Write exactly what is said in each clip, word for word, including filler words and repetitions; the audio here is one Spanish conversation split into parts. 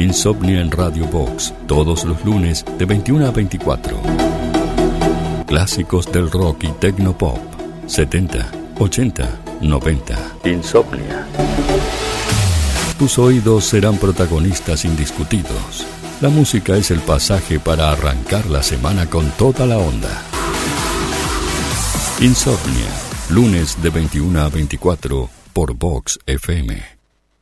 Insomnia en Radio Box, todos los lunes de veintiuna a veinticuatro. Clásicos del rock y tecnopop, setenta, ochenta, noventa. Insomnia. Tus oídos serán protagonistas indiscutidos. La música es el pasaje para arrancar la semana con toda la onda. Insomnia, lunes de veintiuna a veinticuatro por Vox F M.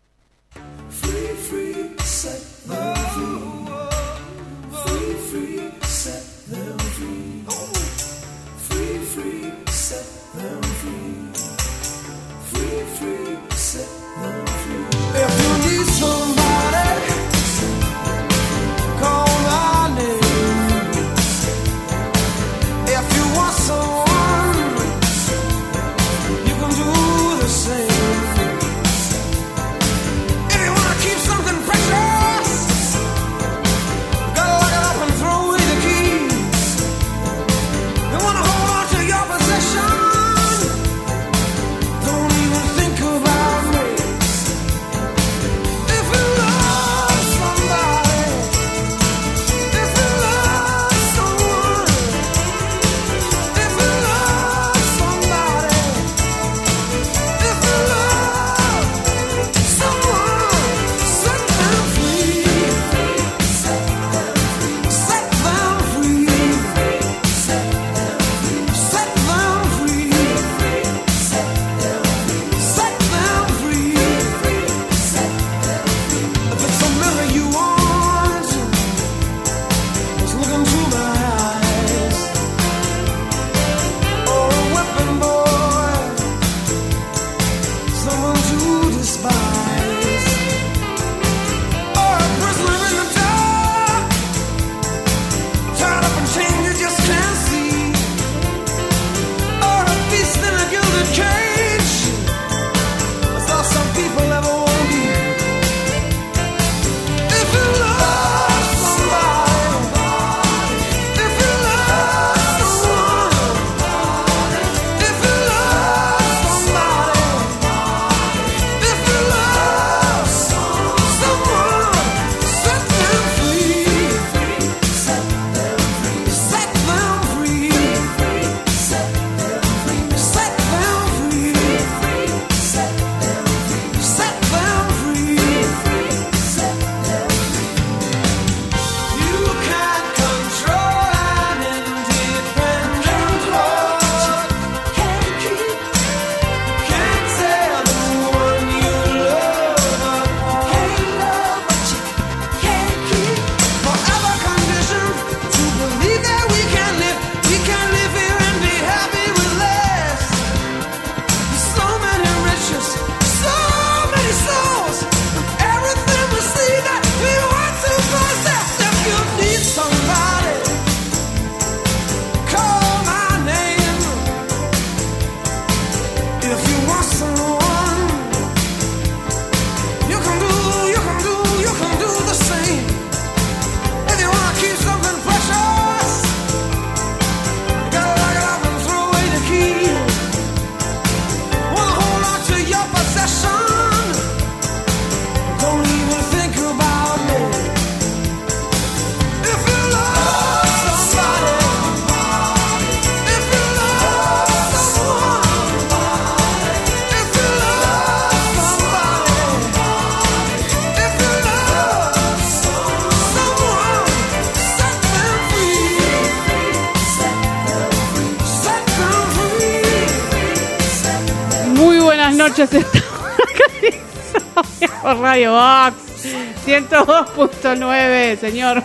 Por Radio Box ciento dos punto nueve, señor.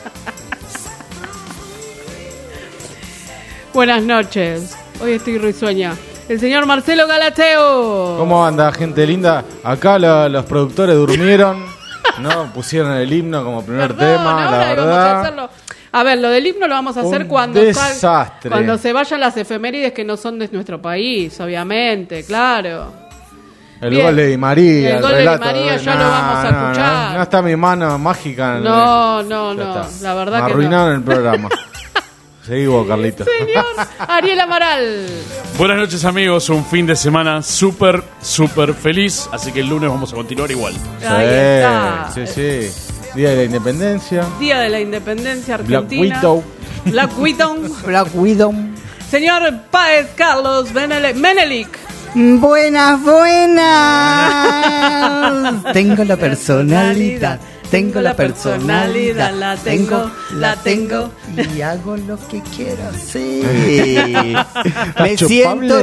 Buenas noches. Hoy estoy risueña. El señor Marcelo Galateo. ¿Cómo anda, gente linda? Acá lo, los productores durmieron, ¿no? Pusieron el himno como primer Perdón, tema, la verdad. A, a ver, lo del himno lo vamos a hacer Un cuando desastre. Sal, cuando se vayan las efemérides que no son de nuestro país, obviamente, claro. El Bien. gol de Di María, el, el gol relato de Di María de... ya no, lo vamos a no, escuchar. No, no está mi mano mágica. En no, el... no, ya no, está. la verdad Me que arruinaron no. el programa. Seguí vos, Carlito. Señor Ariel Amaral. Buenas noches, amigos. Un fin de semana súper, súper feliz. Así que el lunes vamos a continuar igual. Ahí está. Sí, sí. Día de la Independencia. Día de la Independencia Black Argentina. Widow. Black Widow. Black Widow. Señor Páez Carlos Benele- Menelik. Buenas, buenas. Tengo la personalidad. Tengo la personalidad, la tengo, la tengo y hago lo que quiero. Sí. Me siento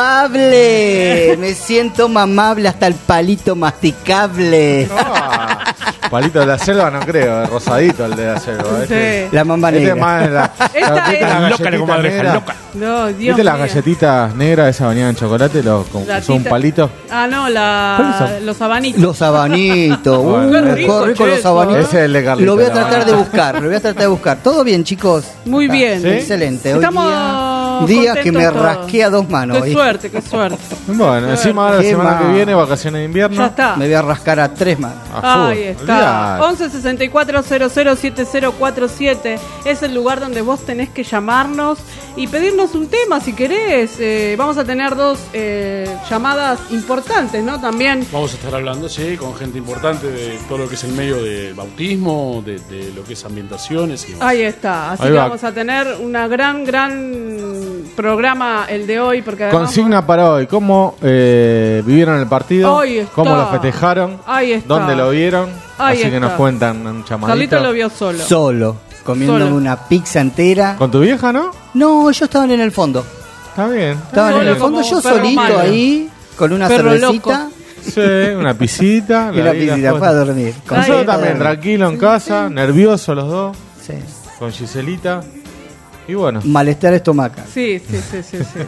chupable, me siento mamable hasta el palito masticable. Ah, palito de la selva no creo, rosadito el de la selva. Este, Sí. La mamba este negra. es más la, Esta la- es- la Loca, galletita comadre, negra. loca. No, Dios ¿Viste las mío. galletitas negras esas bañadas en chocolate? Los, con, La son un tita- palito. Ah, no, ¿Cuáles la, son? los abanitos. Los abanitos. Bueno, Uh, qué qué rico, rico che, los eso, abanitos. Ese es el de Carlito. Lo voy a la tratar bañada. de buscar, lo voy a tratar de buscar. ¿Todo bien, chicos? Muy Acá. bien. ¿Sí? Excelente. Hoy Estamos día, día que me contentos todos. rasqué a dos manos. Qué hoy. suerte, qué suerte. Bueno, encima ahora la Qué semana mal. que viene, vacaciones de invierno. Ya está. Me voy a rascar a tres manos. A full. Ahí está. Olvidate. once sesenta y cuatro cero cero siete cero cuatro siete es el lugar donde vos tenés que llamarnos y pedirnos un tema si querés. Eh, vamos a tener dos eh, llamadas importantes, ¿no? También. Vamos a estar hablando, sí, con gente importante de todo lo que es el medio de bautismo, de, de lo que es ambientaciones y demás. Ahí está. Así Ahí que va. vamos a tener una gran, gran programa el de hoy. Porque además Consigna para hoy. ¿Cómo eh, vivieron el partido? Ahí está. ¿Cómo lo festejaron? Ahí está. ¿Dónde lo vieron? Ahí Así que está. nos cuentan un chamadito. Carlito lo vio solo. Solo, comiéndome Solo. una pizza entera. ¿Con tu vieja, no? No, ellos estaban en el fondo. Está bien. Estaban Solo en el fondo, como yo perro solito malo. ahí, con una Perro cervecita Sí, una pisita. y una piscina para dormir. Con Ahí Nosotros está. también, tranquilo en casa, nerviosos los dos, Sí. con Giselita. Y bueno, Malestar estomacal. Sí, sí, sí, sí, sí.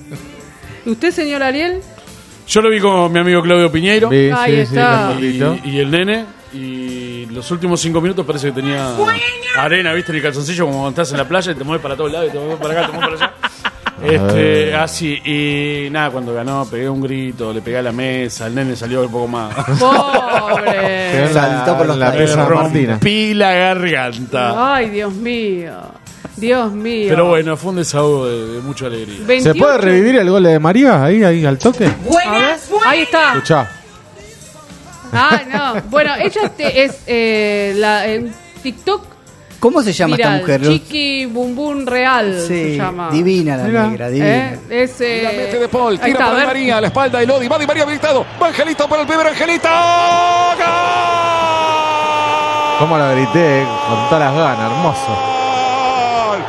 ¿Y usted, señor Ariel? Yo lo vi con mi amigo Claudio Piñeiro vi, Ahí sí, está. sí, y, con Carlito. y el nene. Y los últimos cinco minutos parece que tenía arena, ¿viste? En el calzoncillo, como cuando estás en la playa y te mueves para todos lados y te mueves para acá, te mueves para allá. Este, así, y nada, cuando ganó pegué un grito, le pegué a la mesa, el nene salió un poco más. Quedó Pobre. en Saltó por los la paredes. pesa Martina. Rompí la garganta. Ay, Dios mío. Dios mío. Pero bueno, fue un desahogo de, de mucha alegría. ¿Se veintiocho puede revivir el gol de María ahí, ahí al toque? A ver, ahí está. Escuchá. Ah, no. Bueno, ella te- es eh, la, en TikTok ¿Cómo se llama viral. esta mujer? Chiqui Bum Bum Real Sí, se llama. divina la Mira. negra, divina. ¿Eh? Es, eh, La mete de Paul, ahí tira está, a para ver. María, a la espalda de Lodi, va Di María habilitado, va Angelito para el primero, Angelito, ¡gol! ¿Cómo lo grité? eh, Con todas las ganas, hermoso. ¡Gol!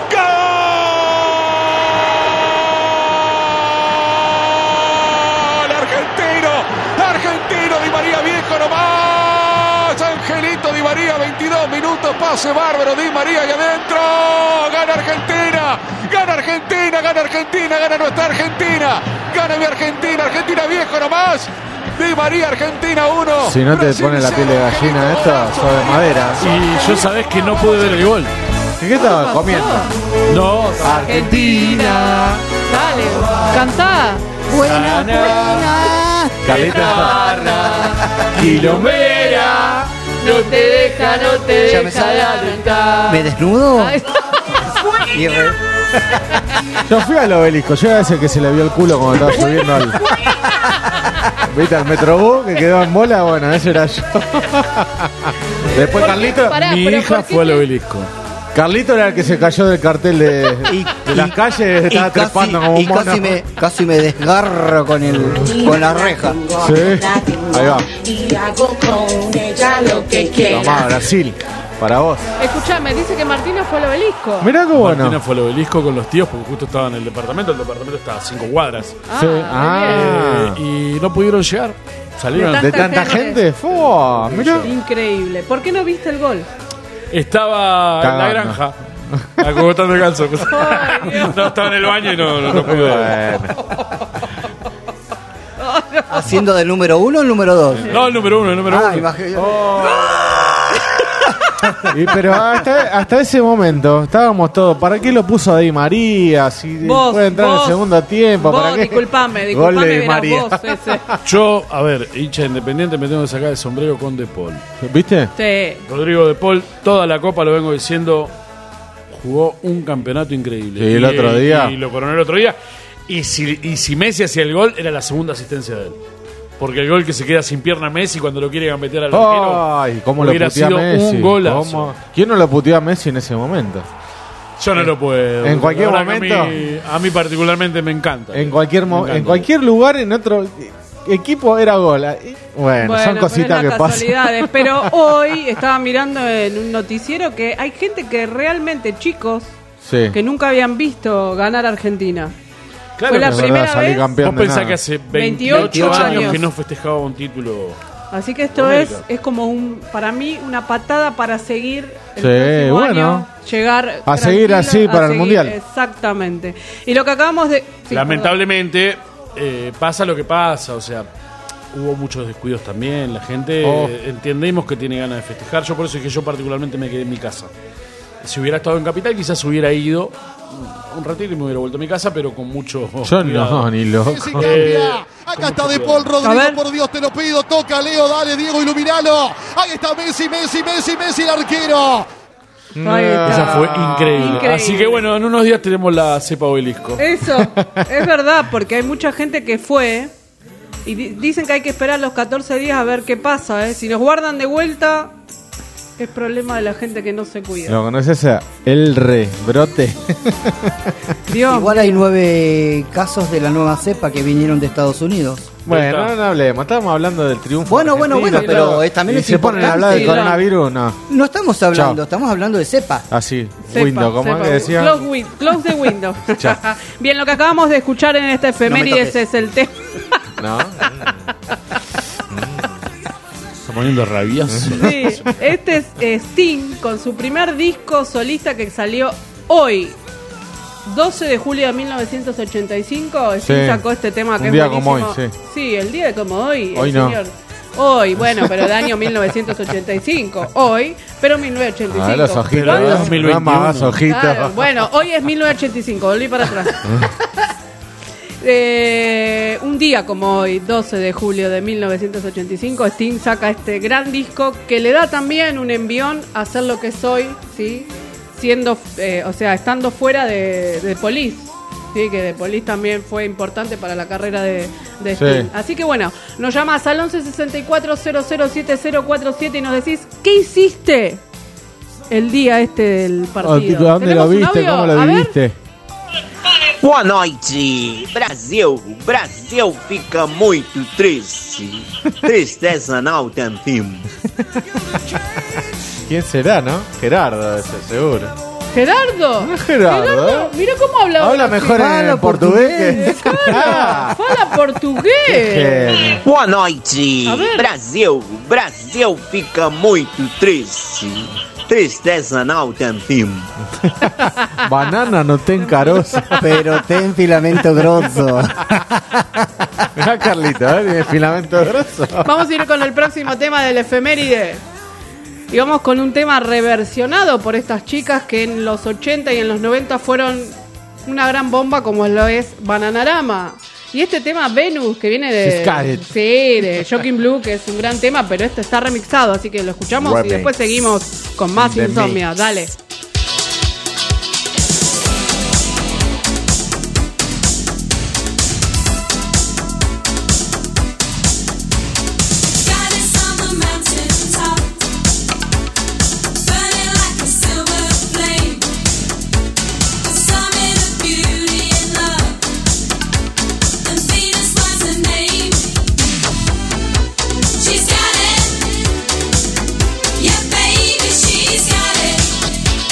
¡Gol! ¡Argentino! ¡Argentino! Di María viejo nomás. Angelito Di María, veintidós minutos, pase bárbaro, Di María ahí adentro. Gana Argentina, gana Argentina, gana Argentina, gana nuestra Argentina. Gana mi Argentina, Argentina viejo nomás. Di María, Argentina uno. Si no te pone la piel de gallina esto, sos de madera. Y yo sabés que no pude ver el gol. ¿Y qué estaba comiendo? No, Argentina. Dale, cantá. Buena, buena. Carlita. Quilomera. No te deja, no te Ya me deja sale. de alentar. ¿Me desnudo? Ahí está. Y re- Yo fui al obelisco, yo era ese que se le vio el culo cuando estaba subiendo al. ¿Viste al Metrobús que quedó en bola? Bueno, ese era yo. Después Carlito. Pará, Mi pero hija ¿por qué fue al te- obelisco. Carlito era el que se cayó del cartel de, y- de las y- calles, y estaba casi- trepando como y un mono. casi me, casi me desgarro con, el, con la reja. Sí, ahí va. Y hago con ella lo que quiera. Tomá, Brasil, para vos. Escuchame, dice que Martina fue al obelisco. Mirá qué bueno. Martina fue al obelisco con los tíos porque justo estaba en el departamento. El departamento está a cinco cuadras. Ah, Sí. muy Ah. bien. Eh, y no pudieron llegar. Salieron. De ¿De Tanta tanta gente. gente? Fua, mirá. Increíble. ¿Por qué no viste el gol? Estaba en la Cagando. granja. Acogotando el calzo. Ay, Dios. No, estaba en el baño y no, no, no pude. Bueno. ¿Haciendo del número uno o el número dos? No, el número uno, el número Ah, uno. imagínate. Y, pero hasta, hasta ese momento estábamos todos. ¿Para qué lo puso a Di María? Si Vos, puede entrar en vos, el segundo tiempo. Vos, ¿para qué? disculpame, Gol disculpame, de Di verás María. vos ese. Yo, a ver, hincha independiente, me tengo que sacar el sombrero con De Paul. ¿Viste? Sí. Rodrigo De Paul, toda la copa lo vengo diciendo, jugó un campeonato increíble. Sí, el otro día. Y lo coronó el otro día. Y si, y si Messi hacía el gol, era la segunda asistencia de él. Porque el gol que se queda sin pierna Messi cuando lo quiere gambetear al arquero. Ay, ¿cómo lo hubiera putea sido Messi? un golazo. ¿Cómo? ¿Quién no lo puteó a Messi en ese momento? Yo no lo puedo. En cualquier La verdad que momento. A mí, a mí particularmente me encanta. En cualquier, mo- Me encanta. en cualquier lugar, en otro equipo era gol. Y, Bueno, Bueno, son pero cositas es que las pasan. casualidades. Pero hoy estaba mirando en un noticiero que hay gente que realmente, chicos, Sí. que nunca habían visto ganar a Argentina. Claro, Fue la Es primera verdad, salí vez. campeón Vos de pensás nada. que hace veintiocho veintiocho años años que no festejaba un título. Así que esto es, América. es como un, para mí, una patada para seguir el Sí, próximo bueno. año, llegar A seguir tranquilo, así a para el seguir, Mundial. Exactamente. Y lo que acabamos de... sí, Lamentablemente eh, pasa lo que pasa, o sea, hubo muchos descuidos también, la gente Oh. eh, entendemos que tiene ganas de festejar, yo por eso es que yo particularmente me quedé en mi casa. Si hubiera estado en Capital quizás hubiera ido un ratito y me hubiera vuelto a mi casa, pero con mucho Yo cuidado. no, ni loco. Messi cambia. Acá está De Paul A Rodrigo, ver. por Dios te lo pido. Toca Leo, dale Diego, iluminalo. Ahí está Messi, Messi, Messi, Messi, el arquero. Ahí está. Esa fue increíble. Increíble. Así que bueno, en unos días tenemos la cepa obelisco. Eso, es verdad, porque hay mucha gente que fue y di- dicen que hay que esperar los catorce días a ver qué pasa, ¿eh? Si nos guardan de vuelta, es problema de la gente que no se cuida. ¿Lo conoces a El Re Brote? Dios, Igual hay nueve casos de la nueva cepa que vinieron de Estados Unidos. Bueno, Delta. no, no hablemos. Estábamos hablando del triunfo. Bueno, bueno, argentino, bueno, pero es- también y es se ponen a hablar del importante. coronavirus, no. No estamos hablando, Chao. estamos hablando de cepa. Así, sepa, window, como sepa. que decía. Close, win- close the window. Chao. Bien, lo que acabamos de escuchar en esta efemérides toques. es el tema. No. Está poniendo rabioso. Sí, este es eh, Sting con su primer disco solista que salió hoy. doce de julio de mil novecientos ochenta y cinco, Sting Sí. sacó este tema que Un es día como buenísimo. hoy, sí. Sí, el día de como hoy. el Hoy no. señor. Hoy, bueno, pero de año mil novecientos ochenta y cinco. Hoy, pero mil novecientos ochenta y Ah, cinco. los ojitos. ¿Cuándo? dos mil veintiuno. No más ojitos. Claro, bueno, hoy es mil novecientos ochenta y cinco, volví para atrás. Eh, un día como hoy, doce de julio de mil novecientos ochenta y cinco, Sting saca este gran disco que le da también un envión a ser lo que soy, ¿sí? Siendo, eh, o sea, estando fuera de, de Police, ¿sí? Que de Police también fue importante para la carrera de, de Sí. Sting. Así que bueno, nos llamas al once sesenta y cuatro cero cero siete cero cuatro siete y nos decís, ¿qué hiciste el día este del partido? Oh, ¿Dónde ¿Tenemos lo un viste? audio? ¿Cómo lo A ver. viviste? Boa noite, Brasil. Brasil fica muito triste. Tristeza não tem fim. ¿Quién será, no? Gerardo, ese, seguro. Gerardo. No es Gerardo, ¿eh? Mira cómo habla. Habla mejor en, Habla portugués. que- Claro, habla portugués. Genio. Boa noite, A ver. Brasil. Brasil fica muito triste. Tristeza não tem fim. Banana no ten caroza. Pero ten filamento grosso. Mirá, Carlito, ¿eh? Tiene filamento grosso. Vamos a ir con el próximo tema del efeméride. Y vamos con un tema reversionado por estas chicas que en los ochenta y en los noventa fueron una gran bomba como lo es Bananarama. Y este tema Venus, que viene de... She's got it. Sí, de Shocking Blue, que es un gran tema, pero este está remixado, así que lo escuchamos y Remix. después seguimos con más The Insomnia. mix. Dale. Goddess on the mountain top, burning like a silver flame, the summit of beauty and love, and Venus was her name. She's got it, yeah baby, she's got it.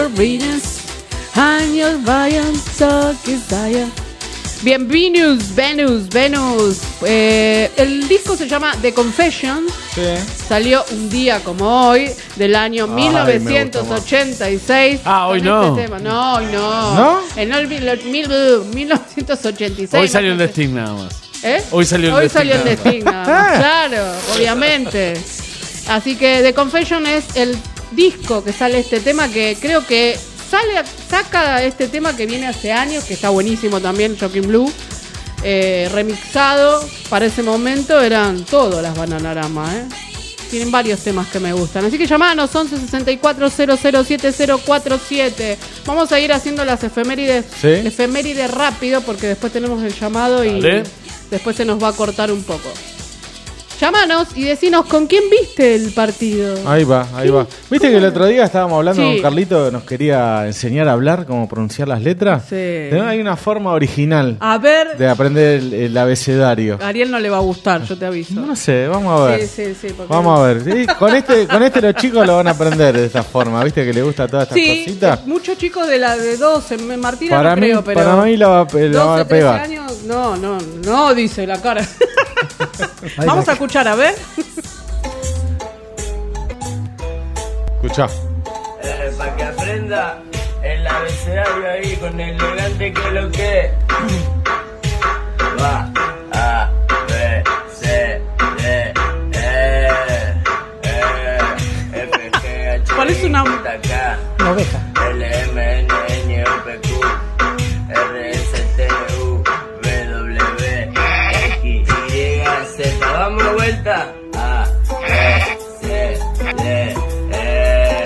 your Venus, and your Vion, so desire. Bien, Venus, Venus, Venus. Eh, el disco se llama The Confession. Sí. Salió un día como hoy, del año Ay, mil novecientos ochenta y seis. Ah, hoy Con no. este tema. No, hoy no. ¿No? En el mil, mil- mil novecientos ochenta y seis. Hoy salió el de Sting nada más. ¿Eh? Hoy salió el Hoy de salió el Sting de Sting, nada más. Claro, obviamente. Así que The Confession es el disco que sale este tema que creo que sale, saca este tema que viene hace años, que está buenísimo también, Shocking Blue, eh, remixado. Para ese momento eran todas las Bananarama, ¿eh? Tienen varios temas que me gustan. Así que llamanos once sesenta y cuatro cero cero siete cero cuatro siete. Vamos a ir haciendo las efemérides, ¿Sí? efemérides rápido porque después tenemos el llamado y Dale. después se nos va a cortar un poco. Llámanos y decinos con quién viste el partido. Ahí va, ahí va. ¿Viste que el otro día estábamos hablando Sí. con Carlito que nos quería enseñar a hablar, cómo pronunciar las letras? Sí. Hay una forma original A ver, de aprender el, el abecedario. a Ariel no le va a gustar, yo te aviso. No sé, vamos a ver. Sí, sí, sí. porque- Vamos a ver. Sí, con este con este los chicos lo van a aprender de esta forma. ¿Viste que le gusta todas estas Sí, cositas? eh, muchos chicos de la de doce, me- Martina Para no mí, creo, pero para mí la va, la van doce, a trece pegar. años, no, no, no, dice la cara. Vamos a escuchar, a ver. Escuchá. Eh, para que aprenda el abecedario ahí con el elegante que lo que va a B C D E F G H Parece una- J K Una oveja. L M N N O P Q R S T U V W X Y Z. Vamos de vuelta. A B C D E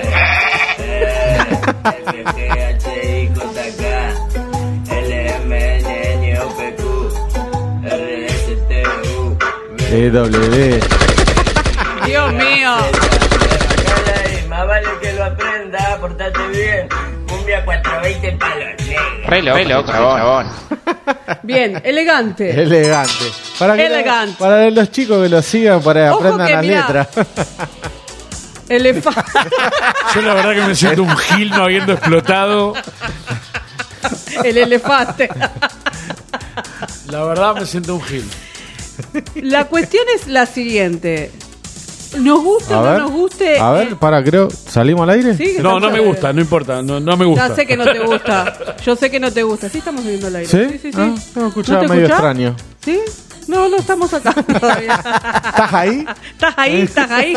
F G H I J K L M N N O P Q R S T U V E W. Dios mío. Más vale que lo aprenda, portate bien. Cumbia cuatrocientos veinte palos negros. Re loco, re loco, chabón. Bien, elegante. Elegante. Para que Elegante. para los chicos que lo sigan, para que Ojo aprendan que las mirá. letras. Elefante. Yo la verdad que me siento un gil no habiendo explotado. El elefante. La verdad me siento un gil. La cuestión es la siguiente. ¿Nos guste A o no ver, nos guste? a ver, eh, para, creo. ¿Salimos al aire? sí, que No, estamos no me al aire. gusta, no importa, no, no me gusta. Ya sé que no te gusta. Yo sé que no te gusta. Sí, estamos viendo el aire. ¿Sí? Sí, sí, sí. Ah, no, escuchaba te medio escuchás? extraño. ¿Sí? No, no estamos acá todavía. ¿Estás ahí? ¿Estás ahí? ¿Estás ahí?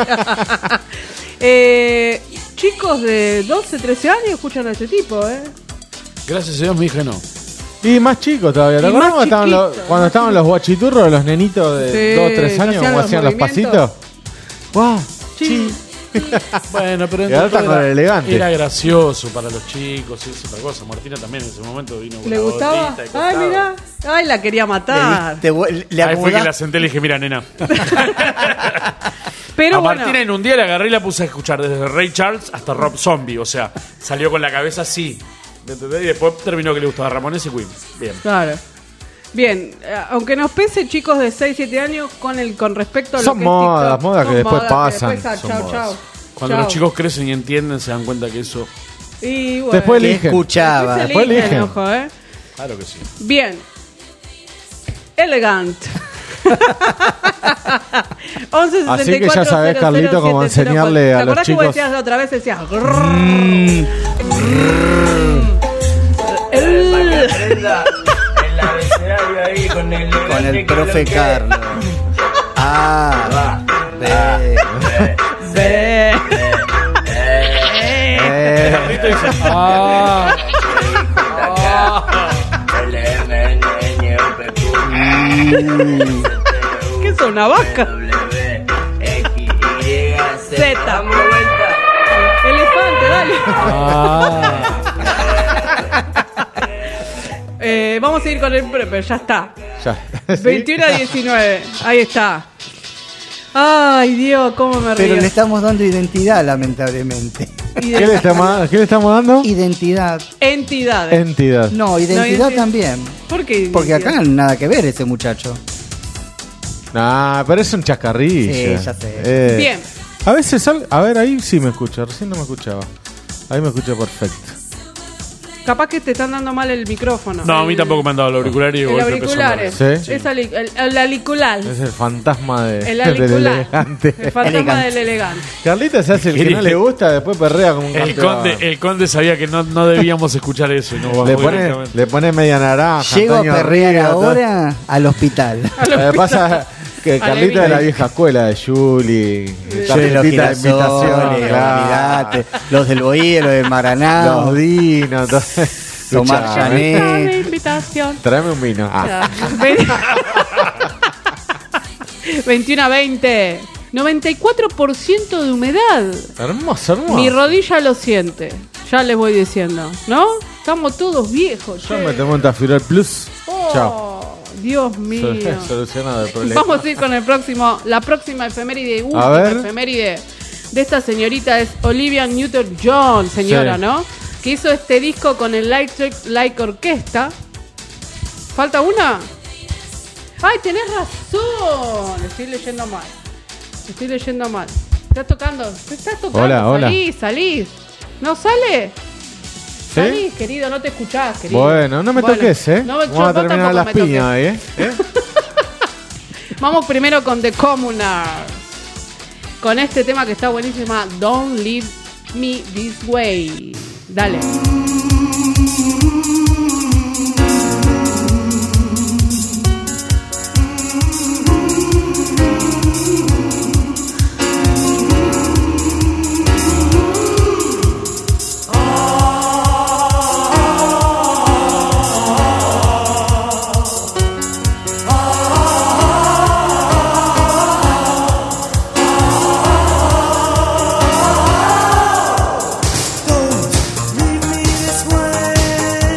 eh, chicos de doce, trece años escuchan a este tipo, ¿eh? Gracias a Dios mi hija no. Y más chicos todavía. ¿Te Y acordás más cuando estaban los, chiquitos, cuando más estaban los guachiturros, los nenitos de Sí, dos o tres que años, hacían como los hacían los movimientos. pasitos? ¡Guau! Sí. Bueno, pero Y ahora entre está todo con era, el elegante. era gracioso para los chicos y es otra cosa. Martina también en ese momento vino con ¿Le la gustaba? gorrita y Ay, costado. mira. Ay, la quería matar. Te vu- le Ahí fue que acuda- la senté y le dije, mira, nena. Pero a bueno, Martina en un día la agarré y la puse a escuchar desde Ray Charles hasta Rob Zombie. O sea, salió con la cabeza así. ¿Entendés? Y después terminó que le gustaba Ramones y Queen. Bien. claro. Bien, eh, aunque nos pese chicos de seis, siete años con el con respecto a lo Son que modas, es TikTok, modas que son después modas pasan, después, ah, son chau, modas. chau. Cuando Chau. los chicos crecen y entienden, se dan cuenta que eso. Y bueno, Después que eligen. escuchaba. después Después eligen, eligen. ojo, ¿eh? Claro que sí. Bien. Elegant. once Así sesenta y que ya cuatro sabés, cero cero Carlito, cómo siete cero cuatro. enseñarle a ¿Te los acordás que vos chicos? decías la otra vez? Decías. Eh, para que aprenda el abecedario ahí con el Con elegante el que lo profe que Carlos. A, va B, B Ve. Eh, Carlito dice, ah, L M N N O P Q ¿Qué es una vaca? W X Y Z. Z. Damos vuelta. Elefante, dale. ah. Eh, vamos a ir con el prepper, ya está. ya. veintiuno a diecinueve, ahí está. Ay, Dios, cómo me pero río. le estamos dando identidad, lamentablemente. ¿Qué le, estamos, ¿Qué le estamos dando? Identidad. Entidades. Entidad. No, identidad No, identidad. también. ¿Por qué? Porque acá nada que ver ese muchacho. Nah, pero es un chascarrillo. Sí, ya sé. Eh, Bien. A veces sal... A ver, ahí sí me escucha. Recién no me escuchaba. Ahí me escucho perfecto. Capaz que te están dando mal el micrófono. No, a mí El- tampoco me han dado los auriculares y El golpe auriculares. Sí. Es ali- el, el auricular. Es el fantasma de, El del auricular. elegante. El fantasma Elegante. del elegante. Carlita se hace el que no le gusta, después perrea como un El canto. conde, el conde sabía que no, no debíamos escuchar eso y no bajó Le pone, directamente. le pone media naranja. Llego a Antonio perrear Ríos, todo. ahora al hospital. Lo que pasa que Carlita es de la vieja escuela de Juli, Yo de los tarjetita de girasoles, invitación, claro. olvidate. Los del Bohío, los de Maraná. Los dinos, todo. Tomar Escuchame, Janet. De invitación. Tráeme un vino. Ah. veintiuno a veinte. noventa y cuatro por ciento de humedad. Hermoso, hermoso. Mi rodilla lo siente. Ya les voy diciendo. ¿No? Estamos todos viejos. Yo che. me tomo un Tafirol Plus. Oh, Chao. Dios mío. Solucionado el problema. Vamos a ir con el próximo, la próxima efeméride, última ver. efeméride de esta señorita es Olivia Newton-John, señora, Sí. ¿no? Que hizo este disco con el Electric Light Orquesta. ¿Falta una? ¡Ay, tenés razón! Estoy leyendo mal. Estoy leyendo mal. ¿Estás tocando? ¿Te estás tocando? Hola, hola. Salís, salís. ¿No sale? ¿Sí? Salís, querido, no te escuchás, querido. Bueno, no me Bueno, toques, ¿eh? no, yo- Vamos a vos terminar tampoco las me toques. piñas ahí, ¿eh? ¿Eh? Vamos primero con The Communards. Con este tema que está buenísima, Don't Leave Me This Way. Dale. Don't leave me this way.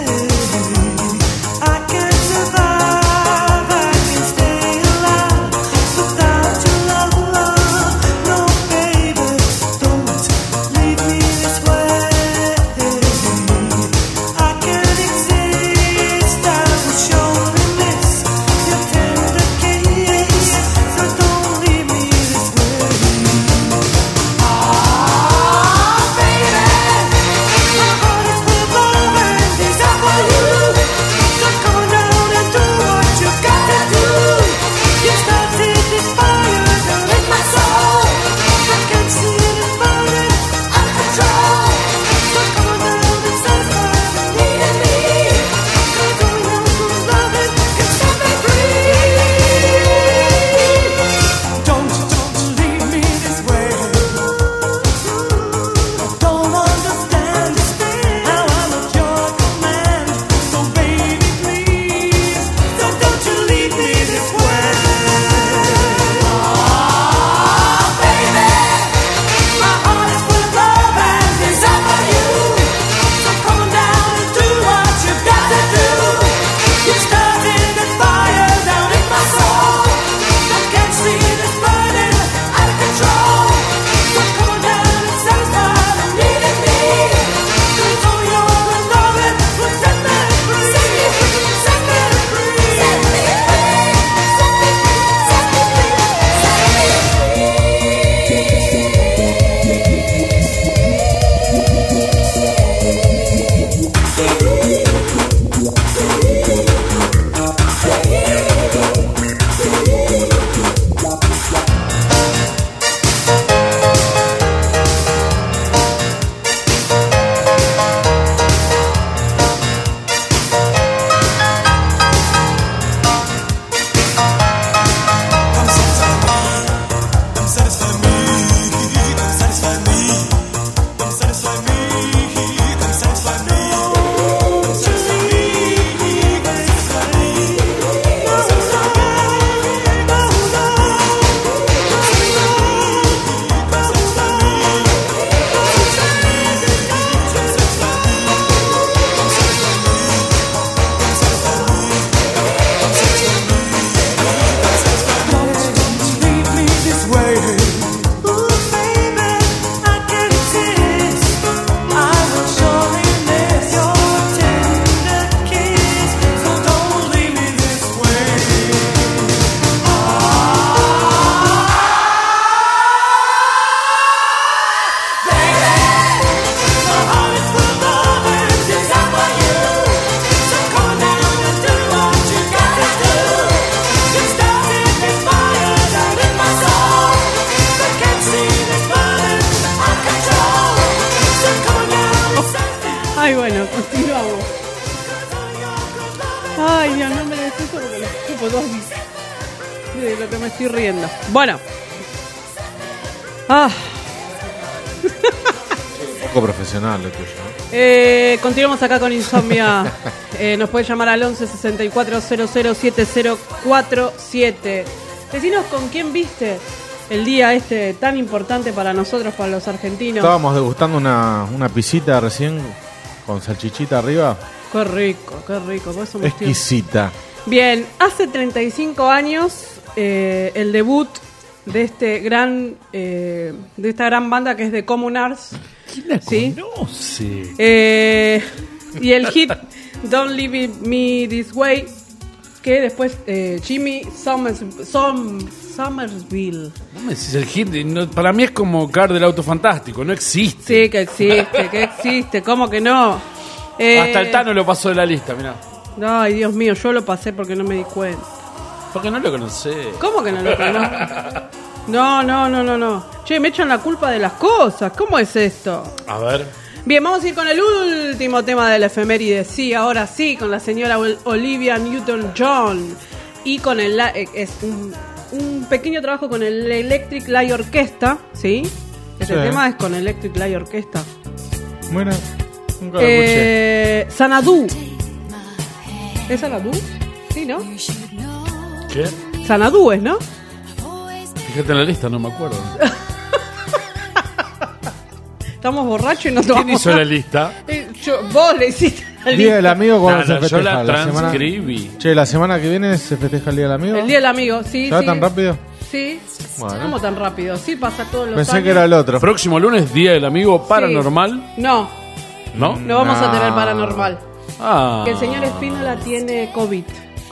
Continuamos. Ay, Dios, no me des eso porque lo escupo todo así. De lo que me estoy riendo. Bueno. Ah. Un poco profesional lo tuyo, ¿no? Eh, continuamos acá con Insomnia. Eh, nos puede llamar al once sesenta y cuatro cero cero siete cero cuatro siete. Decinos con quién viste el día este tan importante para nosotros, para los argentinos. Estábamos degustando una, una pisita recién con salchichita arriba. Qué rico, qué rico. Por eso me estoy- Exquisita. Bien, hace treinta y cinco años eh, el debut de este gran eh, de esta gran banda que es The Communards. ¿Quién la ¿Sí? conoce? Eh, y el hit Don't Leave Me This Way, que después eh, Jimmy Summers, Som, Somersville. No me decís el hit. no, para mí es como Car del Auto Fantástico. No existe. Sí, que existe, que existe. ¿Cómo que no? Eh, Hasta el Tano lo pasó de la lista, mirá. Ay, Dios mío, yo lo pasé porque no me di cuenta. Porque no lo conocés. ¿Cómo que no lo conozco? No, no, no, no, no. Che, me echan la culpa de las cosas. ¿Cómo es esto? A ver. Bien, vamos a ir con el último tema del efeméride. Sí, ahora sí, con la señora Ol- Olivia Newton-John. Y con el... la- eh, es un, un pequeño trabajo con el Electric Light Orchestra, ¿sí? Este Sí. tema es con Electric Light Orchestra. Bueno, nunca lo escuché. Eh, Sanadú. ¿Es Sanadú? Sí, ¿no? ¿Qué? Sanadú es, ¿no? Fíjate en la lista, no me acuerdo. Estamos borrachos y no tomamos. ¿Quién hizo la lista? Eh, yo- vos le hiciste la Día lista. del amigo cuando Nada, se yo festeja. la semana... transcribí. Che, la semana que viene se festeja el Día del Amigo. El día del amigo, sí, ¿Se va sí. tan rápido? Sí. Bueno. ¿Cómo tan rápido? Sí, pasa todos los Pensé años. que era el otro. Próximo lunes, Día del Amigo Paranormal. No, ¿No? no vamos a No. tener paranormal. Ah. Que el señor Espínola tiene COVID.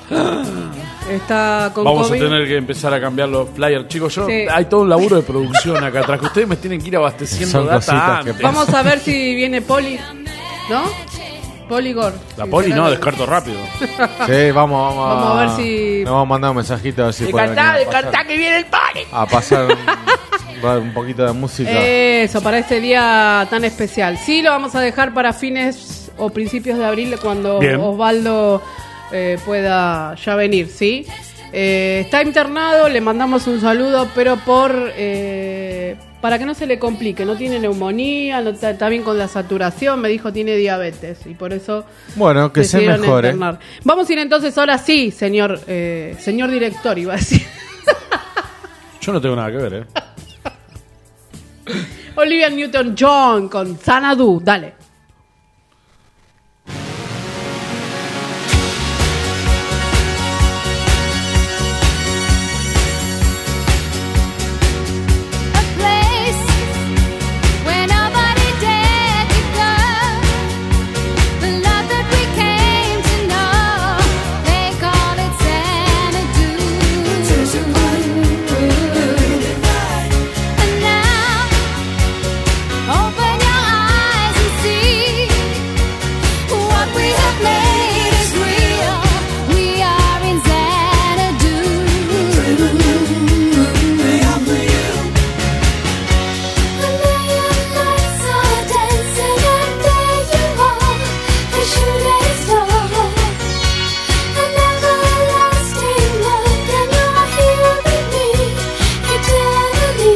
Está con Vamos COVID. a tener que empezar a cambiar los flyers. Chicos, yo Sí. hay todo un laburo de producción acá atrás que ustedes me tienen que ir abasteciendo Son data cositas que antes. Vamos a ver si viene Poli. ¿No? Poligor. La Sí, poli será no, la- descarto rápido. Sí, vamos, vamos, Vamos a ver si- Nos vamos a mandar un mensajito a ver si puede venir a pasar, que viene el poli. a pasar un, un poquito de música. Eso, para este día tan especial. Sí, lo vamos a dejar para fines o principios de abril cuando Bien. Osvaldo eh, pueda ya venir, ¿sí? Eh, está internado, le mandamos un saludo, pero por eh, para que no se le complique, no tiene neumonía, no está, está bien con la saturación, me dijo tiene diabetes y por eso Bueno, que se decidieron mejore. internar. Vamos a ir entonces ahora sí, señor eh, señor director, iba a decir. Yo no tengo nada que ver, ¿eh? Olivia Newton-John con Sanadu, dale. Open your eyes and see what we have made is real. We are in Xanadu. A million lights are dancing and there you are, a shooting star, an everlasting look, and you're here with me eternally.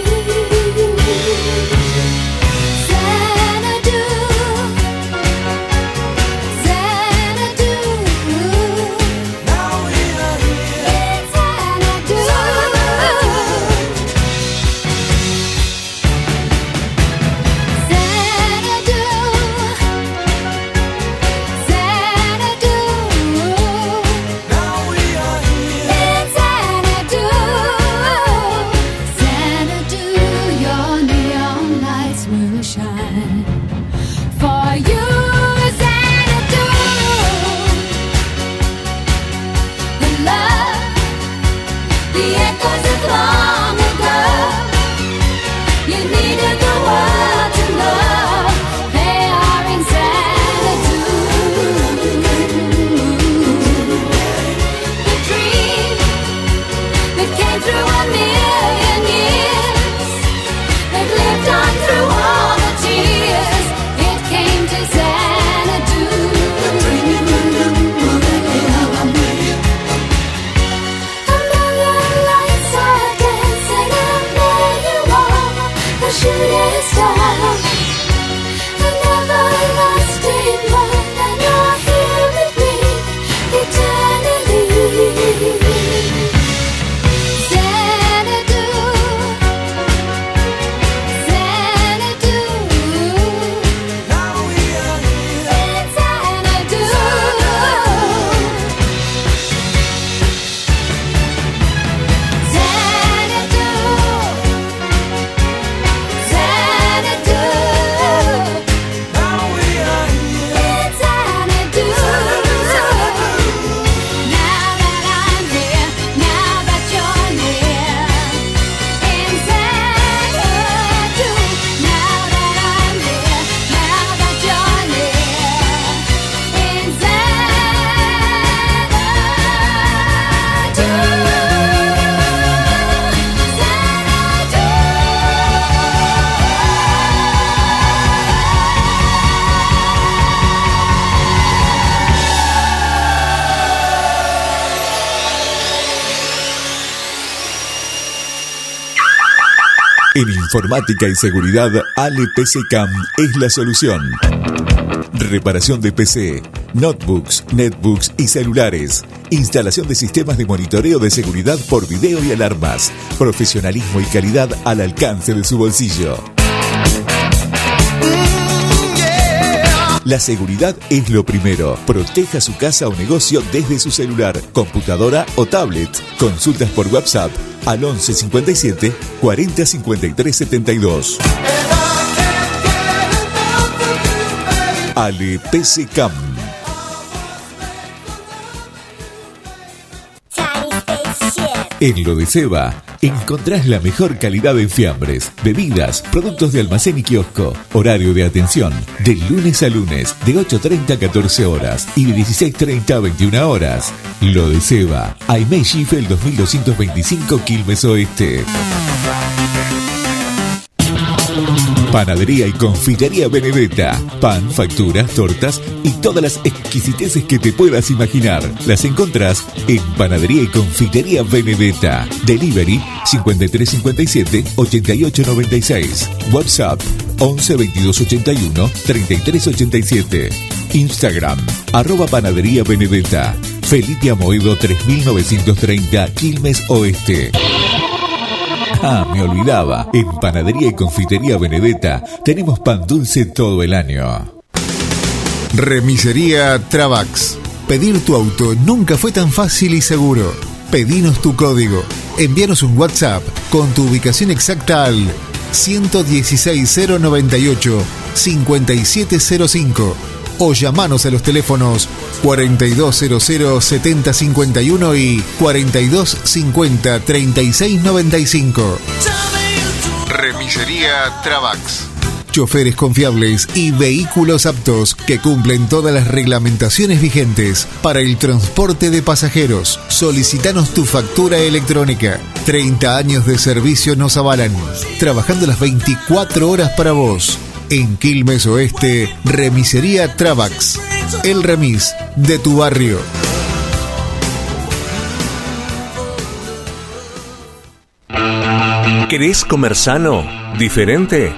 Xanadu, Xanadu. Now we are here in Xanadu. Xanadu, Xanadu. Now we are here in Xanadu. Xanadu, your neon lights will shine for you. Xanadu, the love, the echoes of long ago. You needed the world to know they are in Xanadu. The dream that came through a million years, that lived on through all the tears, it came to Xanadu. En informática y seguridad, Ale P C Cam es la solución. Reparación de P C, notebooks, netbooks y celulares. Instalación de sistemas de monitoreo de seguridad por video y alarmas. Profesionalismo y calidad al alcance de su bolsillo. La seguridad es lo primero. Proteja su casa o negocio desde su celular, computadora o tablet. Consultas por WhatsApp al once cincuenta y siete cuarenta cincuenta y tres setenta y dos. Ale P C Cam. En Lo de Seba encontrás la mejor calidad en fiambres, bebidas, productos de almacén y kiosco. Horario de atención de lunes a lunes de ocho treinta a catorce horas y de dieciséis treinta a veintiuna horas. Lo de Seba, Aimee Schiffel dos mil doscientos veinticinco, Quilmes Oeste. Panadería y confitería Benedetta. Pan, facturas, tortas y todas las exquisiteces que te puedas imaginar. Las encontrás en Panadería y confitería Benedetta. Delivery cincuenta y tres cincuenta y siete ochenta y ocho noventa y seis. WhatsApp once veintidós ochenta y uno treinta y tres ochenta y siete. Instagram arroba Panadería Benedetta. Felipe Amoedo tres mil novecientos treinta, Quilmes Oeste. Ah, me olvidaba. En Panadería y Confitería Benedetta tenemos pan dulce todo el año. Remisería Travax. Pedir tu auto nunca fue tan fácil y seguro. Pedinos tu código. Envíanos un WhatsApp con tu ubicación exacta al ciento dieciséis cero noventa y ocho cincuenta y siete cero cinco o llamanos a los teléfonos cuarenta y dos cero cero setenta cincuenta y uno y cuarenta y dos cincuenta treinta y seis noventa y cinco. Remisería Travax. Choferes confiables y vehículos aptos que cumplen todas las reglamentaciones vigentes para el transporte de pasajeros. Solicitanos tu factura electrónica. treinta años de servicio nos avalan, trabajando las veinticuatro horas para vos. En Quilmes Oeste, Remisería Travax. El remis de tu barrio. ¿Querés comer sano? ¿Diferente?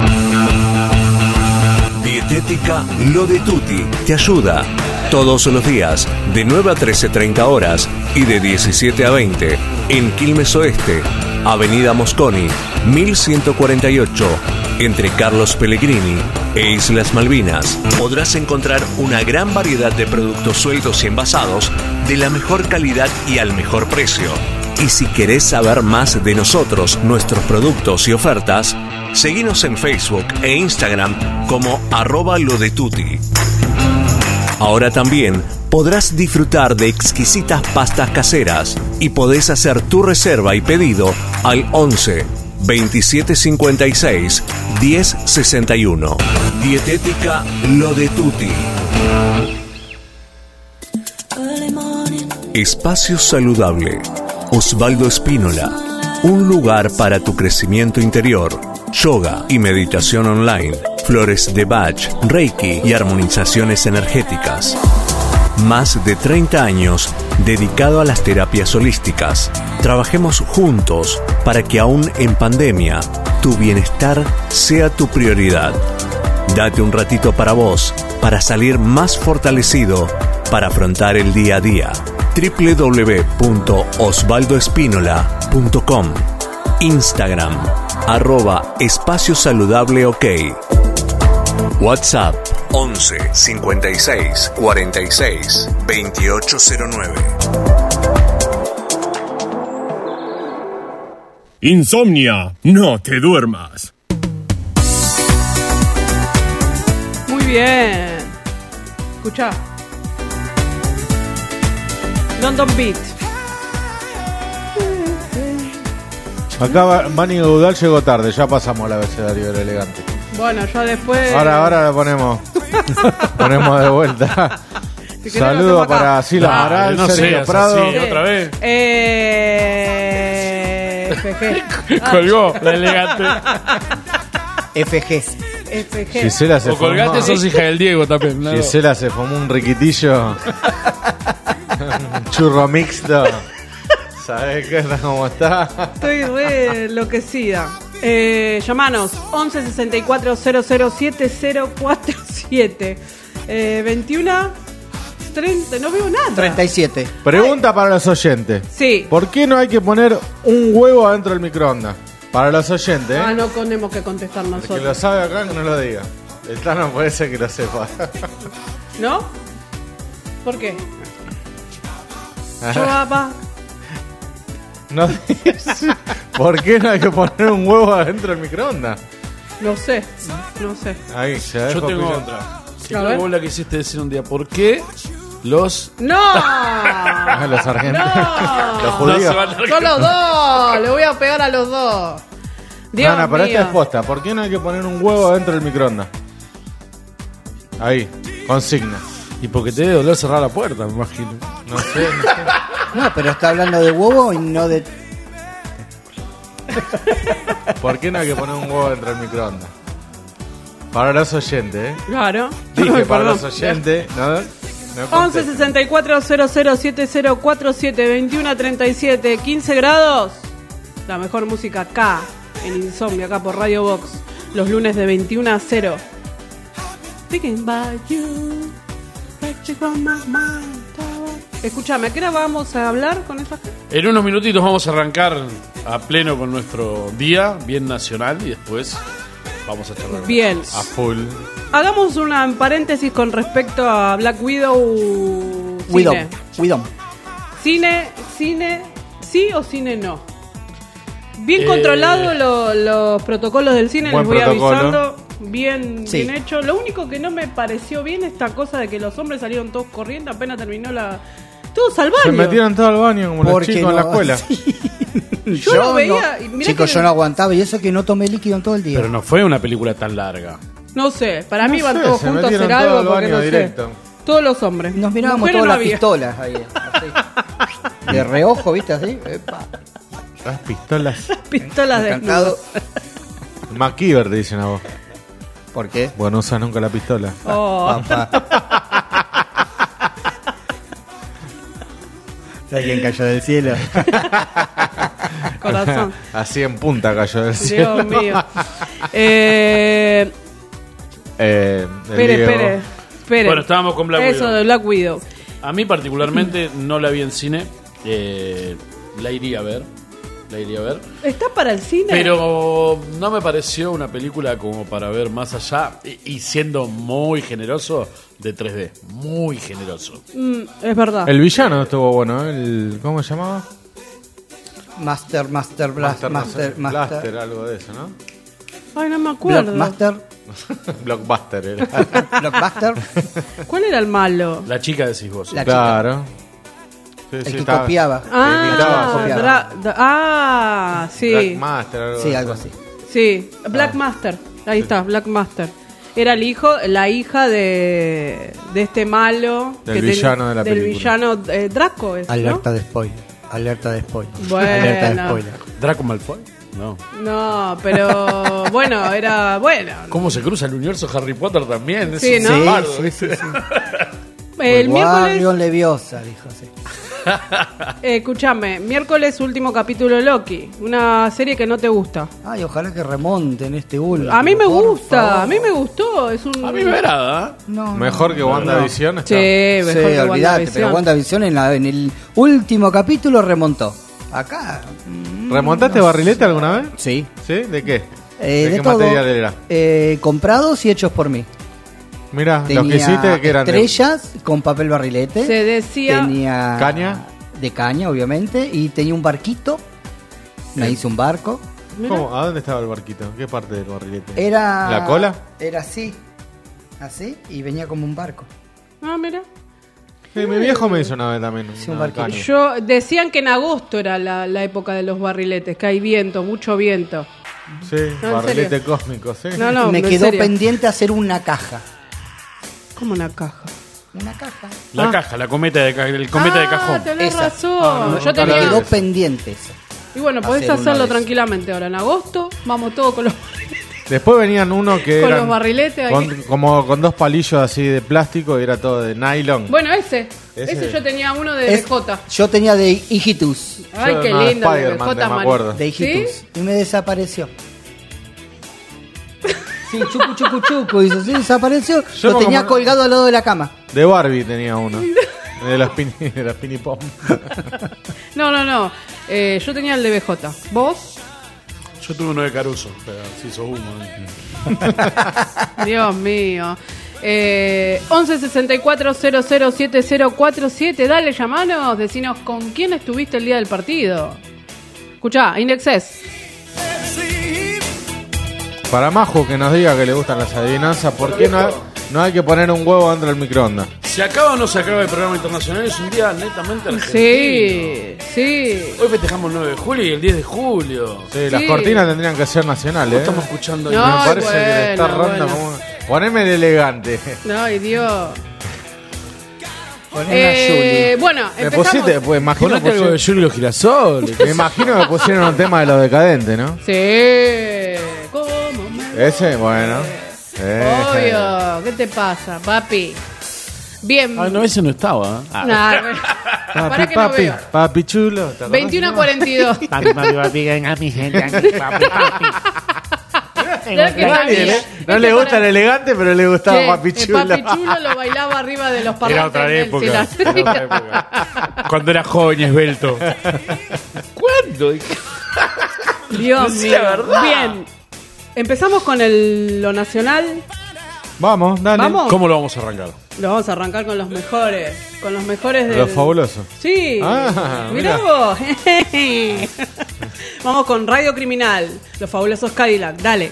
Dietética Lo de Tutti te ayuda. Todos los días, de nueve a trece treinta horas y de diecisiete a veinte, en Quilmes Oeste, Avenida Mosconi, mil ciento cuarenta y ocho, entre Carlos Pellegrini e Islas Malvinas. Podrás encontrar una gran variedad de productos sueltos y envasados de la mejor calidad y al mejor precio. Y si querés saber más de nosotros, nuestros productos y ofertas, seguinos en Facebook e Instagram como arroba lo de tutti. Ahora también podrás disfrutar de exquisitas pastas caseras y podés hacer tu reserva y pedido al once veintisiete cincuenta y seis diez sesenta y uno. Dietética Lo de Tutti. Espacio Saludable. Osvaldo Espínola. Un lugar para tu crecimiento interior. Yoga y meditación online. Flores de Bach, Reiki y armonizaciones energéticas. Más de treinta años dedicado a las terapias holísticas. Trabajemos juntos para que aún en pandemia tu bienestar sea tu prioridad. Date un ratito para vos, para salir más fortalecido, para afrontar el día a día. doble u doble u doble u punto osvaldo espínola punto com. Instagram, arroba espacio saludable ok. WhatsApp once cincuenta y seis cuarenta y seis veintiocho cero nueve. Insomnia, no te duermas. Muy bien. Escuchá. London Beat. Acá va- Manny Gaudal llegó tarde, ya pasamos al abecedario del elegante. Bueno, ya después. Ahora, ahora lo ponemos. Ponemos de vuelta. Si querés, Saludos lo hacemos acá. para Sila Dale, Amaral, no Sergio seas Prado. así, otra vez. Eh. F G. Colgó la elegante. F G. F G. Gisela se O colgate, fumó- sos hija del Diego también. ¿no? Gisela se fumó un riquitillo. Un churro mixto. ¿Sabés qué es cómo está? Estoy re enloquecida. Eh, llamanos once sesenta y cuatro cero cero siete cero cuatro siete. Eh, veintiuno treinta, no veo nada. treinta y siete. Pregunta para los oyentes. Sí. ¿Por qué no hay que poner un huevo adentro del microondas? Para los oyentes, ¿eh? Ah, no tenemos que contestar El que lo nosotros. sabe acá que no lo diga. El Tano puede ser que lo sepa. ¿No? ¿Por qué? Yo va. No digas. ¿Por qué no hay que poner un huevo adentro del microondas? No sé. No sé. Ahí, se Yo dejó tengo pillar. otra. A Creo ver. que vos la quisiste decir un día. ¿Por qué los... ¡No! Ah, los argentinos. No. Los judíos. No se van a- Yo los dos. Le voy a pegar a los dos. Dios No, no, pero mío. esta es posta. ¿Por qué no hay que poner un huevo adentro del microondas? Ahí, consigna. Y porque te debe doler cerrar la puerta, me imagino. No sé, no sé. No, pero está hablando de huevo y no de. ¿Por qué no hay que poner un huevo dentro del microondas? Para los oyentes, ¿eh? Claro. Dije para Perdón. los oyentes. ¿No? No once contesten. sesenta y cuatro cero cero siete cero cuatro siete veintiuno treinta y siete quince grados. La mejor música acá en Insomnia, acá por Radio Box. Los lunes de veintiuno a cero. Thinking about you, like you on my mind. Escúchame, ¿a qué hora vamos a hablar con esa gente? En unos minutitos vamos a arrancar a pleno con nuestro día, bien nacional, y después vamos a charlar. Bien. A full. Hagamos una paréntesis con respecto a Black Widow. Widom. Cine. Widom. Cine, cine, sí o cine no. Bien Eh, controlado lo- los protocolos del cine, Buen les voy protocolo. avisando. Bien, Sí. bien hecho. Lo único que no me pareció bien esta cosa de que los hombres salieron todos corriendo apenas terminó la. Todos al baño. Se metieron todo al baño como los Porque chicos en la no, escuela. Yo lo veía no. y mirá Chicos, que- yo no aguantaba y eso que no tomé líquido en todo el día. Pero no fue una película tan larga. No sé, para No mí van sé, todos se juntos a metieron hacer todo algo al porque baño no directo. sé. Todos los hombres. Nos mirábamos Mujeres todas no las había. pistolas ahí. Así. De reojo, ¿viste? Así. Epa. Las pistolas. Pistolas de Encantado. MacGyver te dicen a vos. ¿Por qué? Bueno, no usas nunca la pistola. Oh. Papá. ¿Alguien cayó del cielo? Corazón. Así en punta cayó del cielo. Dios mío. Eh, Eh, el espere, Diego. espere, espere. Bueno, estábamos con Black Eso Widow. de Black Widow. A mí particularmente no la vi en cine. Eh, la iría a ver. La iría a ver. ¿Está para el cine? Pero no me pareció una película como para ver más allá. Y, y siendo muy generoso, de tres D. Muy generoso. Mm, es verdad. El villano estuvo bueno, ¿eh? El, ¿cómo se llamaba? Master, Master, Blast, Master, no Master, sé, Master. Blaster, algo de eso, ¿no? Ay, no me acuerdo. Blockbuster. Blockbuster era. Blockbuster. ¿Cuál era el malo? La chica decís vos. La Claro. Sí, El sí, que estaba- copiaba. Ah, imitaba, copiaba. dra- dra- ah, sí. Blackmaster, algo Sí, de algo eso. así. Sí, Black Master. Ahí está, Black Master. Era el hijo, la hija de, de este malo. Del que ten- villano de la del película. villano eh, Draco, es, ¿no? Alerta de spoiler. Alerta de spoiler. Bueno. Alerta de spoiler. ¿Draco Malfoy? No. No, pero bueno, era bueno. ¿Cómo se cruza el universo Harry Potter también? Es Sí, un ¿no? bardo, Sí, ¿viste? sí, sí. El miércoles. Barrio Leviosa, dijo así. Eh, escúchame, miércoles último capítulo de Loki, una serie que no te gusta. Ay, ojalá que remonten este último. A mí me por gusta, favor. a mí me gustó. Es un... A mí me agrada. No, Mejor que WandaVision. Sí, está. mejor Sí, que olvídate, WandaVision. pero WandaVision en, la, en el último capítulo remontó. Acá. mm, ¿Remontaste no barrilete sé. alguna vez? Sí. ¿Sí? ¿De qué? Eh, ¿De, de qué todo, material era? eh, comprados y hechos por mí. Mira, Tenía los que hiciste que eran de- estrellas con papel barrilete. Se decía. Tenía ¿Caña? de caña, obviamente, y tenía un barquito. Me hice un barco. Mira. ¿Cómo? ¿A dónde estaba el barquito? ¿Qué parte del barrilete? Era ¿La cola? Era así, así, y venía como un barco. Ah, mira. Sí, mi viejo me hizo una vez también. Sí, un una barquito. caña. Yo decían que en agosto era la, la época de los barriletes, que hay viento, mucho viento. Sí, No, en barrilete serio. cósmico, sí. No, no, me en quedó serio. pendiente hacer una caja. Como una caja. Una caja. La Ah. caja, la cometa de, ca- el cometa de Ah, cajón. tenés Esa. razón. No, no, Yo nunca tenía. la vi. Quedó pendiente eso. Y bueno, podés hacer una hacerlo de esas. tranquilamente ahora. En agosto, vamos todos con los, Después venían uno que con eran los barriletes ahí. con- como con dos palillos así de plástico y era todo de nylon. Bueno, ese. Ese. Ese yo tenía uno de Es- B J. Yo tenía de Hijitus. Ay, Yo qué no, lindo. De Spider-Man, B J, me Mari. acuerdo. De Hijitus. ¿Sí? Y me desapareció. Sí, chucu chucu chucu hizo, sí, desapareció. Yo Lo como- tenía colgado al lado de la cama. De Barbie tenía uno. De las pini, de las pini pom. No, no, no. Eh, yo tenía el de B J. ¿Vos? Yo tuve uno de Caruso, pero se hizo humo. Dios mío. Eh, once sesenta y cuatro cero cero siete cero cuatro siete. Dale, llamanos. Decinos con quién estuviste el día del partido. Escuchá, Indexes. Para Majo que nos diga que le gustan las adivinanzas, ¿por qué no, no hay que poner un huevo dentro del microondas? ¿Se acaba o no se acaba el programa internacional? Es un día netamente argentino. Sí, sí. Hoy festejamos el nueve de julio y el diez de julio. Sí, las Sí. cortinas tendrían que ser nacionales. ¿eh? Estamos escuchando No, Me Ay, parece que le está bueno, rondando bueno. como- Poneme el elegante. Ay, Dios. Poné Eh, bueno, Me empezamos. pusiste, pues imagino, Ponete algo de pusieron- Julio Girasol. me imagino que pusieron un tema de los decadentes, ¿no? Sí. ¿Cómo me... Ese, bueno. Eh. Obvio. ¿Qué te pasa, papi? Bien. Ah, no, ese no estaba. ¿eh? Nah, para Papi, que no papi, veo. papi chulo. ¿te acordás? veintiuno a cuarenta y dos. Papi, papi, papi, venga mi gente, papi, papi. Ya que Nadie sabía. le- no Este le gusta para- el elegante, pero le gustaba Che, papi el chulo. Papi chulo lo bailaba arriba de los parlantes. Era otra del época. Silas. Era otra época. Cuando era joven y esbelto. ¿Cuándo? Dios Sí, mío. la verdad. Bien. Empezamos con el, lo nacional. Vamos, dale. Vamos. ¿Cómo lo vamos a arrancar? Lo vamos a arrancar con los mejores. Con los mejores de. Los fabulosos. Sí. Ah, Mirá mirá. vos. Vamos con Radio Criminal. Los fabulosos Cadillac. Dale.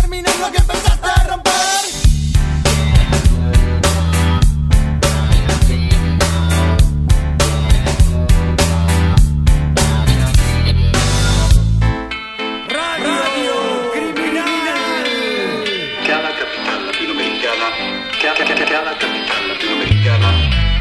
terminar lo que empezaste a romper. Cada capital latinoamericana.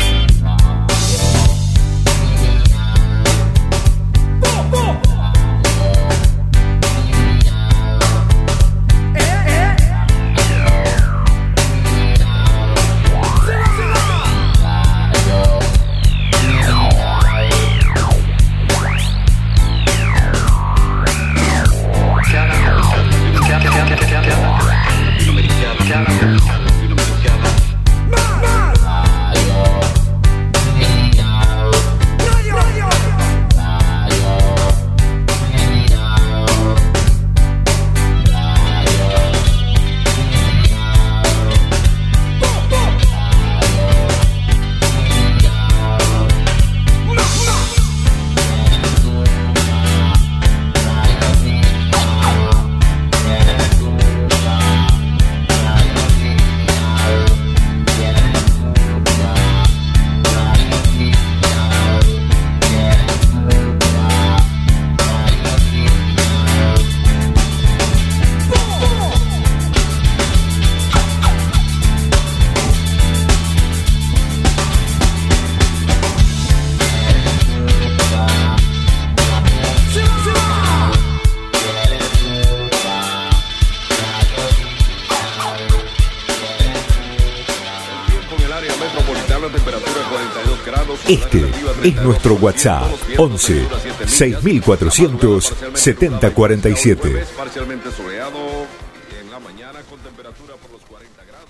Este es nuestro WhatsApp once seis mil cuatrocientos setenta cuarenta y siete. Parcialmente soleado en la mañana con temperatura por los cuarenta grados.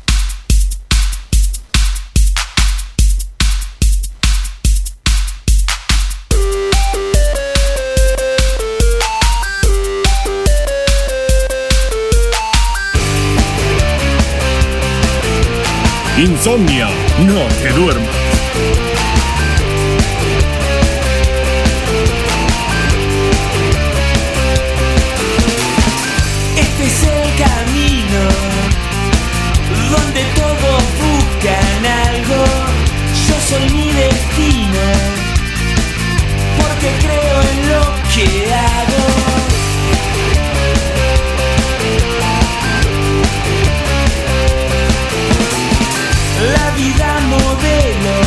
Insomnia, no te duermas. Este es el camino donde todos buscan algo. Yo soy mi destino porque creo en lo que hago. La vida modelo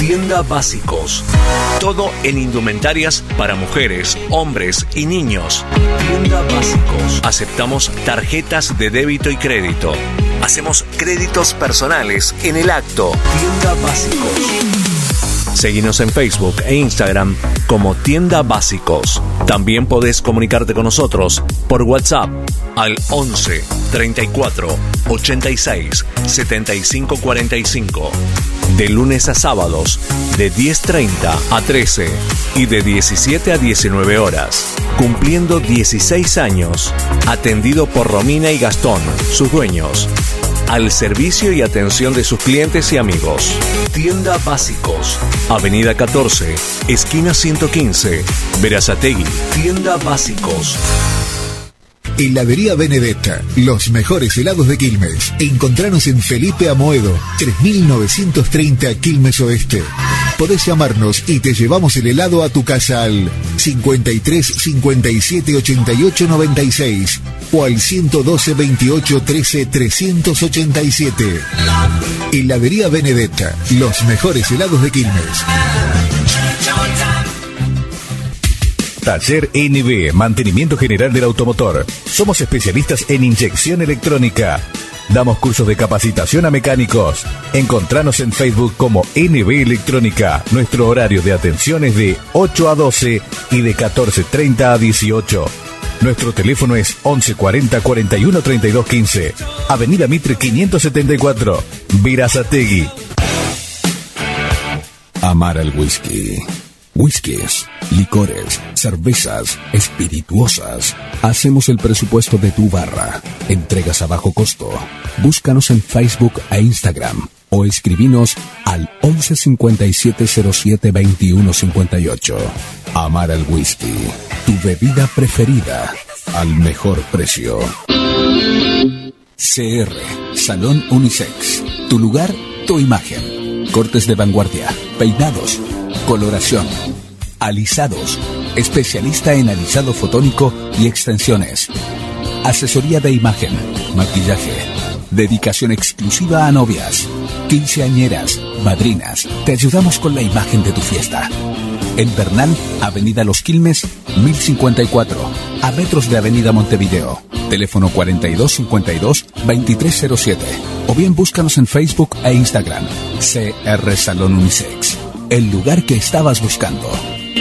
Tienda Básicos. Todo en indumentarias para mujeres, hombres y niños. Tienda Básicos. Aceptamos tarjetas de débito y crédito. Hacemos créditos personales en el acto. Tienda Básicos. Seguinos en Facebook e Instagram como Tienda Básicos. También podés comunicarte con nosotros por WhatsApp al once, treinta y cuatro, ochenta y seis, setenta y cinco cuarenta y cinco. De lunes a sábados, de diez treinta a trece y de diecisiete a diecinueve horas. Cumpliendo dieciséis años. Atendido por Romina y Gastón, sus dueños. Al servicio y atención de sus clientes y amigos. Tienda Básicos. Avenida catorce, esquina ciento quince, Berazategui. Tienda Básicos. Heladería Benedetta, los mejores helados de Quilmes. Encontranos en Felipe Amoedo, tres mil novecientos treinta Quilmes Oeste. Podés llamarnos y te llevamos el helado a tu casa al cincuenta y tres, cincuenta y siete, ochenta y ocho, noventa y seis o al ciento doce, veintiocho, trece, trescientos ochenta y siete. Heladería Benedetta, los mejores helados de Quilmes. Taller N B, mantenimiento general del automotor. Somos especialistas en inyección electrónica. Damos cursos de capacitación a mecánicos. Encontranos en Facebook como N B Electrónica. Nuestro horario de atención es de ocho a doce y de catorce treinta a dieciocho. Nuestro teléfono es once cuarenta, cuarenta y uno, treinta y dos quince. Avenida Mitre quinientos setenta y cuatro, Berazategui. Amar al whisky. Whiskies, licores, cervezas, espirituosas. Hacemos el presupuesto de tu barra. Entregas a bajo costo. Búscanos en Facebook e Instagram o escribinos al once cincuenta y siete cero siete veintiuno cincuenta y ocho. Amar al whisky, tu bebida preferida al mejor precio. C R, Salón Unisex. Tu lugar, tu imagen. Cortes de vanguardia, peinados, coloración, alisados, especialista en alisado fotónico y extensiones, asesoría de imagen, maquillaje, dedicación exclusiva a novias, quinceañeras, madrinas. Te ayudamos con la imagen de tu fiesta. En Bernal, Avenida Los Quilmes, mil cincuenta y cuatro, a metros de Avenida Montevideo. Teléfono cuarenta y dos cincuenta y dos, veintitrés cero siete. O bien búscanos en Facebook e Instagram. C R Salón Unisex. El lugar que estabas buscando.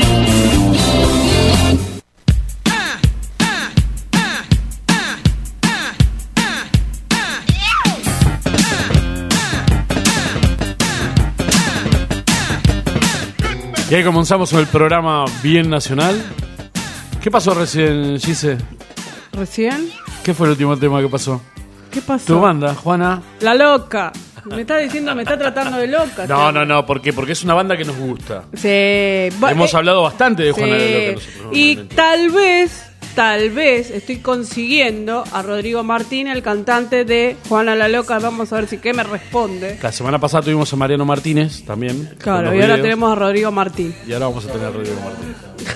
Y ahí comenzamos con el programa Bien Nacional. ¿Qué pasó recién, Gise? ¿Recién? ¿Qué fue el último tema que pasó? ¿Qué pasó? Tu banda, Juana. La Loca. Me está diciendo, me está tratando de loca. No, no, no, ¿por qué? Porque es una banda que nos gusta. Sí. Hemos eh, hablado bastante de Juana sí. la Loca nosotros. Y tal vez, tal vez estoy consiguiendo a Rodrigo Martín, el cantante de Juana la Loca. Vamos a ver si qué me responde. La semana pasada tuvimos a Mariano Martínez también. Claro, y ahora videos. tenemos a Rodrigo Martín. Y ahora vamos a tener a Rodrigo Martín.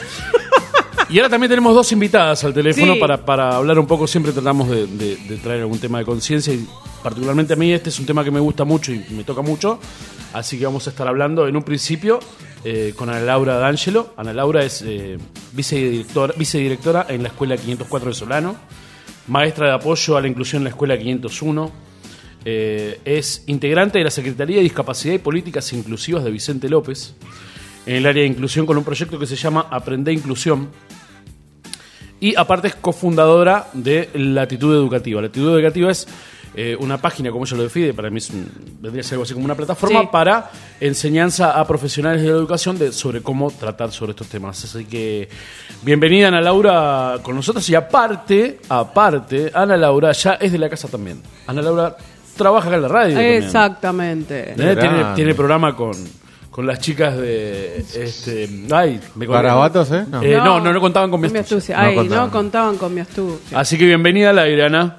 Y ahora también tenemos dos invitadas al teléfono sí. para, para hablar un poco. Siempre tratamos de, de, de traer algún tema de conciencia y particularmente a mí este es un tema que me gusta mucho y me toca mucho. Así que vamos a estar hablando en un principio eh, con Ana Laura D'Angelo. Ana Laura es eh, vicedirectora, vicedirectora en la Escuela quinientos cuatro de Solano, maestra de apoyo a la inclusión en la Escuela quinientos uno. Eh, es integrante de la Secretaría de Discapacidad y Políticas Inclusivas de Vicente López en el área de inclusión con un proyecto que se llama Aprende Inclusión. Y aparte es cofundadora de Latitud Educativa. Latitud Educativa es eh, una página, como ella lo define, para mí es un, vendría a ser algo así como una plataforma sí. para enseñanza a profesionales de la educación de, sobre cómo tratar sobre estos temas. Así que bienvenida Ana Laura con nosotros. Y aparte, aparte, Ana Laura ya es de la casa también. Ana Laura trabaja acá en la radio. Exactamente. ¿Eh? Tiene, tiene programa con... con las chicas de este ay me ¿Garabatos, eh? No. eh no, no no contaban con mi astucia, astucia. Ay, no, contaban. no contaban con mi astucia. Así que bienvenida a la Irana.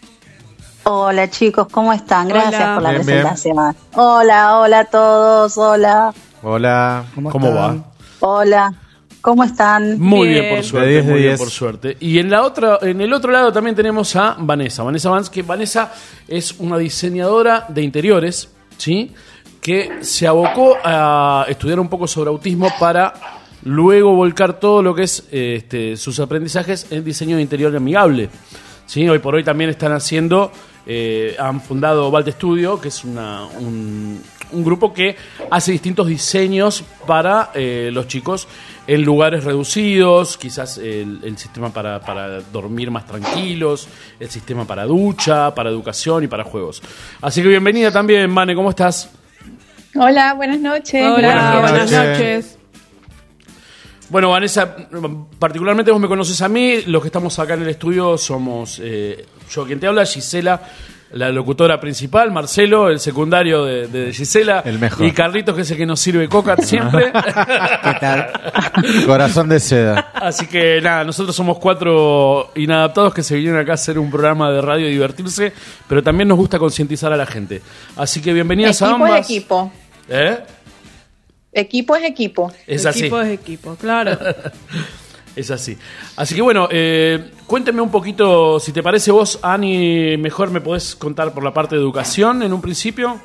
Hola chicos, ¿cómo están? Gracias hola. por la bien, presentación. Bien. Hola, hola a todos, hola. Hola. ¿Cómo, ¿Cómo va? Hola. ¿Cómo están? Muy bien, bien por suerte, diez de muy diez. bien por suerte. Y en la otra, en el otro lado también tenemos a Vanessa, Vanessa Vance, que Vanessa es una diseñadora de interiores, ¿sí? que se abocó a estudiar un poco sobre autismo para luego volcar todo lo que es este, sus aprendizajes en diseño de interior amigable. ¿Sí? Hoy por hoy también están haciendo, eh, han fundado Valte Studio, que es una, un, un grupo que hace distintos diseños para eh, los chicos en lugares reducidos, quizás el, el sistema para, para dormir más tranquilos, el sistema para ducha, para educación y para juegos. Así que bienvenida también, Mane, ¿cómo estás? Hola, buenas noches. Hola, Buenas buenas noches. noches. Bueno, Vanessa, particularmente vos me conoces a mí, los que estamos acá en el estudio somos eh, yo quien te habla, Gisela, la locutora principal, Marcelo, el secundario de, de Gisela, El mejor. y Carlitos, que es el que nos sirve coca siempre. ¿Qué tal? Corazón de seda. Así que nada, nosotros somos cuatro inadaptados que se vinieron acá a hacer un programa de radio y divertirse, pero también nos gusta concientizar a la gente. Así que bienvenidas a Equipo ambas. es equipo. ¿Eh? Equipo es equipo. Es así. Equipo es equipo, claro. Es así. Así que bueno, eh, cuénteme un poquito, si te parece vos, Ani, mejor me podés contar por la parte de educación en un principio.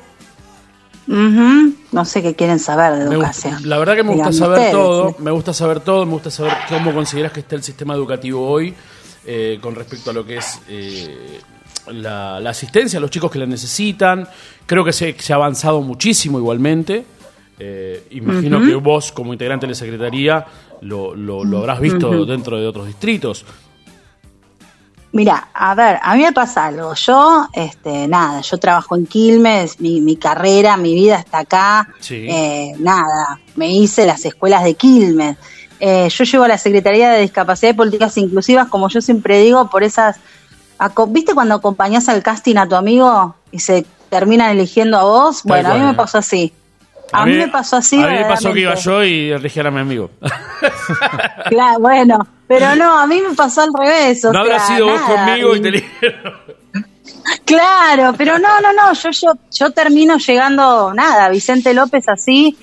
Ujú. No sé qué quieren saber de Me educación. gusta- la verdad que me gusta Díganme saber ustedes, todo, ¿sí? me gusta saber todo, me gusta saber cómo consideras que está el sistema educativo hoy eh, con respecto a lo que es eh, la, la asistencia a los chicos que la necesitan. Creo que se, se ha avanzado muchísimo igualmente. Eh, imagino Ujú. que vos, como integrante de la Secretaría, lo, lo, lo habrás visto Ujú. dentro de otros distritos. Mira, a ver, a mí me pasa algo. Yo, este, nada, yo trabajo en Quilmes, mi, mi carrera, mi vida está acá. Sí. Eh, nada, me hice las escuelas de Quilmes. Eh, yo llevo a la Secretaría de Discapacidad y Políticas Inclusivas, como yo siempre digo, por esas... aco- ¿Viste cuando acompañás al casting a tu amigo y se terminan eligiendo a vos? Tal Bueno, a mí cual. me pasó así. A, mí me pasó así. A mí me pasó que iba verdaderamente. yo y elegía a mi amigo. Claro, bueno, pero no, a mí me pasó al revés. O No habrás sea, sido vos nada, conmigo y y- te eligieron. Claro, pero no, no, no, yo, yo, yo termino llegando, nada, Vicente López así,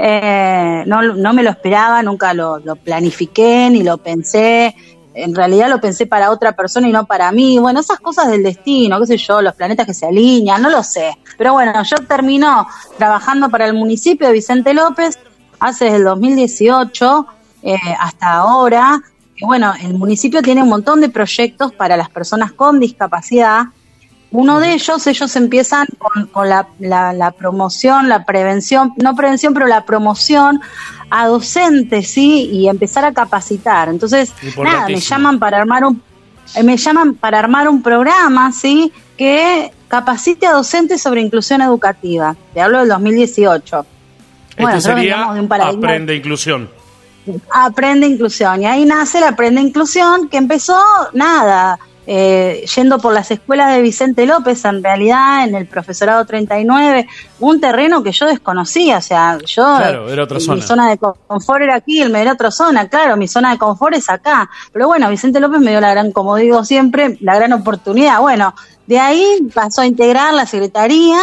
eh, no, no me lo esperaba, nunca lo, lo planifiqué ni lo pensé, en realidad lo pensé para otra persona y no para mí, bueno, esas cosas del destino, qué sé yo, los planetas que se alinean, no lo sé, pero bueno, yo termino trabajando para el municipio de Vicente López hace desde el dos mil dieciocho eh, hasta ahora, y bueno, el municipio tiene un montón de proyectos para las personas con discapacidad. Uno de ellos, ellos empiezan con, con la, la, la promoción, la prevención, no prevención, pero la promoción a docentes, ¿sí? Y empezar a capacitar. Entonces, nada, me Importantísimo. llaman para armar un, eh, me llaman para armar un programa, ¿sí? Que capacite a docentes sobre inclusión educativa. Te hablo del dos mil dieciocho. Este Bueno, nosotros sería veníamos de un paradigma- Aprende Inclusión. Aprende Inclusión. Y ahí nace el Aprende Inclusión, que empezó, nada, eh, yendo por las escuelas de Vicente López, en realidad, en el profesorado treinta y nueve, un terreno que yo desconocía, o sea, yo... Claro, era otra mi zona. zona de confort era aquí, él me era otra zona, claro, mi zona de confort es acá. Pero bueno, Vicente López me dio la gran, como digo siempre, la gran oportunidad. Bueno, de ahí pasó a integrar la Secretaría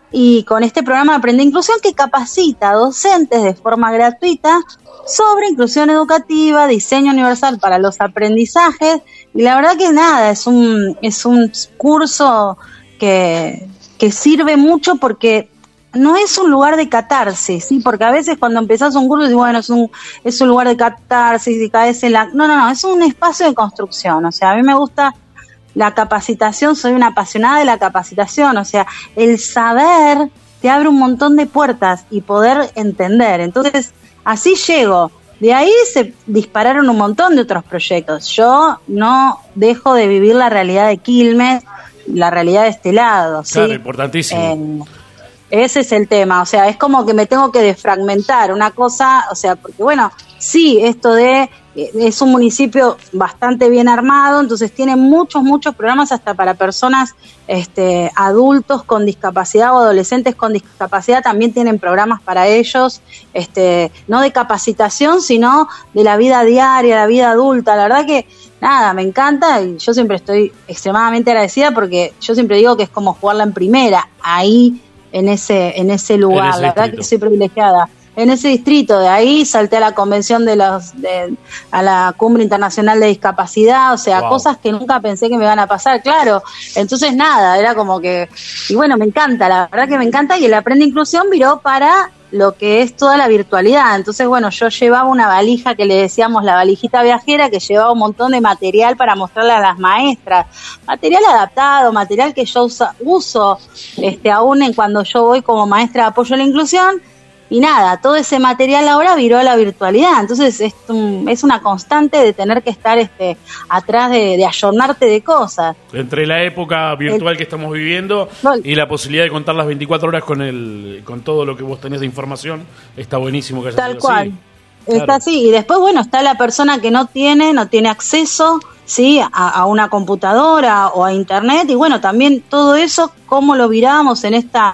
y con este programa Aprende Inclusión que capacita a docentes de forma gratuita sobre inclusión educativa, diseño universal para los aprendizajes, y la verdad que nada, es un, es un curso que, que sirve mucho porque no es un lugar de catarsis, ¿sí? Porque a veces cuando empezás un curso, dices, bueno, es un, es un lugar de catarsis y caes en la... No, no, no, es un espacio de construcción, o sea, a mí me gusta la capacitación, soy una apasionada de la capacitación, o sea, el saber te abre un montón de puertas y poder entender, entonces así llego. De ahí se dispararon un montón de otros proyectos. Yo no dejo de vivir la realidad de Quilmes, la realidad de este lado, ¿sí? Claro, importantísimo. Eh, ese es el tema, o sea, es como que me tengo que desfragmentar una cosa, o sea, porque bueno, sí, esto de, eh, es un municipio bastante bien armado, entonces tiene muchos, muchos programas hasta para personas, este, adultos con discapacidad o adolescentes con discapacidad, también tienen programas para ellos, este, no de capacitación, sino de la vida diaria, la vida adulta, la verdad que nada, me encanta y yo siempre estoy extremadamente agradecida porque yo siempre digo que es como jugarla en primera, ahí en ese en ese lugar, En ese la verdad distrito. que soy privilegiada. en ese distrito. De ahí salté a la convención de los, de, a la Cumbre Internacional de Discapacidad, o sea, Wow. cosas que nunca pensé que me iban a pasar, claro. Entonces nada, era como que, y bueno, me encanta, la verdad que me encanta, y el Aprende Inclusión viró para lo que es toda la virtualidad. Entonces, bueno, yo llevaba una valija que le decíamos la valijita viajera, que llevaba un montón de material para mostrarle a las maestras, material adaptado, material que yo usa, uso este aún en cuando yo voy como maestra de apoyo a la inclusión, y nada, todo ese material ahora viró a la virtualidad. Entonces es, un, es una constante de tener que estar este atrás de, de ayornarte de cosas. Entre la época virtual que estamos viviendo y la posibilidad de contar las veinticuatro horas con el con todo lo que vos tenés de información, está buenísimo que haya Tal sido cual. así. Está Claro. así. Y después, bueno, está la persona que no tiene, no tiene acceso, ¿sí? A, a una computadora o a internet. Y bueno, también todo eso, cómo lo viramos en esta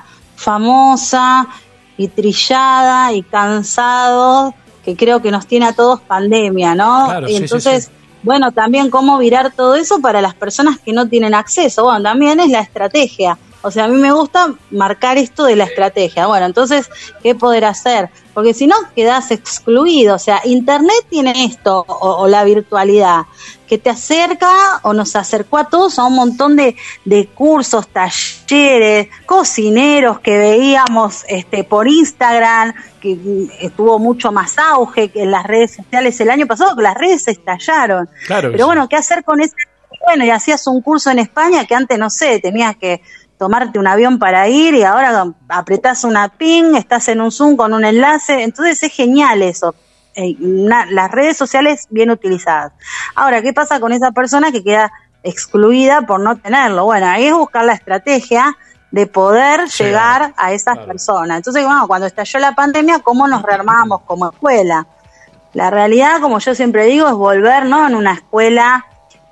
famosa y trillada y cansado, que creo que nos tiene a todos pandemia, ¿no? Claro, y sí, entonces, sí, sí. bueno, también cómo virar todo eso para las personas que no tienen acceso. Bueno, también es la estrategia. O sea, a mí me gusta marcar esto de la estrategia. Bueno, entonces, ¿qué poder hacer? Porque si no, quedás excluido. O sea, Internet tiene esto, o, o la virtualidad, que te acerca o nos acercó a todos a un montón de, de cursos, talleres, cocineros que veíamos este, por Instagram, que mm, estuvo mucho más auge que en las redes sociales el año pasado, que las redes se estallaron. Claro que Pero sí. bueno, ¿qué hacer con ese? Bueno, y hacías un curso en España que antes, no sé, tenías que tomarte un avión para ir, y ahora apretás una ping, estás en un Zoom con un enlace. Entonces es genial eso, eh, una- las redes sociales bien utilizadas. Ahora, ¿qué pasa con esa persona que queda excluida por no tenerlo? Bueno, ahí es buscar la estrategia de poder llegar a esas personas. Entonces, bueno, cuando estalló la pandemia, ¿cómo nos rearmamos como escuela? La realidad, como yo siempre digo, es volver, ¿no?, en una escuela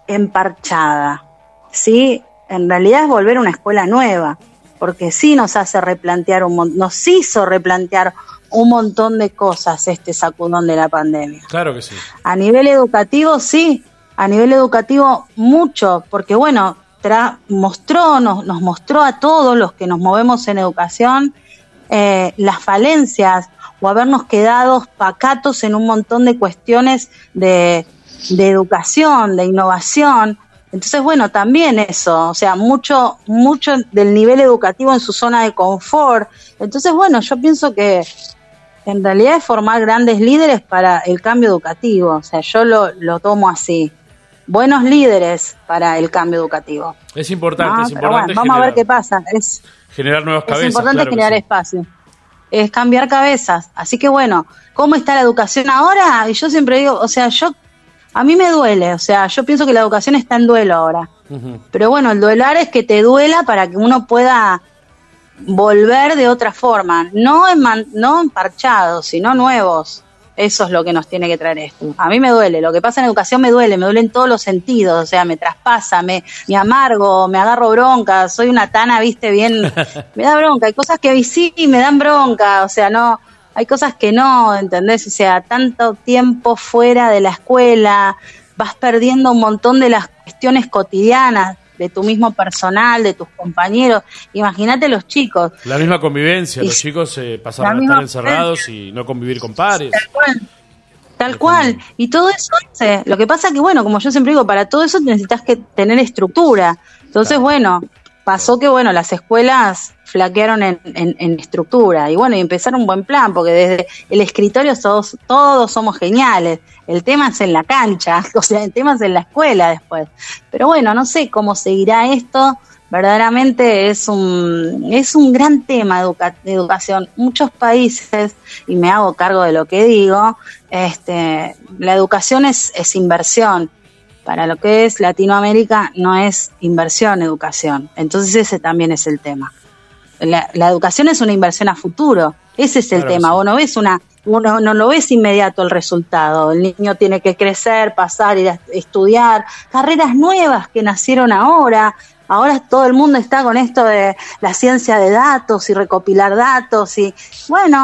emparchada, ¿sí? En realidad es volver a una escuela nueva, porque sí nos hace replantear un mon- nos hizo replantear un montón de cosas este sacudón de la pandemia. Claro que sí. A nivel educativo, sí, a nivel educativo mucho, porque bueno, tra- mostró, nos, nos mostró a todos los que nos movemos en educación eh, las falencias, o habernos quedado pacatos en un montón de cuestiones de, de educación, de innovación. Entonces, bueno, también eso, o sea, mucho, mucho del nivel educativo en su zona de confort. Entonces, bueno, yo pienso que en realidad es formar grandes líderes para el cambio educativo. O sea, yo lo, lo tomo así. Buenos líderes para el cambio educativo. Es importante, Ah, es pero importante bueno, vamos a generar, ver qué pasa. Es, generar nuevas es cabezas. importante claro que generar sí. espacio. Es cambiar cabezas. Así que bueno, ¿cómo está la educación ahora? Y yo siempre digo, o sea, yo a mí me duele, o sea, yo pienso que la educación está en duelo ahora. Ujú. Pero bueno, el duelar es que te duela para que uno pueda volver de otra forma, no en man- no emparchados, sino nuevos. Eso es lo que nos tiene que traer esto. A mí me duele, lo que pasa en educación me duele, me duele en todos los sentidos, o sea, me traspasa, me, me amargo, me agarro bronca, soy una tana, viste, bien, me da bronca, hay cosas que sí me dan bronca, o sea, no, hay cosas que no, ¿entendés? O sea, tanto tiempo fuera de la escuela, vas perdiendo un montón de las cuestiones cotidianas de tu mismo personal, de tus compañeros. Imagínate los chicos. La misma convivencia, Y- los chicos eh, pasaron La a misma estar encerrados y no convivir con pares. Tal cual. Tal cual. Y todo eso, hace- lo que pasa que, bueno, como yo siempre digo, para todo eso necesitas que tener estructura. Entonces, bueno, pasó que, bueno, las escuelas flaquearon en, en, en estructura. Y bueno, y empezaron un buen plan, porque desde el escritorio todos, todos somos geniales. El tema es en la cancha, o sea, el tema es en la escuela después. Pero bueno, no sé cómo seguirá esto. Verdaderamente es un es un gran tema educa- de educación. Muchos países, y me hago cargo de lo que digo, este, la educación es, es inversión. Para lo que es Latinoamérica no es inversión, educación. Entonces ese también es el tema. La, la educación es una inversión a futuro. Ese es el Claro, tema. sí. Vos no ves una, uno no lo ves inmediato el resultado. El niño tiene que crecer, pasar, ir a estudiar. Carreras nuevas que nacieron ahora. Ahora todo el mundo está con esto de la ciencia de datos y recopilar datos. Y bueno,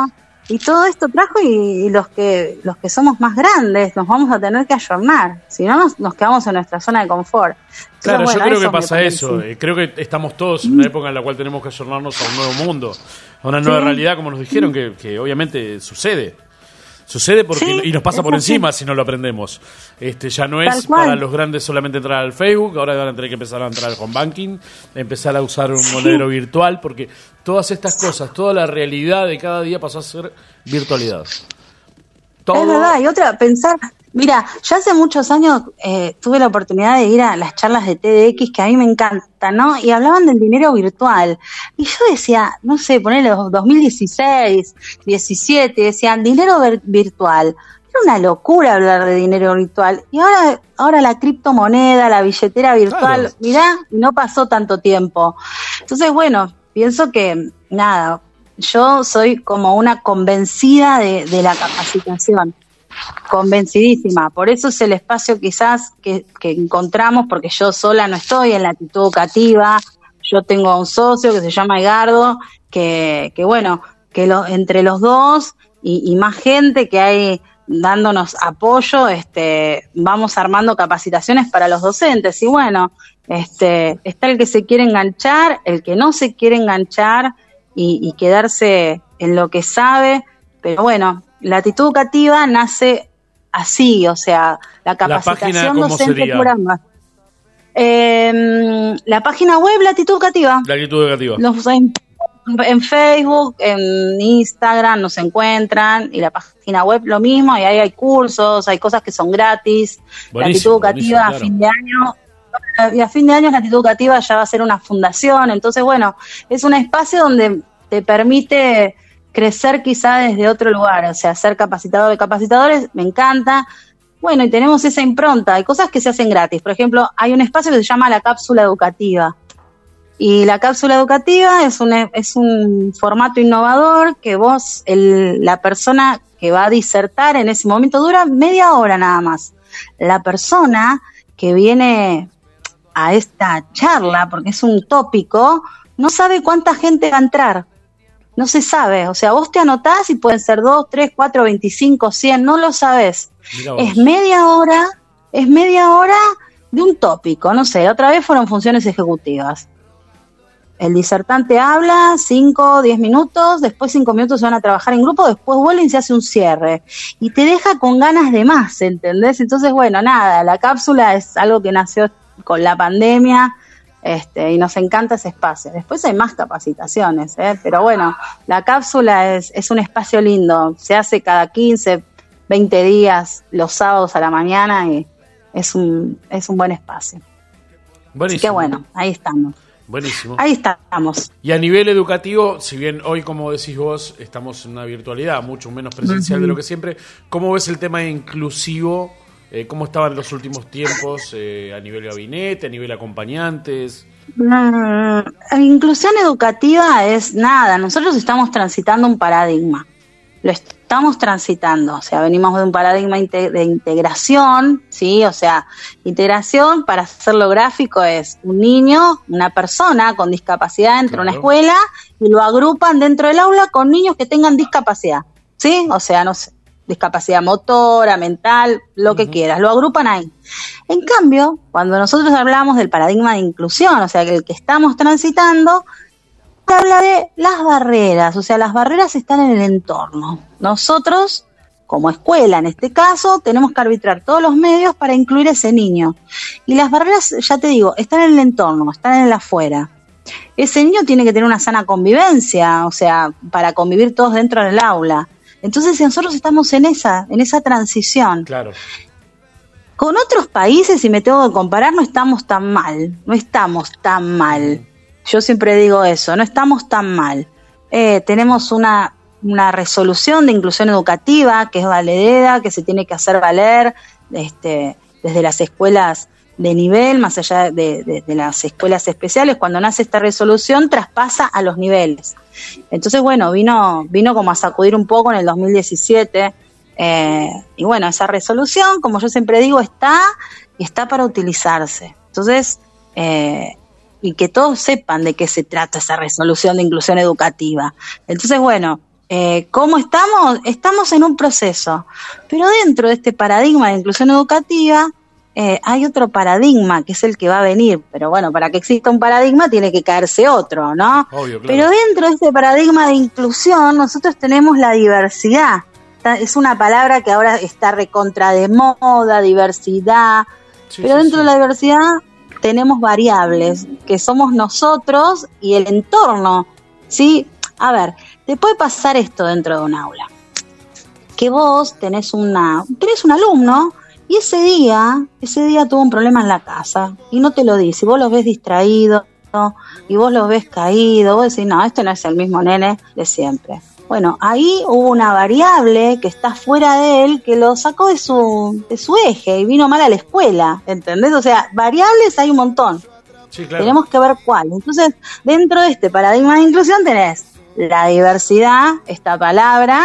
Y todo esto trajo y, y los que los que somos más grandes nos vamos a tener que ayornar, si no nos, nos quedamos en nuestra zona de confort. Entonces, Claro, bueno, yo creo eso que me pasa parece. eso. Eh, Creo que estamos todos en una época en la cual tenemos que ayornarnos a un nuevo mundo, a una nueva Sí. realidad, como nos dijeron, que, que obviamente sucede. Sucede porque Sí, y nos pasa es por así. encima si no lo aprendemos. Este ya no Tal es cual. para los grandes solamente entrar al Facebook, ahora van a tener que empezar a entrar al home banking, empezar a usar un monedero virtual, porque todas estas cosas, toda la realidad de cada día pasó a ser virtualidad. Todo- Es verdad, y otra, pensar, mira, ya hace muchos años eh, tuve la oportunidad de ir a las charlas de T D X que a mí me encantan, ¿no? Y hablaban del dinero virtual. Y yo decía, no sé, ponele dos mil dieciséis, diecisiete, decían dinero vir- virtual. Era una locura hablar de dinero virtual. Y ahora, ahora la criptomoneda, la billetera virtual, Claro. mirá, no pasó tanto tiempo. Entonces, bueno, pienso que, nada, yo soy como una convencida de, de la capacitación, convencidísima. Por eso es el espacio quizás que, que encontramos, porque yo sola no estoy en la actitud educativa, yo tengo un socio que se llama Edgardo, que, que bueno, que lo, entre los dos y, y más gente que hay dándonos apoyo, este, vamos armando capacitaciones para los docentes. Y bueno, este, está el que se quiere enganchar, el que no se quiere enganchar y, y quedarse en lo que sabe. Pero bueno, la actitud educativa nace así, o sea, la capacitación página, ¿cómo docente sería? por ambas. Eh, la página web, la actitud educativa. La actitud educativa. Los en, en Facebook, en Instagram nos encuentran, y la página web lo mismo, y ahí hay cursos, hay cosas que son gratis. La actitud Buenísimo, educativa buenísimo, a claro. fin de año, y a fin de año la actitud educativa ya va a ser una fundación. Entonces, bueno, es un espacio donde te permite crecer quizá desde otro lugar, o sea, ser capacitador de capacitadores, me encanta. Bueno, y tenemos esa impronta, hay cosas que se hacen gratis. Por ejemplo, hay un espacio que se llama la cápsula educativa. Y la cápsula educativa es un, es un formato innovador que vos, el, la persona que va a disertar en ese momento, dura media hora nada más. La persona que viene a esta charla, porque es un tópico, no sabe cuánta gente va a entrar. No se sabe, o sea, vos te anotás y pueden ser dos, tres, cuatro, veinticinco, cien, no lo sabés. Mirá vos. Es media hora, es media hora de un tópico, no sé, otra vez fueron funciones ejecutivas. El disertante habla cinco, diez minutos, después cinco minutos se van a trabajar en grupo, después vuelven y se hace un cierre. Y te deja con ganas de más, ¿entendés? Entonces, bueno, nada, la cápsula es algo que nació con la pandemia, este, y nos encanta ese espacio. Después hay más capacitaciones, ¿eh? Pero bueno, la cápsula es, es un espacio lindo, se hace cada quince, veinte días, los sábados a la mañana, y es un, es un buen espacio. Buenísimo. Así que bueno, ahí estamos. Buenísimo. Ahí estamos. Y a nivel educativo, si bien hoy, como decís vos, estamos en una virtualidad mucho menos presencial Ujú. de lo que siempre, ¿cómo ves el tema inclusivo? Eh, ¿Cómo estaban los últimos tiempos eh, a nivel gabinete, a nivel acompañantes? Mm, la inclusión educativa es nada, nosotros estamos transitando un paradigma, lo estamos transitando, o sea, venimos de un paradigma inte- de integración, ¿sí? O sea, integración, para hacerlo gráfico, es un niño, una persona con discapacidad entra a una Claro. escuela y lo agrupan dentro del aula con niños que tengan discapacidad, ¿sí? O sea, no sé, discapacidad motora, mental, lo que quieras, lo agrupan ahí. En cambio, cuando nosotros hablamos del paradigma de inclusión, o sea, que el que estamos transitando, habla de las barreras, o sea, las barreras están en el entorno. Nosotros, como escuela en este caso, tenemos que arbitrar todos los medios para incluir a ese niño. Y las barreras, ya te digo, están en el entorno, están en el afuera. Ese niño tiene que tener una sana convivencia, o sea, para convivir todos dentro del aula. Entonces nosotros estamos en esa, en esa transición. Claro. Con otros países, si me tengo que comparar, no estamos tan mal, no estamos tan mal. Yo siempre digo eso, no estamos tan mal. Eh, tenemos una, una resolución de inclusión educativa que es valedera, que se tiene que hacer valer este, desde las escuelas de nivel, más allá de, de, de las escuelas especiales. Cuando nace esta resolución, traspasa a los niveles. Entonces, bueno, vino, vino como a sacudir un poco en el dos mil diecisiete. Eh, y bueno, esa resolución, como yo siempre digo, está y está para utilizarse. Entonces, eh, y que todos sepan de qué se trata esa resolución de inclusión educativa. Entonces, bueno, Eh, ¿Cómo estamos? Estamos en un proceso, pero dentro de este paradigma de inclusión educativa eh, hay otro paradigma que es el que va a venir, pero bueno, para que exista un paradigma tiene que caerse otro, ¿no? Obvio, claro. Pero dentro de este paradigma de inclusión nosotros tenemos la diversidad. Es una palabra que ahora está recontra de moda, diversidad, sí, pero sí, dentro sí. de la diversidad tenemos variables, que somos nosotros y el entorno, ¿sí? A ver, te puede pasar esto dentro de un aula, que vos tenés, una, tenés un alumno y ese día, ese día tuvo un problema en la casa y no te lo dice, y vos lo ves distraído, ¿no? Y vos lo ves caído, vos decís, no, este no es el mismo nene de siempre. Bueno, ahí hubo una variable que está fuera de él que lo sacó de su, de su eje y vino mal a la escuela, ¿entendés? O sea, variables hay un montón. Sí, claro. Tenemos que ver cuál. Entonces, dentro de este paradigma de inclusión tenés la diversidad, esta palabra,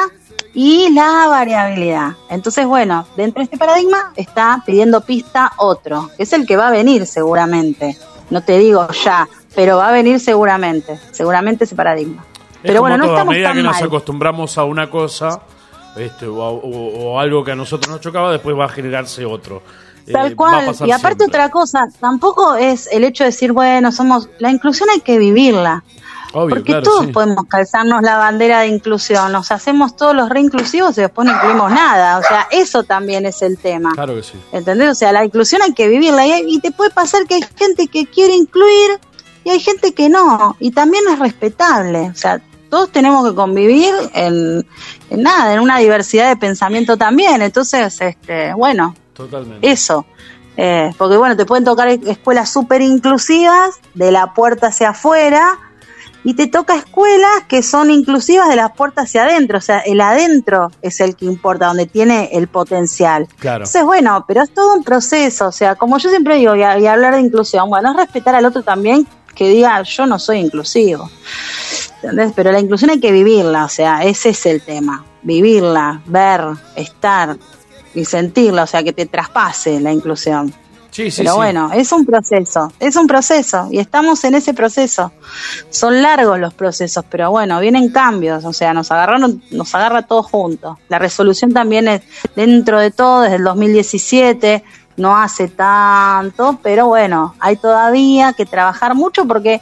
y la variabilidad. Entonces, bueno, dentro de este paradigma está pidiendo pista otro, que es el que va a venir seguramente. No te digo ya, pero va a venir seguramente, seguramente ese paradigma. Es pero como bueno, no todo, estamos a medida tan que nos mal. acostumbramos a una cosa, este, o, o, o algo que a nosotros nos chocaba, después va a generarse otro. Tal Eh, cual, va a pasar y aparte siempre. otra cosa, tampoco es el hecho de decir, bueno, somos, la inclusión hay que vivirla, Obvio, porque claro, todos sí. podemos calzarnos la bandera de inclusión, nos hacemos todos los reinclusivos y después no incluimos nada, o sea, eso también es el tema, Claro que sí. ¿entendés? O sea, la inclusión hay que vivirla, y, hay- y te puede pasar que hay gente que quiere incluir y hay gente que no, y también es respetable, o sea, todos tenemos que convivir en, en nada, en una diversidad de pensamiento también, entonces, este, bueno, Totalmente. eso, eh, porque bueno, te pueden tocar escuelas súper inclusivas, de la puerta hacia afuera, y te toca escuelas que son inclusivas de la puerta hacia adentro, o sea, el adentro es el que importa, donde tiene el potencial. Claro. Entonces, bueno, pero es todo un proceso, o sea, como yo siempre digo, y, a- y hablar de inclusión, bueno, es respetar al otro también, que diga, yo no soy inclusivo, ¿entendés? Pero la inclusión hay que vivirla, o sea, ese es el tema, vivirla, ver, estar y sentirla, o sea, que te traspase la inclusión. Sí, sí, Pero sí. bueno, es un proceso, es un proceso y estamos en ese proceso. Son largos los procesos, pero bueno, vienen cambios, o sea, nos agarraron, nos agarra todos juntos. La resolución también es dentro de todo desde el dos mil diecisiete, no hace tanto, pero bueno, hay todavía que trabajar mucho porque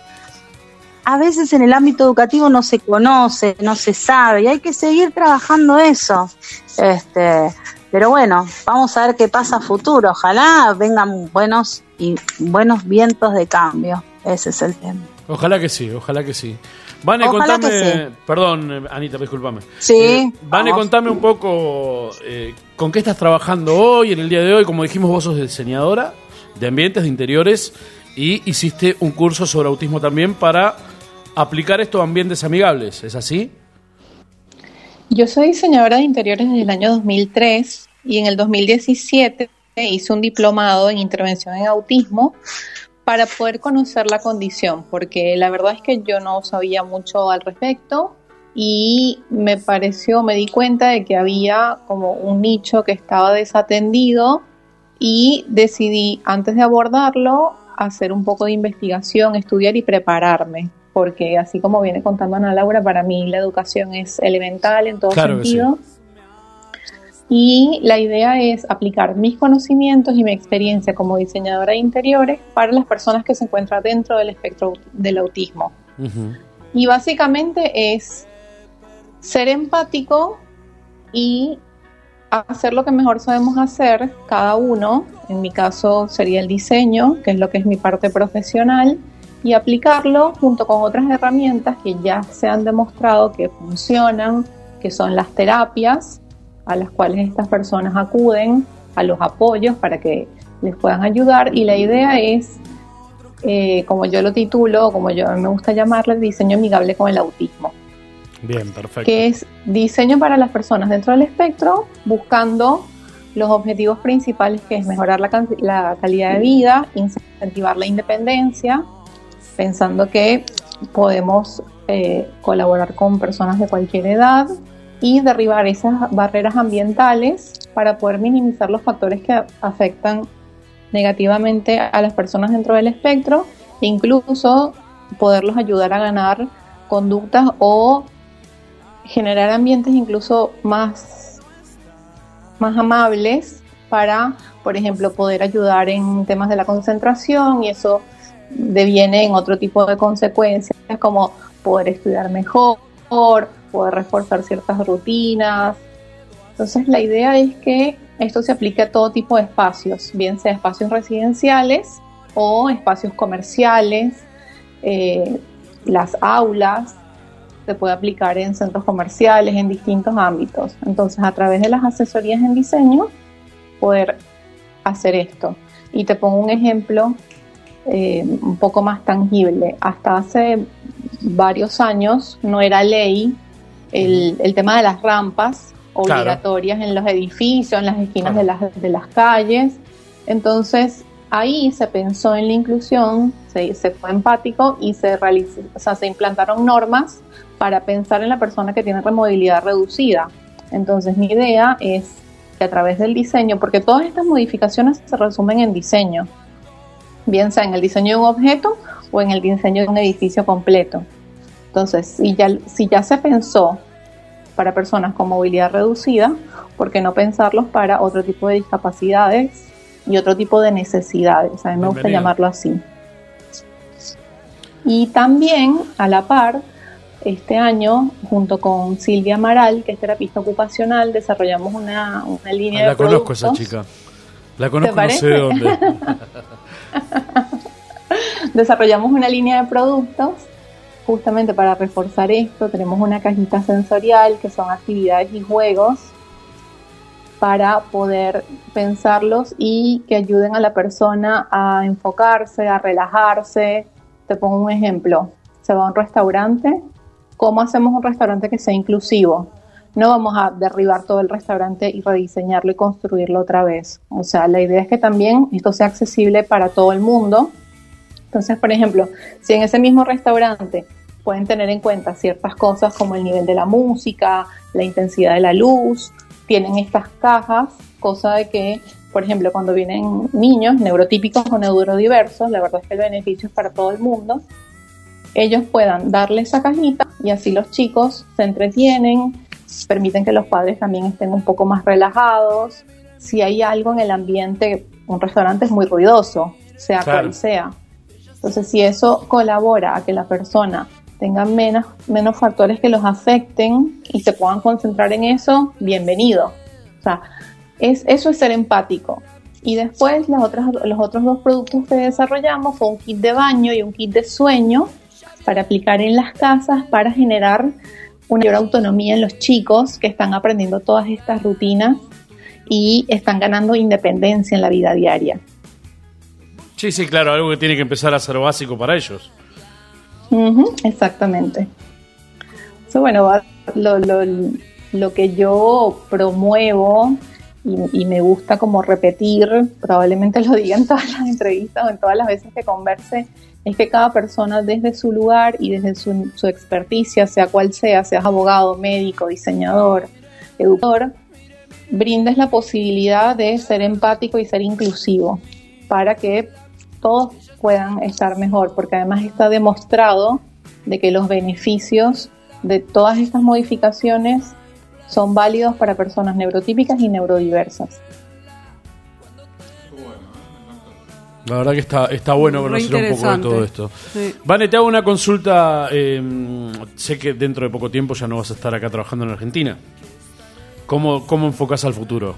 a veces en el ámbito educativo no se conoce, no se sabe y hay que seguir trabajando eso. Este, pero bueno, vamos a ver qué pasa a futuro. Ojalá vengan buenos y buenos vientos de cambio. Ese es el tema. Ojalá que sí, ojalá que sí. Vane, Ojalá contame. que sí. Perdón, eh, Anita, discúlpame. Sí, Eh, Vane, vamos. contame un poco eh, con qué estás trabajando hoy, en el día de hoy. Como dijimos, vos sos diseñadora de ambientes, de interiores, y hiciste un curso sobre autismo también para aplicar esto a ambientes amigables. ¿Es así? Yo soy diseñadora de interiores desde el año dos mil tres y en el dos mil diecisiete hice un diplomado en intervención en autismo para poder conocer la condición, porque la verdad es que yo no sabía mucho al respecto y me pareció, me di cuenta de que había como un nicho que estaba desatendido y decidí, antes de abordarlo, hacer un poco de investigación, estudiar y prepararme, porque así como viene contando Ana Laura, para mí la educación es elemental en todo Claro que sentido. Y la idea es aplicar mis conocimientos y mi experiencia como diseñadora de interiores para las personas que se encuentran dentro del espectro del autismo. Ujú. Y básicamente es ser empático y hacer lo que mejor sabemos hacer cada uno. En mi caso sería el diseño, que es lo que es mi parte profesional, y aplicarlo junto con otras herramientas que ya se han demostrado que funcionan, que son las terapias a las cuales estas personas acuden, a los apoyos para que les puedan ayudar. Y la idea es, eh, como yo lo titulo, como yo me gusta llamarle, diseño amigable con el autismo, Bien, perfecto. que es diseño para las personas dentro del espectro, buscando los objetivos principales, que es mejorar la, can- la calidad de vida, incentivar la independencia, pensando que podemos eh, colaborar con personas de cualquier edad y derribar esas barreras ambientales para poder minimizar los factores que afectan negativamente a las personas dentro del espectro e incluso poderlos ayudar a ganar conductas o generar ambientes incluso más, más amables para, por ejemplo, poder ayudar en temas de la concentración, y eso deviene en otro tipo de consecuencias, como poder estudiar mejor, poder reforzar ciertas rutinas. Entonces la idea es que esto se aplique a todo tipo de espacios, bien sea espacios residenciales o espacios comerciales, eh, las aulas, se puede aplicar en centros comerciales, en distintos ámbitos. Entonces, a través de las asesorías en diseño, poder hacer esto. Y te pongo un ejemplo eh, un poco más tangible. Hasta hace varios años no era ley el, el tema de las rampas obligatorias, claro, en los edificios, en las esquinas, claro, de las, de las calles. Entonces, ahí se pensó en la inclusión, se, se fue empático y se realizó, o sea, se implantaron normas para pensar en la persona que tiene movilidad reducida. Entonces, mi idea es que a través del diseño, porque todas estas modificaciones se resumen en diseño, bien sea en el diseño de un objeto o en el diseño de un edificio completo. Entonces, si ya, si ya se pensó para personas con movilidad reducida, ¿por qué no pensarlos para otro tipo de discapacidades y otro tipo de necesidades? A mí me gusta llamarlo así. Y también, a la par, este año, junto con Silvia Amaral, que es terapista ocupacional, desarrollamos una, una línea ah, de productos. La conozco esa chica. La conozco, no sé de dónde. Desarrollamos una línea de productos justamente para reforzar esto. Tenemos una cajita sensorial, que son actividades y juegos para poder pensarlos y que ayuden a la persona a enfocarse, a relajarse. Te pongo un ejemplo. Se va a un restaurante. ¿Cómo hacemos un restaurante que sea inclusivo? No vamos a derribar todo el restaurante y rediseñarlo y construirlo otra vez. O sea, la idea es que también esto sea accesible para todo el mundo. Entonces, por ejemplo, si en ese mismo restaurante pueden tener en cuenta ciertas cosas como el nivel de la música, la intensidad de la luz, tienen estas cajas, cosa de que, por ejemplo, cuando vienen niños neurotípicos o neurodiversos, la verdad es que el beneficio es para todo el mundo, ellos puedan darle esa cajita y así los chicos se entretienen, permiten que los padres también estén un poco más relajados. Si hay algo en el ambiente, un restaurante es muy ruidoso, sea claro. cual sea. Entonces, si eso colabora a que la persona tenga menos, menos factores que los afecten y se puedan concentrar en eso, bienvenido. O sea, es, eso es ser empático. Y después las otras, los otros dos productos que desarrollamos fue un kit de baño y un kit de sueño para aplicar en las casas para generar una mayor autonomía en los chicos que están aprendiendo todas estas rutinas y están ganando independencia en la vida diaria. Sí, sí, claro, algo que tiene que empezar a ser básico para ellos. Uh-huh, exactamente. So, bueno, lo, lo, lo que yo promuevo y, y me gusta como repetir, probablemente lo diga en todas las entrevistas o en todas las veces que converse, es que cada persona desde su lugar y desde su, su experticia, sea cual sea, seas abogado, médico, diseñador, educador, brindes la posibilidad de ser empático y ser inclusivo para que todos puedan estar mejor, porque además está demostrado de que los beneficios de todas estas modificaciones son válidos para personas neurotípicas y neurodiversas. La verdad que está, está bueno conocer un poco de todo esto. Sí. Vane, te hago una consulta. Eh, sé que dentro de poco tiempo ya no vas a estar acá trabajando en Argentina. ¿Cómo, cómo enfocas al futuro?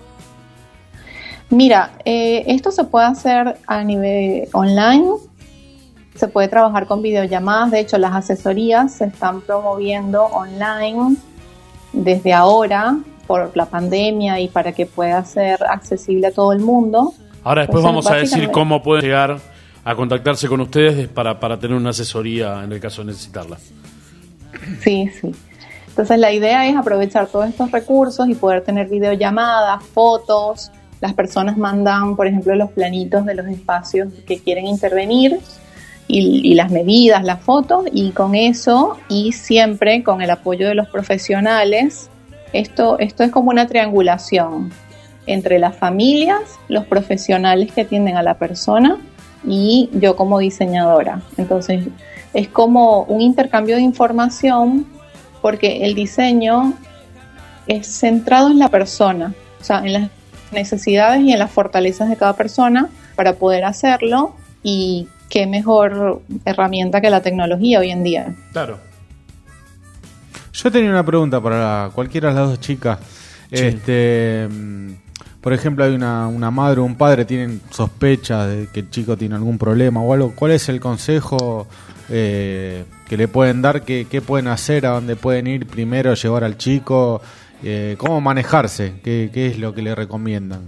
Mira, eh, esto se puede hacer a nivel online, se puede trabajar con videollamadas. De hecho, las asesorías se están promoviendo online desde ahora por la pandemia y para que pueda ser accesible a todo el mundo. Ahora después Entonces, vamos a decir cómo pueden llegar a contactarse con ustedes para, para tener una asesoría en el caso de necesitarla. Sí, sí. Entonces la idea es aprovechar todos estos recursos y poder tener videollamadas, fotos. Las personas mandan, por ejemplo, los planitos de los espacios que quieren intervenir y, y las medidas, las fotos, y con eso, y siempre con el apoyo de los profesionales, esto, esto es como una triangulación entre las familias, los profesionales que atienden a la persona y yo como diseñadora. Entonces, es como un intercambio de información porque el diseño es centrado en la persona, o sea, en las necesidades y en las fortalezas de cada persona para poder hacerlo, y qué mejor herramienta que la tecnología hoy en día. Claro. Yo tenía una pregunta para cualquiera de las dos chicas. Sí. Este, por ejemplo, hay una, una madre o un padre tienen sospechas de que el chico tiene algún problema o algo. ¿Cuál es el consejo eh, que le pueden dar? ¿Qué, qué pueden hacer? ¿A dónde pueden ir primero? ¿Llevar al chico? Eh, ¿Cómo manejarse? ¿Qué, qué es lo que le recomiendan?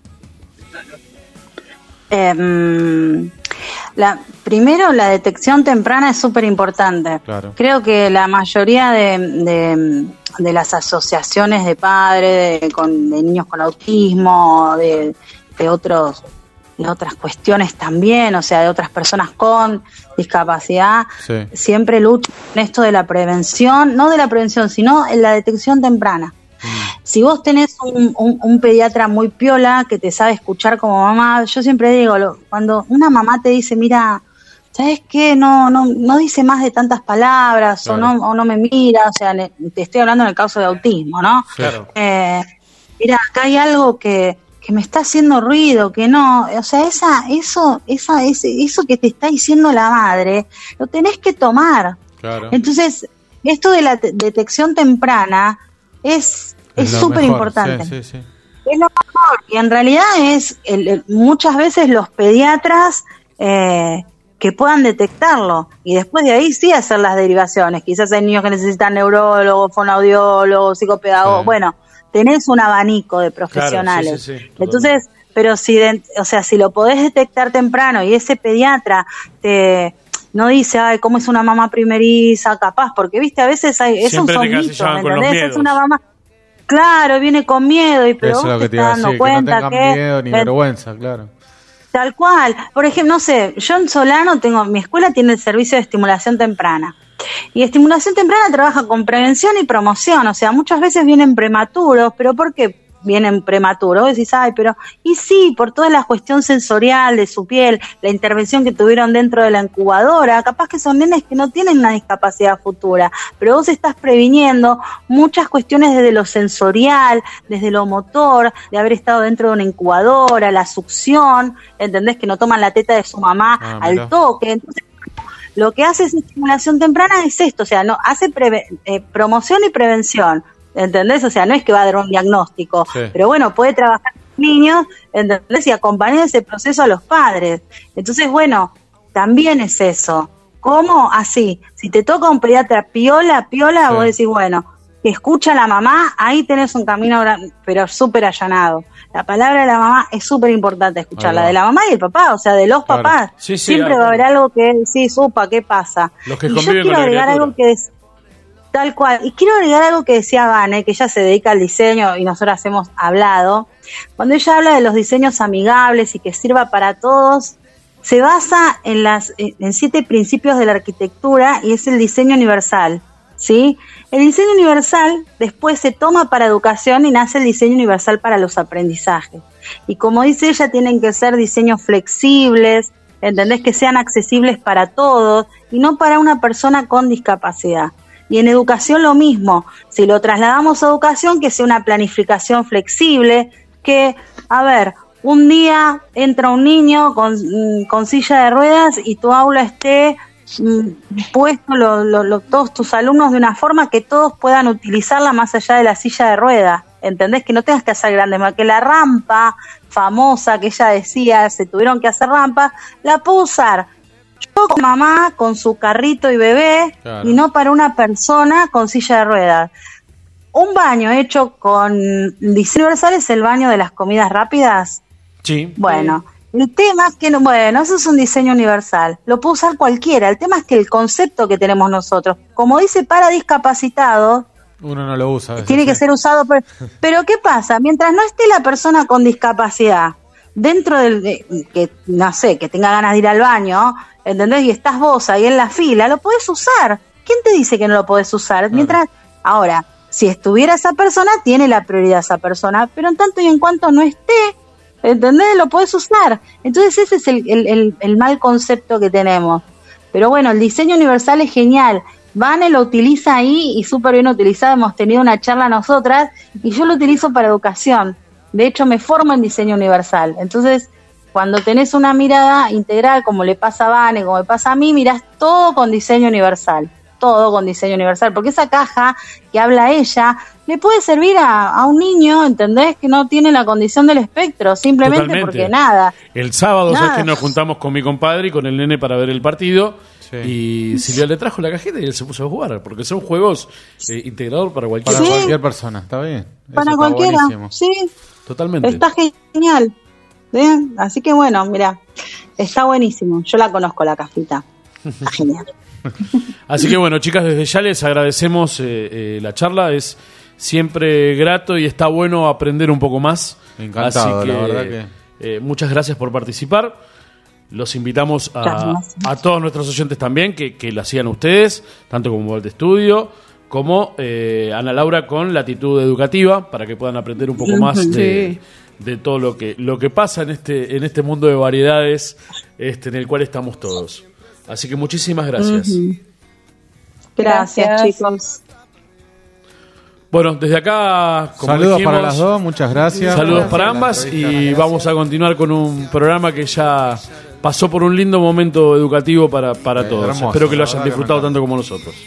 Eh, la, primero, la detección temprana es súper importante. Claro. Creo que la mayoría de, de, de las asociaciones de padres, de, con, de niños con autismo, de, de, otros, de otras cuestiones también, o sea, de otras personas con discapacidad, Sí. siempre luchan en esto de la prevención, no de la prevención, sino en la detección temprana. Si vos tenés un, un, un pediatra muy piola que te sabe escuchar como mamá, yo siempre digo, lo, cuando una mamá te dice, mira, ¿sabes qué? No, no, no dice más de tantas palabras, Claro. o no, o no me mira, o sea, ne- te estoy hablando en el caso de autismo, ¿no? Claro. Eh, mira, acá hay algo que, que me está haciendo ruido, que no, o sea, esa, eso, esa, ese, eso que te está diciendo la madre, lo tenés que tomar. Claro. Entonces, esto de la te- detección temprana es es lo súper mejor. importante. Sí, sí, sí. Es lo mejor. Y en realidad es el, el- muchas veces los pediatras eh, que puedan detectarlo. Y después de ahí sí hacer las derivaciones. Quizás hay niños que necesitan neurólogos, fonoaudiólogos, psicopedagogos. Sí. Bueno, tenés un abanico de profesionales. Claro, sí, sí, sí, totalmente. Entonces, pero si, de- o sea, si lo podés detectar temprano y ese pediatra te no dice, ay, cómo es una mamá primeriza, capaz, porque viste, a veces hay, esos Siempre son te mitos, encasillaban ¿me con los entendés? Es miedos. una mamá, claro, viene con miedo, y pero Eso es vos lo te que te iba estás a dando decir, que no cuenta tengan que, miedo ni eh, vergüenza, claro. tal cual. Por ejemplo, no sé, yo en Solano tengo, mi escuela tiene el servicio de estimulación temprana. Y estimulación temprana trabaja con prevención y promoción, o sea, muchas veces vienen prematuros, pero ¿por qué vienen prematuros? Vos decís, ay, pero, y sí, por toda la cuestión sensorial de su piel, la intervención que tuvieron dentro de la incubadora, capaz que son nenes que no tienen una discapacidad futura, pero vos estás previniendo muchas cuestiones desde lo sensorial, desde lo motor, de haber estado dentro de una incubadora, la succión, ¿entendés? Que no toman la teta de su mamá Ah, al mirá. toque. Entonces, lo que hace esa estimulación temprana es esto, o sea, no hace preve- eh, promoción y prevención, ¿entendés? O sea, no es que va a dar un diagnóstico, Sí. pero bueno, puede trabajar con niños, ¿entendés? Y acompañar ese proceso a los padres. Entonces, bueno, también es eso. ¿Cómo? Así. Si te toca un pediatra piola, piola, Sí. vos decís, bueno, que escucha a la mamá, ahí tenés un camino, gran- pero súper allanado. La palabra de la mamá es súper importante escucharla, Ahí va. de la mamá y el papá, o sea, de los Claro. papás. Sí, sí, Siempre claro. va a haber algo que sí, supa, ¿qué pasa? Los que Y yo conviven quiero con la agregar criatura. algo que es tal cual. Y quiero agregar algo que decía Vane, que ella se dedica al diseño y nosotras hemos hablado. Cuando ella habla de los diseños amigables y que sirva para todos, se basa en las en siete principios de la arquitectura y es el diseño universal, ¿sí? El diseño universal después se toma para educación y nace el diseño universal para los aprendizajes. Y como dice ella, tienen que ser diseños flexibles, ¿entendés? Que sean accesibles para todos y no para una persona con discapacidad. Y en educación lo mismo, si lo trasladamos a educación, que sea una planificación flexible, que, a ver, un día entra un niño con, mm, con silla de ruedas y tu aula esté mm, puesto lo, lo, lo- todos tus alumnos de una forma que todos puedan utilizarla más allá de la silla de ruedas. ¿Entendés? Que no tengas que hacer grandes, más que la rampa famosa que ella decía, se tuvieron que hacer rampa, la puedo usar yo con mamá con su carrito y bebé, Claro. y no para una persona con silla de ruedas. Un baño hecho con diseño universal es el baño de las comidas rápidas. Sí. Bueno, el tema es que, no, bueno, eso es un diseño universal, lo puede usar cualquiera, el tema es que el concepto que tenemos nosotros, como dice para discapacitados, Uno no lo usa. a veces, tiene que sí. ser usado por... Pero ¿qué pasa? Mientras no esté la persona con discapacidad dentro del... de- que no sé, que tenga ganas de ir al baño, ¿entendés? Y estás vos ahí en la fila, lo podés usar. ¿Quién te dice que no lo podés usar? Mientras... Ahora, si estuviera esa persona, tiene la prioridad esa persona, pero en tanto y en cuanto no esté, ¿entendés? Lo podés usar. Entonces ese es el, el, el, el mal concepto que tenemos. Pero bueno, el diseño universal es genial. Vane lo utiliza ahí y súper bien utilizado. Hemos tenido una charla nosotras y yo lo utilizo para educación. De hecho, me formo en diseño universal. Entonces, cuando tenés una mirada integral, como le pasa a Vane, como me pasa a mí, mirás todo con diseño universal. Todo con diseño universal. Porque esa caja que habla ella le puede servir a, a un niño, ¿entendés? Que no tiene la condición del espectro. Simplemente Totalmente. porque nada. El sábado, Nada. ¿sabes que nos juntamos con mi compadre y con el nene para ver el partido? Y Silvia le trajo la cajeta y él se puso a jugar. Porque son juegos eh, integrador para cualquier Para Sí. cualquier persona, está bien. Eso Para está cualquiera. buenísimo. Sí, Totalmente. está genial. ¿Sí? Así que bueno, mira, está buenísimo. Yo la conozco, la cajita. Está genial. Así que bueno, chicas, desde ya les agradecemos eh, eh, la charla. Es siempre grato y está bueno aprender un poco más. Encantado, Así que, la verdad que- eh, muchas gracias por participar. Los invitamos a, Gracias. a todos nuestros oyentes también que, que lo hacían ustedes, tanto como Volt Estudio, como eh, Ana Laura con Latitud Educativa, para que puedan aprender un poco más de, de todo lo que lo que pasa en este en este mundo de variedades este, en el cual estamos todos. Así que muchísimas gracias. Ujú. Gracias, Gracias. chicos. Bueno, desde acá, como Saludos dijimos, para las dos, muchas gracias. saludos Gracias. para La ambas entrevista, y gracias. vamos a continuar con un programa que ya pasó por un lindo momento educativo para, para Eh, todos. hermoso, Espero que lo la hayan verdad que disfrutado me tanto como nosotros.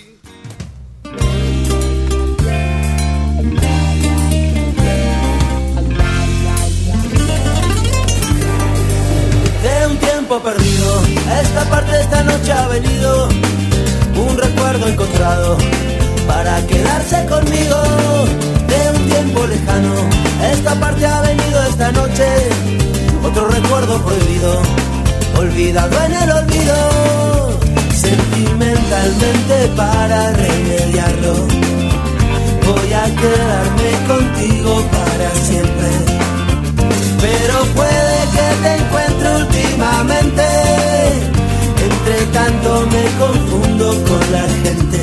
De un tiempo perdido, a esta parte esta noche ha venido un recuerdo encontrado para quedarse conmigo. De un tiempo lejano, a esta parte ha venido esta noche otro recuerdo prohibido, olvidado en el olvido. Sentimentalmente para remediarlo, voy a quedarme contigo para siempre. Pero puede que te encuentre últimamente, entre tanto me confundo con la gente.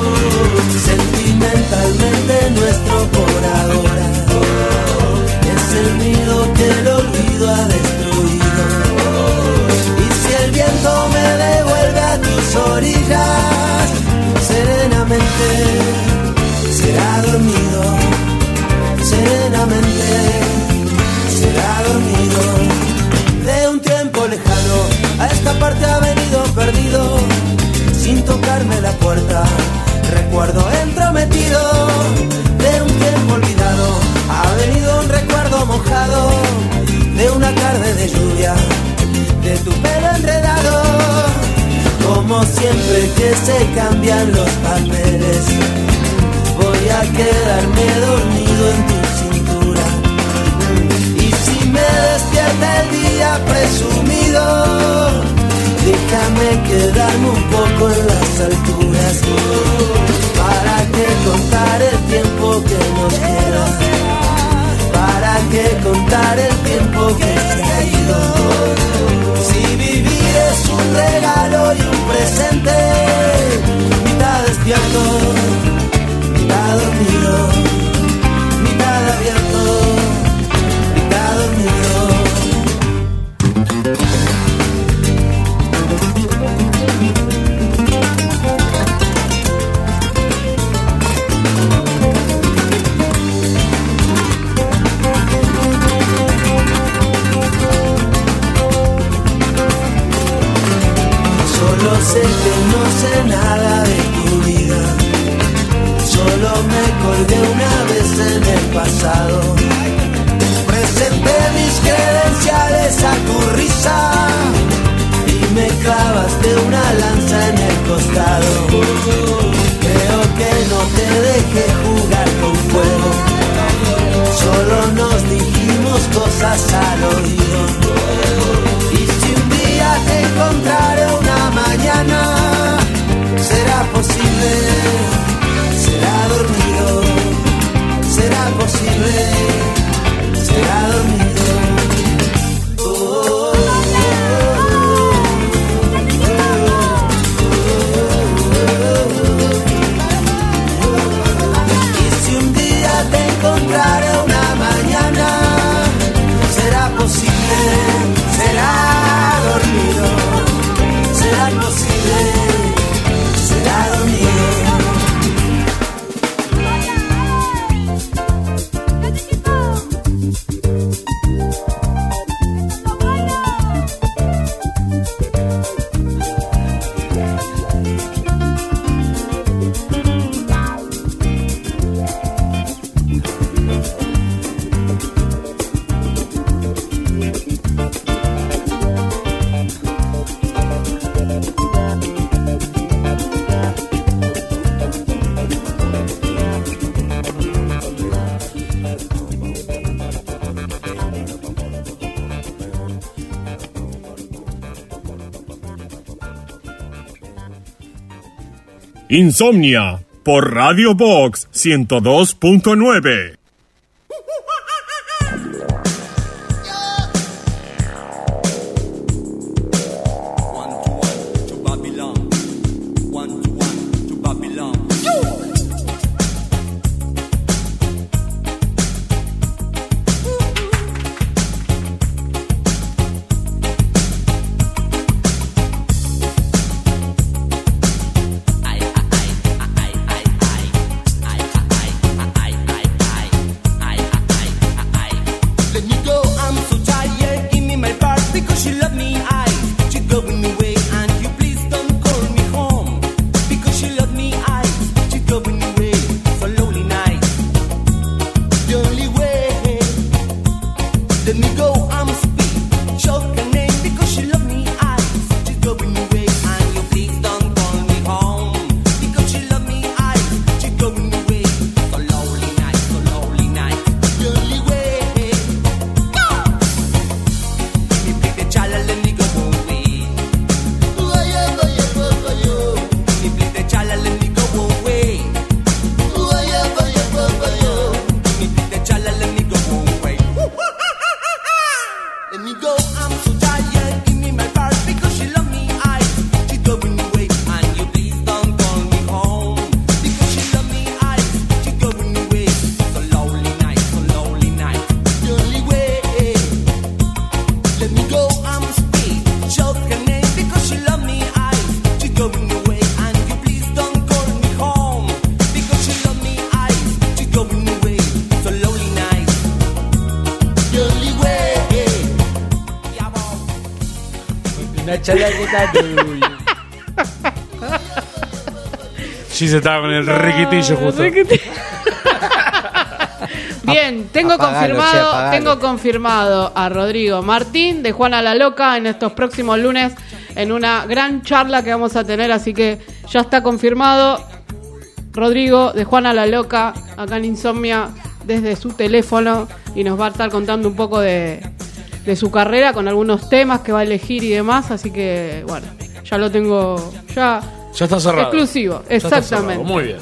Sentimentalmente nuestro por ahora es el nido que el olvido ha destruido. Y si el viento me devuelve a tus orillas, serenamente será dormido, serenamente será dormido. De un tiempo lejano, a esta parte ha venido perdido, sin tocarme la puerta, recuerdo entrometido. De un tiempo olvidado, ha venido un recuerdo mojado, de una tarde de lluvia, de tu pelo enredado. Como siempre que se cambian los papeles, voy a quedarme dormido en tu cintura. Y si me despierta el día presumido, déjame quedarme un poco en las alturas. ¿Para qué contar el tiempo que nos queda? ¿Para qué contar el tiempo que se ha ido? Si vivir es un regalo y un presente, mitad despierto, mitad dormido, mitad abierto, mitad dormido. Insomnia por Radio Box ciento dos punto nueve. Sí, se estaba con el riquitillo justo. Bien, tengo Apagalo, confirmado, che, apagalo. tengo confirmado a Rodrigo Martín de Juana la Loca en estos próximos lunes en una gran charla que vamos a tener, así que ya está confirmado. Rodrigo de Juana la Loca acá en Insomnia desde su teléfono y nos va a estar contando un poco de, de su carrera con algunos temas que va a elegir y demás, así que bueno, ya lo tengo ya Ya está cerrado. exclusivo, Ya está exactamente. cerrado. Muy bien.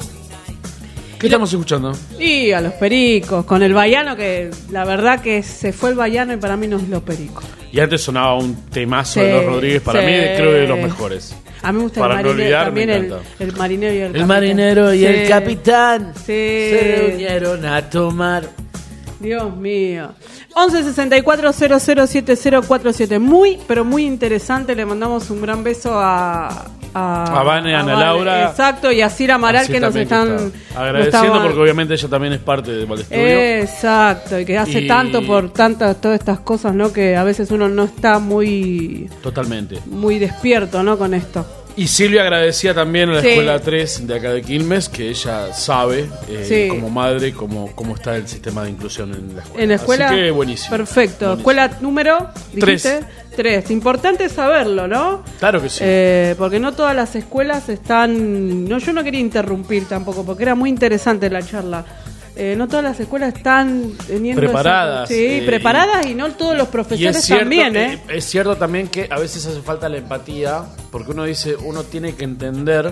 ¿Qué estamos escuchando? Y a los pericos, con el baiano, que la verdad que se fue el baiano y para mí no es los pericos. Y antes sonaba un temazo Sí, de los Rodríguez, para sí. mí creo que de los mejores. A mí me gusta Para el no marinero, olvidar, también me el, encanta. el marinero y el, El capitán. marinero y Sí. el capitán Sí. se reunieron a tomar. Dios mío. once sesenta y cuatro cero cero siete cero cuatro siete. Muy, pero muy interesante. Le mandamos un gran beso a... A, A Vane, Ana Vane, Laura. Exacto, y a Cira Amaral Así que nos también que están... está agradeciendo nos estaban- porque obviamente ella también es parte de Valdestudio. Exacto, y que hace Y- tanto por tantas, todas estas cosas, ¿no? Que a veces uno no está muy, Totalmente. muy despierto, ¿no? Con esto. Y Silvia agradecía también a la Sí. escuela tres de acá de Quilmes, que ella sabe, eh, Sí. como madre, cómo, cómo está el sistema de inclusión en la escuela. En la escuela. Así que buenísimo. Perfecto. Escuela número dijiste, tres. Importante saberlo, ¿no? Claro que sí. Eh, porque no todas las escuelas están. No, yo no quería interrumpir tampoco, porque era muy interesante la charla. Eh, no todas las escuelas están teniendo Preparadas, esa- sí, eh, preparadas y, no todos los Y profesores es cierto, también, que- ¿eh? es cierto también que a veces hace falta la empatía, porque uno dice, uno tiene que entender.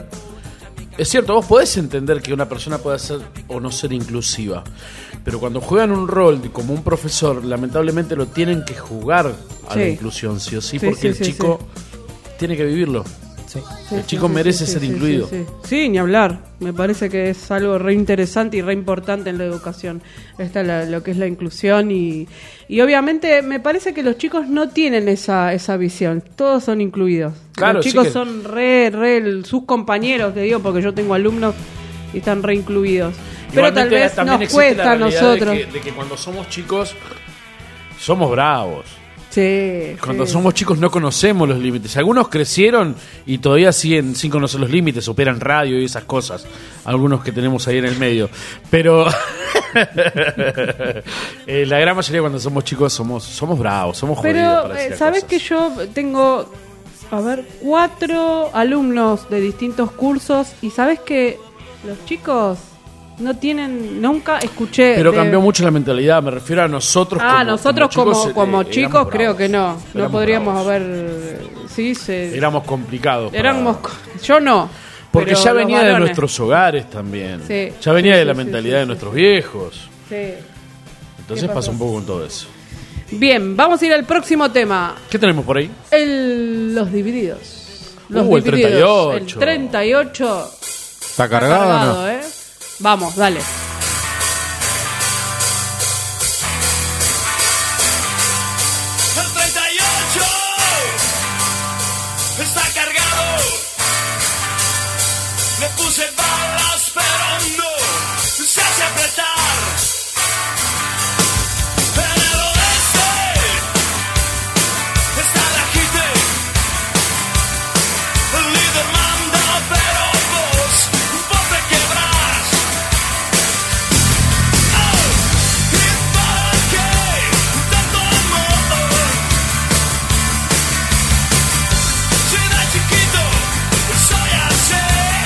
Es cierto, vos podés entender que una persona puede ser o no ser inclusiva, pero cuando juegan un rol de- como un profesor, lamentablemente lo tienen que jugar a la Sí. inclusión, sí o sí, Sí, porque sí, el sí, chico tiene que vivirlo. Sí, El sí, chico sí, merece sí, ser sí, incluido. Sí, sí. Sí, ni hablar. Me parece que es algo re interesante y re importante en la educación. Esta la- lo que es la inclusión y, y obviamente me parece que los chicos no tienen esa, esa visión. Todos son incluidos. Claro, los sí chicos que- son re, re el- sus compañeros, te digo, porque yo tengo alumnos y están re incluidos. Pero tal Igualmente, vez también nos existe cuesta la a realidad nosotros. De que, de que cuando somos chicos, somos bravos. Sí, Cuando sí. somos chicos no conocemos los límites. Algunos crecieron y todavía siguen sin conocer los límites, operan radio y esas cosas. Algunos que tenemos ahí en el medio. Pero eh, la gran mayoría cuando somos chicos somos somos bravos, somos jodidos. Pero, para decir eh, las ¿sabes cosas. que yo tengo, a ver, cuatro alumnos de distintos cursos y sabes que los chicos no tienen, nunca escuché... Pero de- cambió mucho la mentalidad, me refiero a nosotros Ah, como, nosotros como, chicos, como eh, chicos, éramos creo bravos. que no. No Éramos podríamos bravos. haber... Sí, se... Éramos complicados. para- Éramos... Yo no. Porque pero ya los venía de varones. nuestros hogares también. Sí. Ya venía Sí, de la sí, mentalidad sí, de sí, nuestros sí. viejos. Sí. Entonces ¿Qué pasa pasó? un poco con todo eso. Bien, vamos a ir al próximo tema. ¿Qué tenemos por ahí? El, los divididos. Los Uh, el divididos. treinta y ocho. El treinta y ocho. ¿Está cargado, o no? ¿eh? Vamos, dale. El treinta y ocho está cargado. Le puse balas, pero no se hace apretar. En el oeste está la gente. El líder manda, pero vos, vos te quebrás. Oh, ¿y para qué tanto amor? Si de chiquito soy así.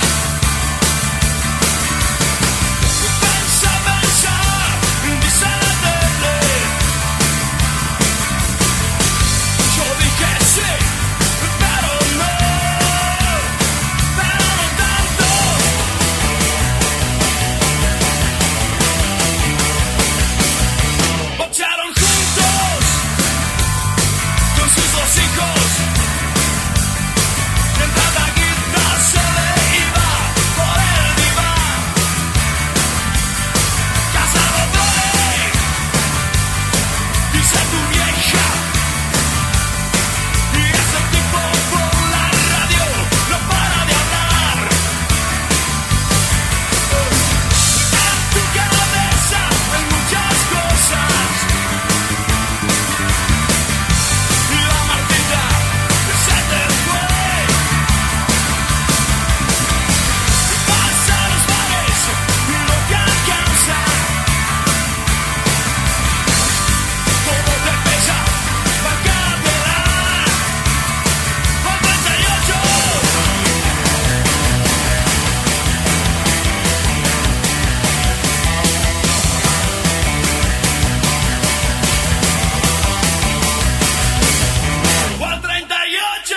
Pensa, pensa, dice la tele. Yo dije sí, pero no, pero no tanto. Bocharon juntos con sus dos hijos. Mientras la guita se le iba por el diván. Casado doble, dice tu vieja. Y ese tipo por la radio no para de hablar. En tu cabeza hay muchas cosas. Y la Martita se te fue. Vas a los bares, no te alcanza. Todo te pesa, va a capelar. Con treinta y ocho. O al treinta y ocho.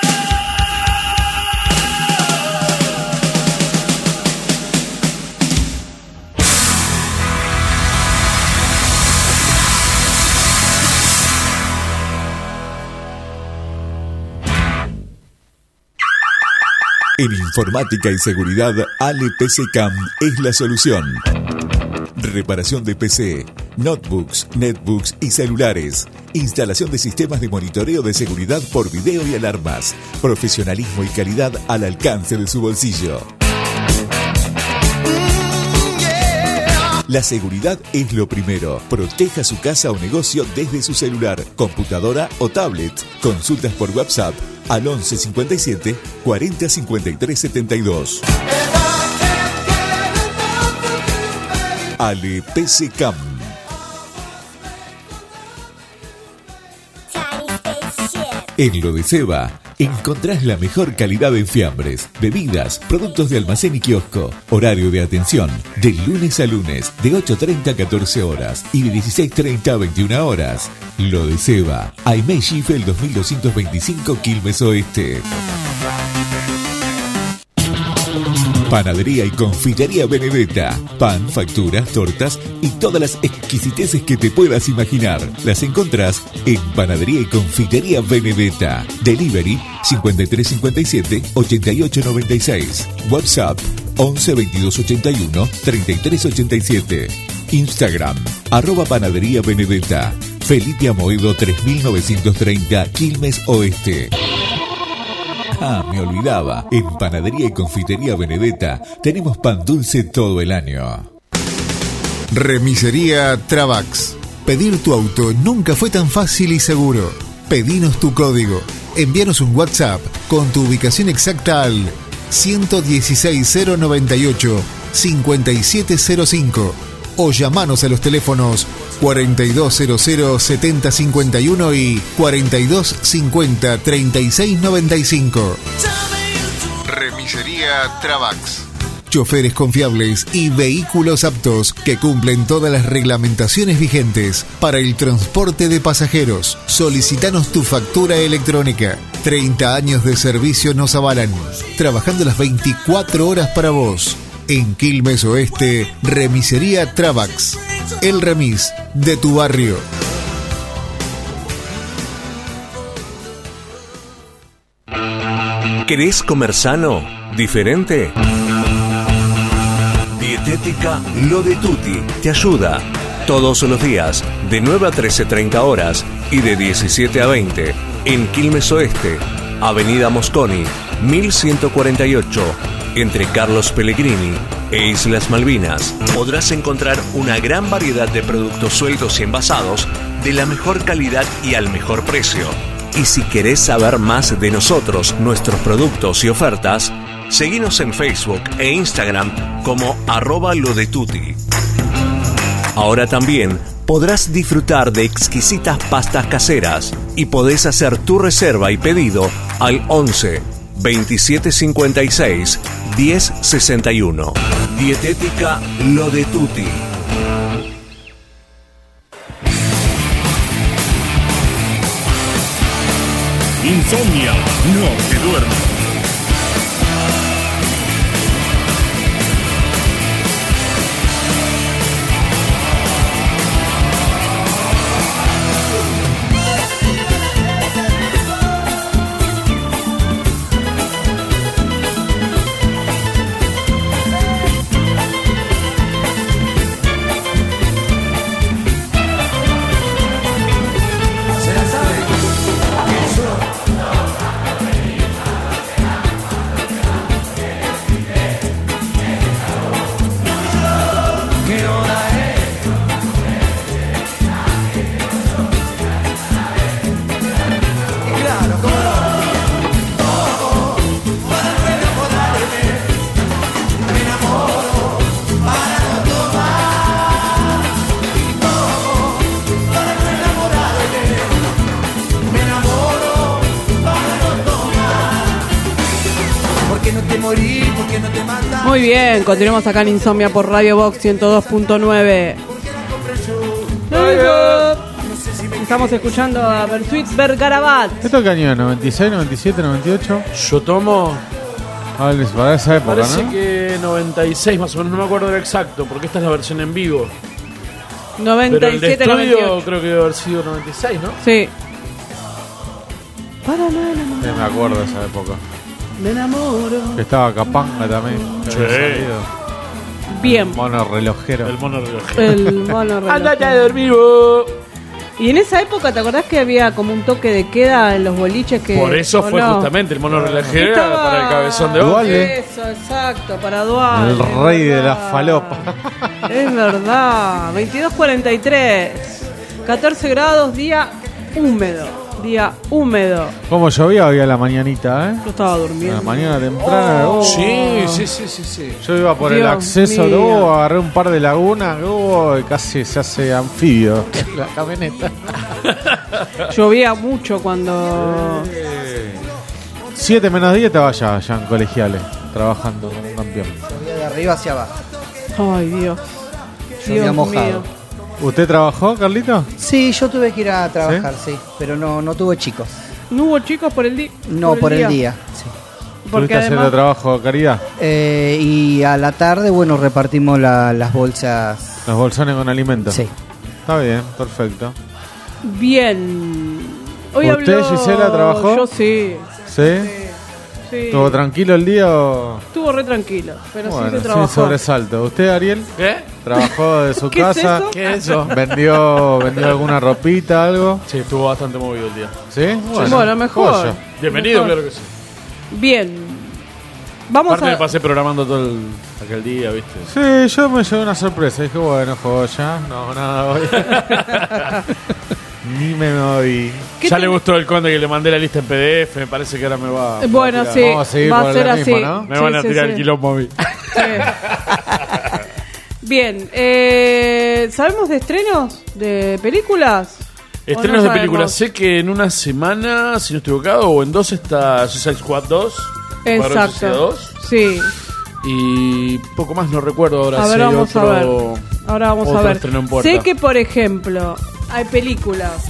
En informática y seguridad, Ale P C Cam es la solución. Reparación de P C, notebooks, netbooks y celulares. Instalación de sistemas de monitoreo de seguridad por video y alarmas. Profesionalismo y calidad al alcance de su bolsillo. La seguridad es lo primero. Proteja su casa o negocio desde su celular, computadora o tablet. Consultas por WhatsApp al once cincuenta y siete cuarenta cincuenta y tres setenta y dos. Ale P C Cam. En lo de Seba, encontrás la mejor calidad en fiambres, bebidas, productos de almacén y kiosco. Horario de atención, de lunes a lunes, de ocho treinta a catorce horas y de dieciséis treinta a veintiuna horas. Lo de Seba, Aimé Schiffel dos mil doscientos veinticinco, Quilmes Oeste. Panadería y confitería Benedetta. Pan, facturas, tortas y todas las exquisiteces que te puedas imaginar. Las encontrás en Panadería y confitería Benedetta. Delivery cincuenta y tres cincuenta y siete ochenta y ocho noventa y seis. WhatsApp once veintidós ochenta y uno treinta y tres ochenta y siete. Instagram arroba Panadería Benedetta. Felipe Amoedo tres mil novecientos treinta, Quilmes Oeste. Ah, me olvidaba. En Panadería y Confitería Benedetta tenemos pan dulce todo el año. Remisería Travax. Pedir tu auto nunca fue tan fácil y seguro. Pedinos tu código. Envíanos un WhatsApp con tu ubicación exacta al uno dieciséis cero noventa y ocho cincuenta y siete cero cinco o llamanos a los teléfonos cuarenta y dos cero cero setenta cincuenta y uno y cuarenta y dos cincuenta treinta y seis noventa y cinco. Remisería Travax. choferes confiables y vehículos aptos que cumplen todas las reglamentaciones vigentes para el transporte de pasajeros. Solicitanos tu factura electrónica. treinta años de servicio nos avalan, trabajando las veinticuatro horas para vos. En Quilmes Oeste, Remisería Travax, el remis de tu barrio. ¿Querés comer sano? ¿Diferente? Dietética Lo de Tutti te ayuda. Todos los días, de nueve a trece treinta horas y de diecisiete a veinte, en Quilmes Oeste, Avenida Mosconi, mil ciento cuarenta y ocho, entre Carlos Pellegrini e Islas Malvinas. Podrás encontrar una gran variedad de productos sueltos y envasados de la mejor calidad y al mejor precio. Y si querés saber más de nosotros, nuestros productos y ofertas, seguinos en Facebook e Instagram como arroba lo de tutti. Ahora también podrás disfrutar de exquisitas pastas caseras y podés hacer tu reserva y pedido al once veintisiete cincuenta y seis diez sesenta y uno. Dietética Lo de Tutti. Insomnia, no te duermas. Muy bien, continuamos acá en Insomnia por Radio Box ciento dos punto nueve. Estamos escuchando a Bersuit Bergarabat. ¿Esto qué año? ¿noventa y seis, noventa y siete, noventa y ocho? Yo tomo... Ah, para esa época, Parece ¿no? que noventa y seis más o menos, no me acuerdo del exacto, porque esta es la versión en vivo. noventa y siete, Pero el de noventa y estudio ocho. creo que debe haber sido noventa y seis, ¿no? Sí. Sí, me acuerdo de esa época. Me enamoro. Que estaba Capanga también. que Sí. había salido. Bien. El mono relojero. El mono relojero. El mono relojero. Andate a dormir vos. Y en esa época, ¿te acordás que había como un toque de queda en los boliches que... Por eso ¿o fue no? justamente el mono relojero Estaba- para el cabezón de oro. Duale. Eso, exacto, para Dual. El rey de la falopa. Es verdad. veintidós cuarenta y tres. catorce grados, día húmedo. Día húmedo. Como llovía hoy a la mañanita, ¿eh? Yo estaba A durmiendo. la mañana temprana. Oh. oh. Sí, sí, sí, sí, sí. Yo iba por el Dios acceso, mío. luego agarré un par de lagunas, luego y casi se hace anfibio la camioneta. Llovía mucho cuando... siete menos diez estaba ya, ya en colegiales, trabajando con un campeón. Llovía de arriba hacia abajo. Ay, Dios. Llovía Dios mojado. mío. ¿Usted trabajó, Carlito? Sí, yo tuve que ir a trabajar, sí, pero no, no tuve chicos. ¿No hubo chicos por el día? No, por el día. Sí. Porque ¿Tuviste haciendo además... trabajo, Caridad? Eh, y a la tarde, bueno, repartimos la- las bolsas. Los bolsones con alimentos. Sí. Está bien, perfecto. Bien. Hoy ¿Usted, habló- Gisela, trabajó? Yo sí. ¿Sí? Sí. ¿Estuvo tranquilo el día o...? Estuvo re tranquilo, pero Bueno, sí se sin trabajó. sobresalto. ¿Usted, Ariel? ¿Qué? ¿Trabajó de su ¿Qué es casa? eso? ¿Qué es eso? ¿Vendió, vendió alguna ropita, algo? Sí, estuvo bastante movido el día. ¿Sí? Bueno, mejor. joya. Bienvenido, Mejor. claro que sí. Bien. Vamos Aparte a... me pasé programando todo el, aquel día, ¿viste? Sí, yo me llevé una sorpresa. Dije, bueno, joya. No, nada, voy. Ni me moví. ¿Qué Ya te- le gustó el conde que le mandé la lista en P D F, me parece que ahora me va me va Bueno, a tirar. sí, Vamos a seguir va por a ser lo así. mismo, ¿no? Me Sí, van a sí, tirar sí. el quilombo a mí. Bien, eh, ¿sabemos de estrenos de películas? ¿O Estrenos no de sabemos? películas. Sé que en una semana, si no estoy equivocado, o en dos está Suicide Squad dos. Escuadrón Suicida Exacto. dos. Sí. Y poco más no recuerdo ahora. A ver, si hay vamos otro, a ver. Ahora vamos otro a ver. estreno en puerta. Sé que, por ejemplo, hay películas.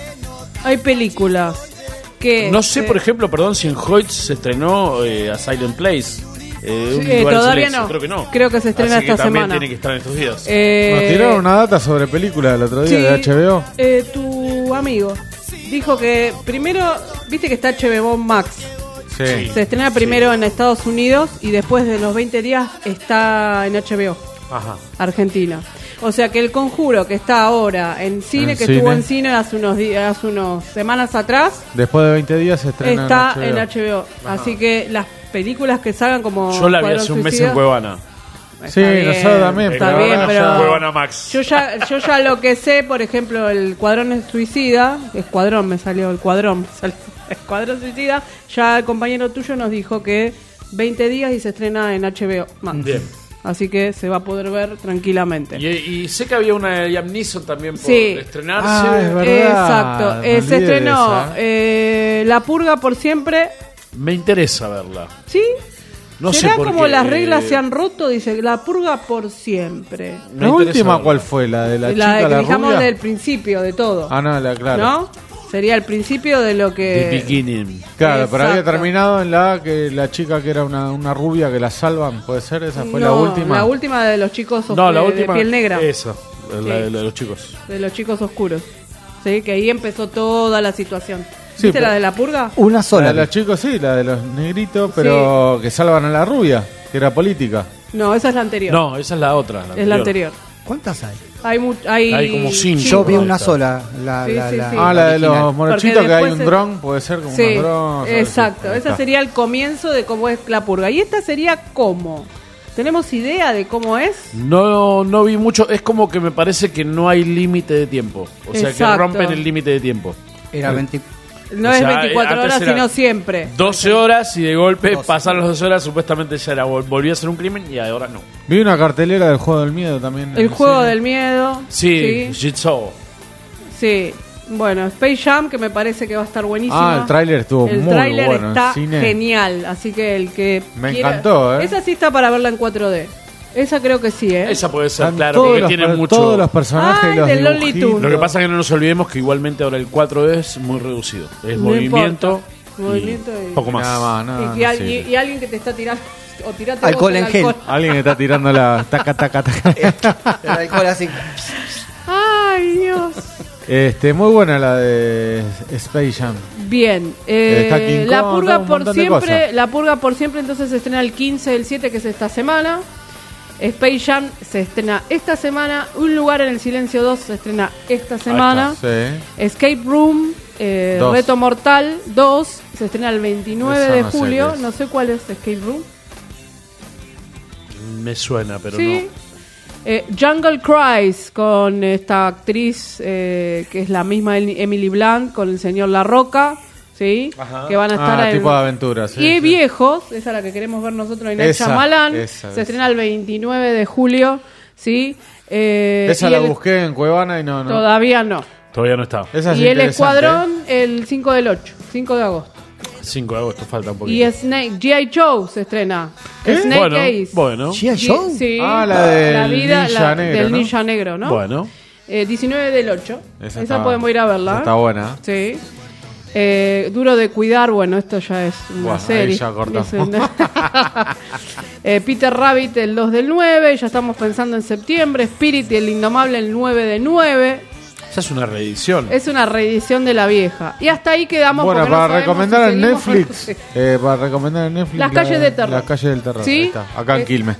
Hay películas que... No sé, eh, por ejemplo, perdón, si en Hoyts se estrenó eh, A Silent Place. Eh, un eh, lugar en todavía silencio. no. Creo que no. Creo que se estrena Así que esta también semana. tiene que estar en estos días. Eh, Nos tiraron una data sobre película el otro día sí, de H B O. eh, tu amigo dijo que primero, viste que está H B O Max. Sí. Se estrena primero en Estados Unidos y después de los veinte días está en H B O, Ajá. Argentina. O sea que El Conjuro, que está ahora en cine, En que cine. estuvo en cine hace unos días, hace unos semanas atrás, Después de veinte días se estrena está en en H B O. H B O. Así que las películas que salgan como Yo la vi Escuadrón hace un mes Suicida, en Cuevana. Sí, bien, nosotros también. está pero bien, ahora pero- ya- Cuevana Max. Yo ya, yo ya lo que sé, por ejemplo, el Cuadrón Suicida, Escuadrón me salió, el Cuadrón me salió, Escuadrón Suicida, ya el compañero tuyo nos dijo que veinte días y se estrena en H B O Max. Bien. Así que se va a poder ver tranquilamente. Y, y sé que había una de Liam Neeson también por Sí. estrenarse. Ah, es verdad. Exacto, Me eh, se olvidé de estrenó esa. eh, La Purga por siempre. Me interesa verla. ¿Sí? No ¿Será sé por como qué, las reglas eh, se han roto? Dice, La Purga por siempre. me ¿La interesa última verla. cuál fue? ¿La de la La chica, de que la dijamos rubia? del principio de todo. Ah, no, la, claro. ¿No? Sería el principio de lo que... The Beginning. Claro, pero había Exacto. terminado en la que la chica que era una, una rubia que la salvan, ¿puede ser? ¿Esa fue la No, última? La última de los chicos os- No, la de- última. de piel negra. Esa, la, Sí. la de los chicos. De los chicos oscuros. Sí, que ahí empezó toda la situación. Sí, ¿Viste pero- la de La Purga? Una La sola. de los chicos, sí, la de los negritos, pero que salvan a la rubia, que era política. No, esa es la anterior. No, esa es la otra. es la anterior. ¿Cuántas hay? Hay, mu- hay... Hay como cinco. Yo vi Ahí una está. sola. La, Sí, la, sí, la- sí. Ah, la de original. los monochitos, Porque que hay después un se- dron, puede ser como Sí, unos drones. exacto. Ahí Ese está. sería el comienzo de cómo es La Purga. ¿Y esta sería cómo? ¿Tenemos idea de cómo es? No, no vi mucho. Es como que me parece que no hay límite de tiempo. O sea, Exacto. que rompen el límite de tiempo. Era veinte. No O es sea, veinticuatro antes horas, era sino siempre. doce horas y de golpe doce. pasaron las doce horas. Supuestamente ya era, vol- volvió a ser un crimen y ahora no. Vi una cartelera del juego del miedo también. en El juego cine. del miedo. Sí, Sí. Jigsaw. Sí. Bueno, Space Jam, que me parece que va a estar buenísimo. Ah, el tráiler estuvo El muy tráiler bueno. en está cine. genial, así que el que Me quiera- encantó, ¿eh? Esa sí está para verla en cuatro D. Esa creo que sí, ¿eh? Esa puede ser, Están claro, todos porque los tiene per- mucho. Todos los personajes Ay, y los del Lonely dibujitos. Tunes. Lo que pasa es que no nos olvidemos que igualmente ahora el cuatro D es muy reducido. Es No movimiento. importa. Movimiento y- Poco más. Nada más, nada, y, que no al- sirve. y- y alguien que te está tirando o tirate Alcohol vos en el gel. alcohol. Alguien está tirando la taca, taca, taca. El alcohol así. Ay, Dios. Este, muy buena la de Space Jam. Bien, eh, Está King La Kong, Purga un por montón de siempre, cosas. La Purga por siempre entonces se estrena el quince del siete, que es esta semana. Space Jam se estrena esta semana. Un lugar en el silencio dos se estrena esta semana. Sí. Escape Room, eh, Dos. Reto Mortal dos se estrena el veintinueve Esa de no sé julio. qué es. No sé cuál es Escape Room. Me suena, pero Sí. Eh, Jungle Cruise con esta actriz eh, que es la misma Emily Blunt con el señor La Roca, ¿sí? Ajá. Que van a estar Ah, en tipo de aventura, sí, Y sí. Viejos, esa es la que queremos ver nosotros en Esa, Shyamalan. esa, Se esa. estrena el veintinueve de julio, ¿sí? Eh, Esa y la el- busqué en Cuevana y no, no. Todavía no. no. Todavía no está. Esa es Y el interesante, Escuadrón el cinco del ocho, cinco de agosto. cinco de agosto, falta un poquito. Y Snake, G I. Joe se estrena. ¿Qué? Snake Bueno, Eyes. bueno. G I. G- Joe. Sí. Ah, la del vida ninja la- negro, del ¿no? ninja negro, ¿no? Bueno. Eh, diecinueve del ocho. Esa Esa, está- podemos ir a verla. esa está buena. Sí. Eh, Duro de cuidar, bueno, esto ya es una Bueno, ahí serie. ya cortamos. Es una- Eh, Peter Rabbit el dos del nueve, ya estamos pensando en septiembre. Spirit el Indomable el nueve de nueve. Esa es una reedición. Es una reedición de la vieja. Y hasta ahí quedamos. Bueno, porque no para sabemos recomendar si en seguimos- Netflix. eh, para recomendar en Netflix. Las la- calles de terror. Las calles del terror. ¿Sí? Ahí está, acá en Eh, Quilmes.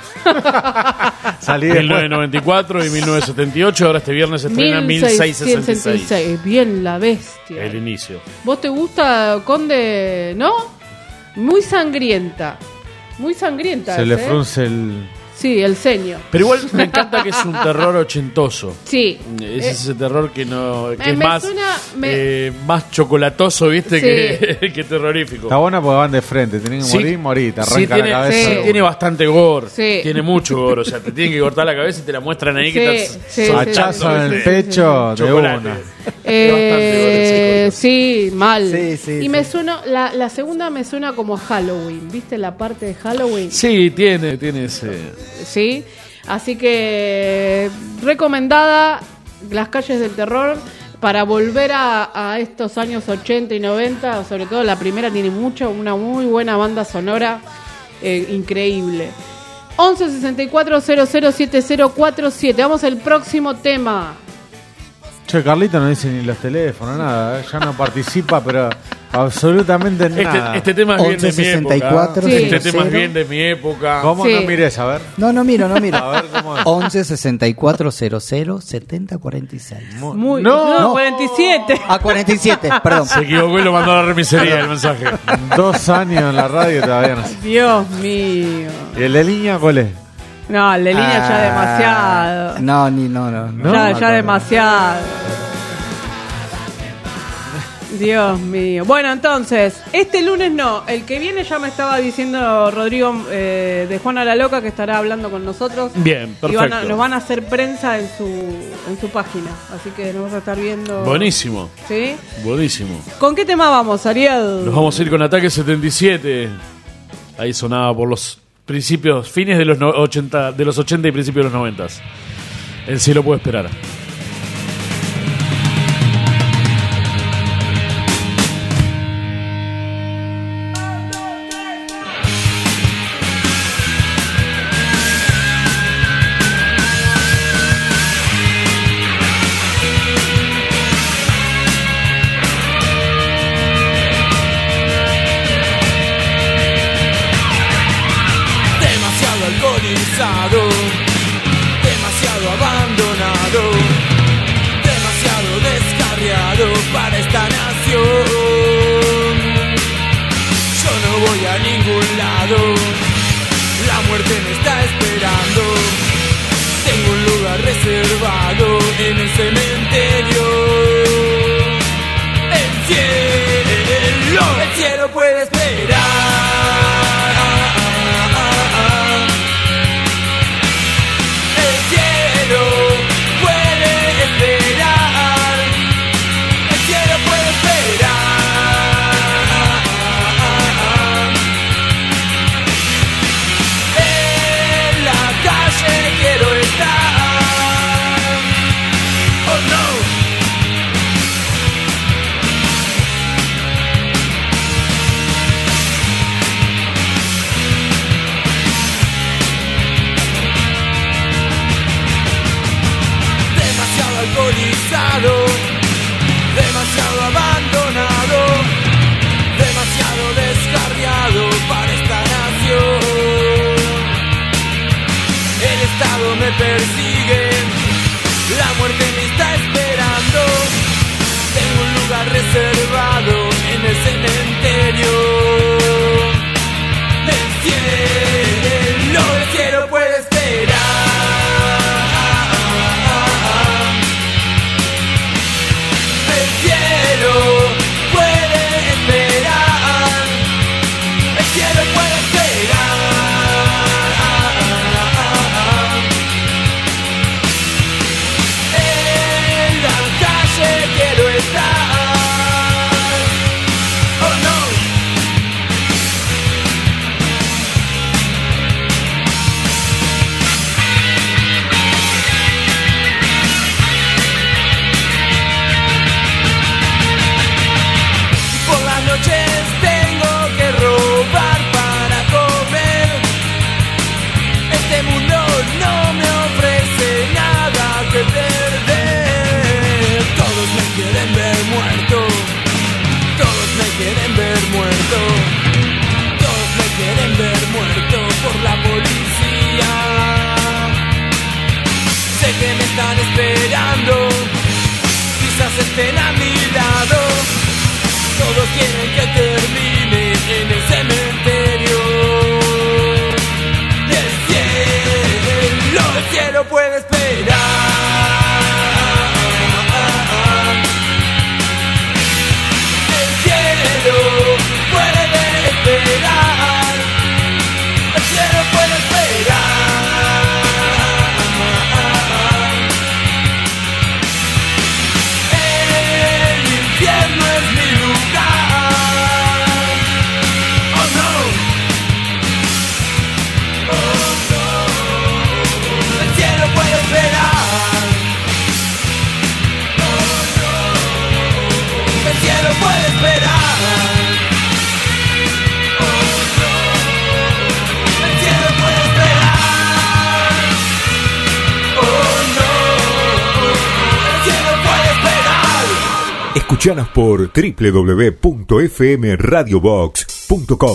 Salí mil después. novecientos noventa y cuatro y mil novecientos setenta y ocho. Ahora este viernes se estrena mil seiscientos sesenta y seis. Bien, la bestia. El inicio. ¿Vos te gusta, Conde? ¿No? Muy sangrienta. Muy sangrienta. Se es, le ¿eh? frunce el. Sí, el ceño. Pero igual me encanta que es un terror ochentoso. Sí. Es Eh, ese terror que no que me- es me más suena- me- eh, más chocolatoso, ¿viste? Sí. Que, que terrorífico. Está buena porque van de frente. Tienen que Sí. morir, morir. Te Sí, arranca tiene, la cabeza. sí, tiene bastante gore. Sí. Tiene mucho gore. O sea, te tienen que cortar la cabeza y te la muestran ahí Sí, que estás sí, soltando, Hachazo en el ¿viste? pecho de Chocolate. una. Eh, sí, mal. Sí, sí, y sí. me suena, la, la segunda me suena como a Halloween, ¿viste la parte de Halloween? Sí, tiene, tiene ese. Sí, así que recomendada Las calles del terror para volver a, a estos años ochenta y noventa, sobre todo la primera tiene mucho, una muy buena banda sonora, eh, increíble. once sesenta y cuatro cero cero siete cero cuatro siete, vamos al próximo tema. Che, Carlito no dice ni los teléfonos, nada, ¿eh? Ya no participa, pero absolutamente Este, nada. este tema es bien de mi época. Sí. Este tema es bien de mi época. ¿Cómo? Sí. No mires, a ver. No, no miro, no miro. A ver cómo es. once sesenta y cuatro cero cero setenta cuarenta y seis. Muy, No. no, cuarenta y siete. Ah, cuarenta y siete, perdón. Se equivocó y lo mandó a la remisería el mensaje. Dos años en la radio y todavía no sé. Dios mío. ¿Y el de línea cuál es? No, el de línea ya Ah, demasiado. No, ni no, no. no. ya, no, ya no. demasiado. Dios mío. Bueno, entonces, este lunes no. El que viene ya me estaba diciendo Rodrigo eh, de Juana la Loca que estará hablando con nosotros. Bien, Y van a- perfecto. nos van a hacer prensa en su en su página. Así que nos vas a estar viendo. Buenísimo, ¿Sí? buenísimo. ¿Con qué tema vamos, Ariel? Nos vamos a ir con Ataque setenta y siete. Ahí sonaba por los principios, fines de los no- ochenta, de los ochenta y principios de los noventa. El cielo puede esperar. Demasiado alcoholizado, demasiado abandonado, demasiado descarriado para esta nación. Yo no voy a ningún lado, la muerte me está esperando. Tengo un lugar reservado en el cementerio. El cielo, el cielo puede esperar. El cielo puede esperar. El cielo puede esperar. En la calle quiero estar. Oh no. Demasiado alcoholizado, demasiado abandonado, demasiado descarriado para esta nación. El Estado me persigue, la muerte me está esperando. Tengo un lugar reservado en el cementerio. El cielo, el cielo puede esperar. El cielo puede esperar. El cielo puede esperar. En la calle quiero estar. Oh no. Por las noches tengo que robar para comer. Este mundo no me ofrece nada que perder. Todos me quieren ver muerto. Todos me quieren ver muerto. Todos me quieren ver muerto por la policía. Sé que me están esperando. Quizás estén a mi lado. Todos quieren que termine en el cementerio. El cielo, el cielo puede esperar. El cielo puede esperar. El cielo puede esperar. En Escuchanos por doble u doble u doble u punto f m radio box punto com.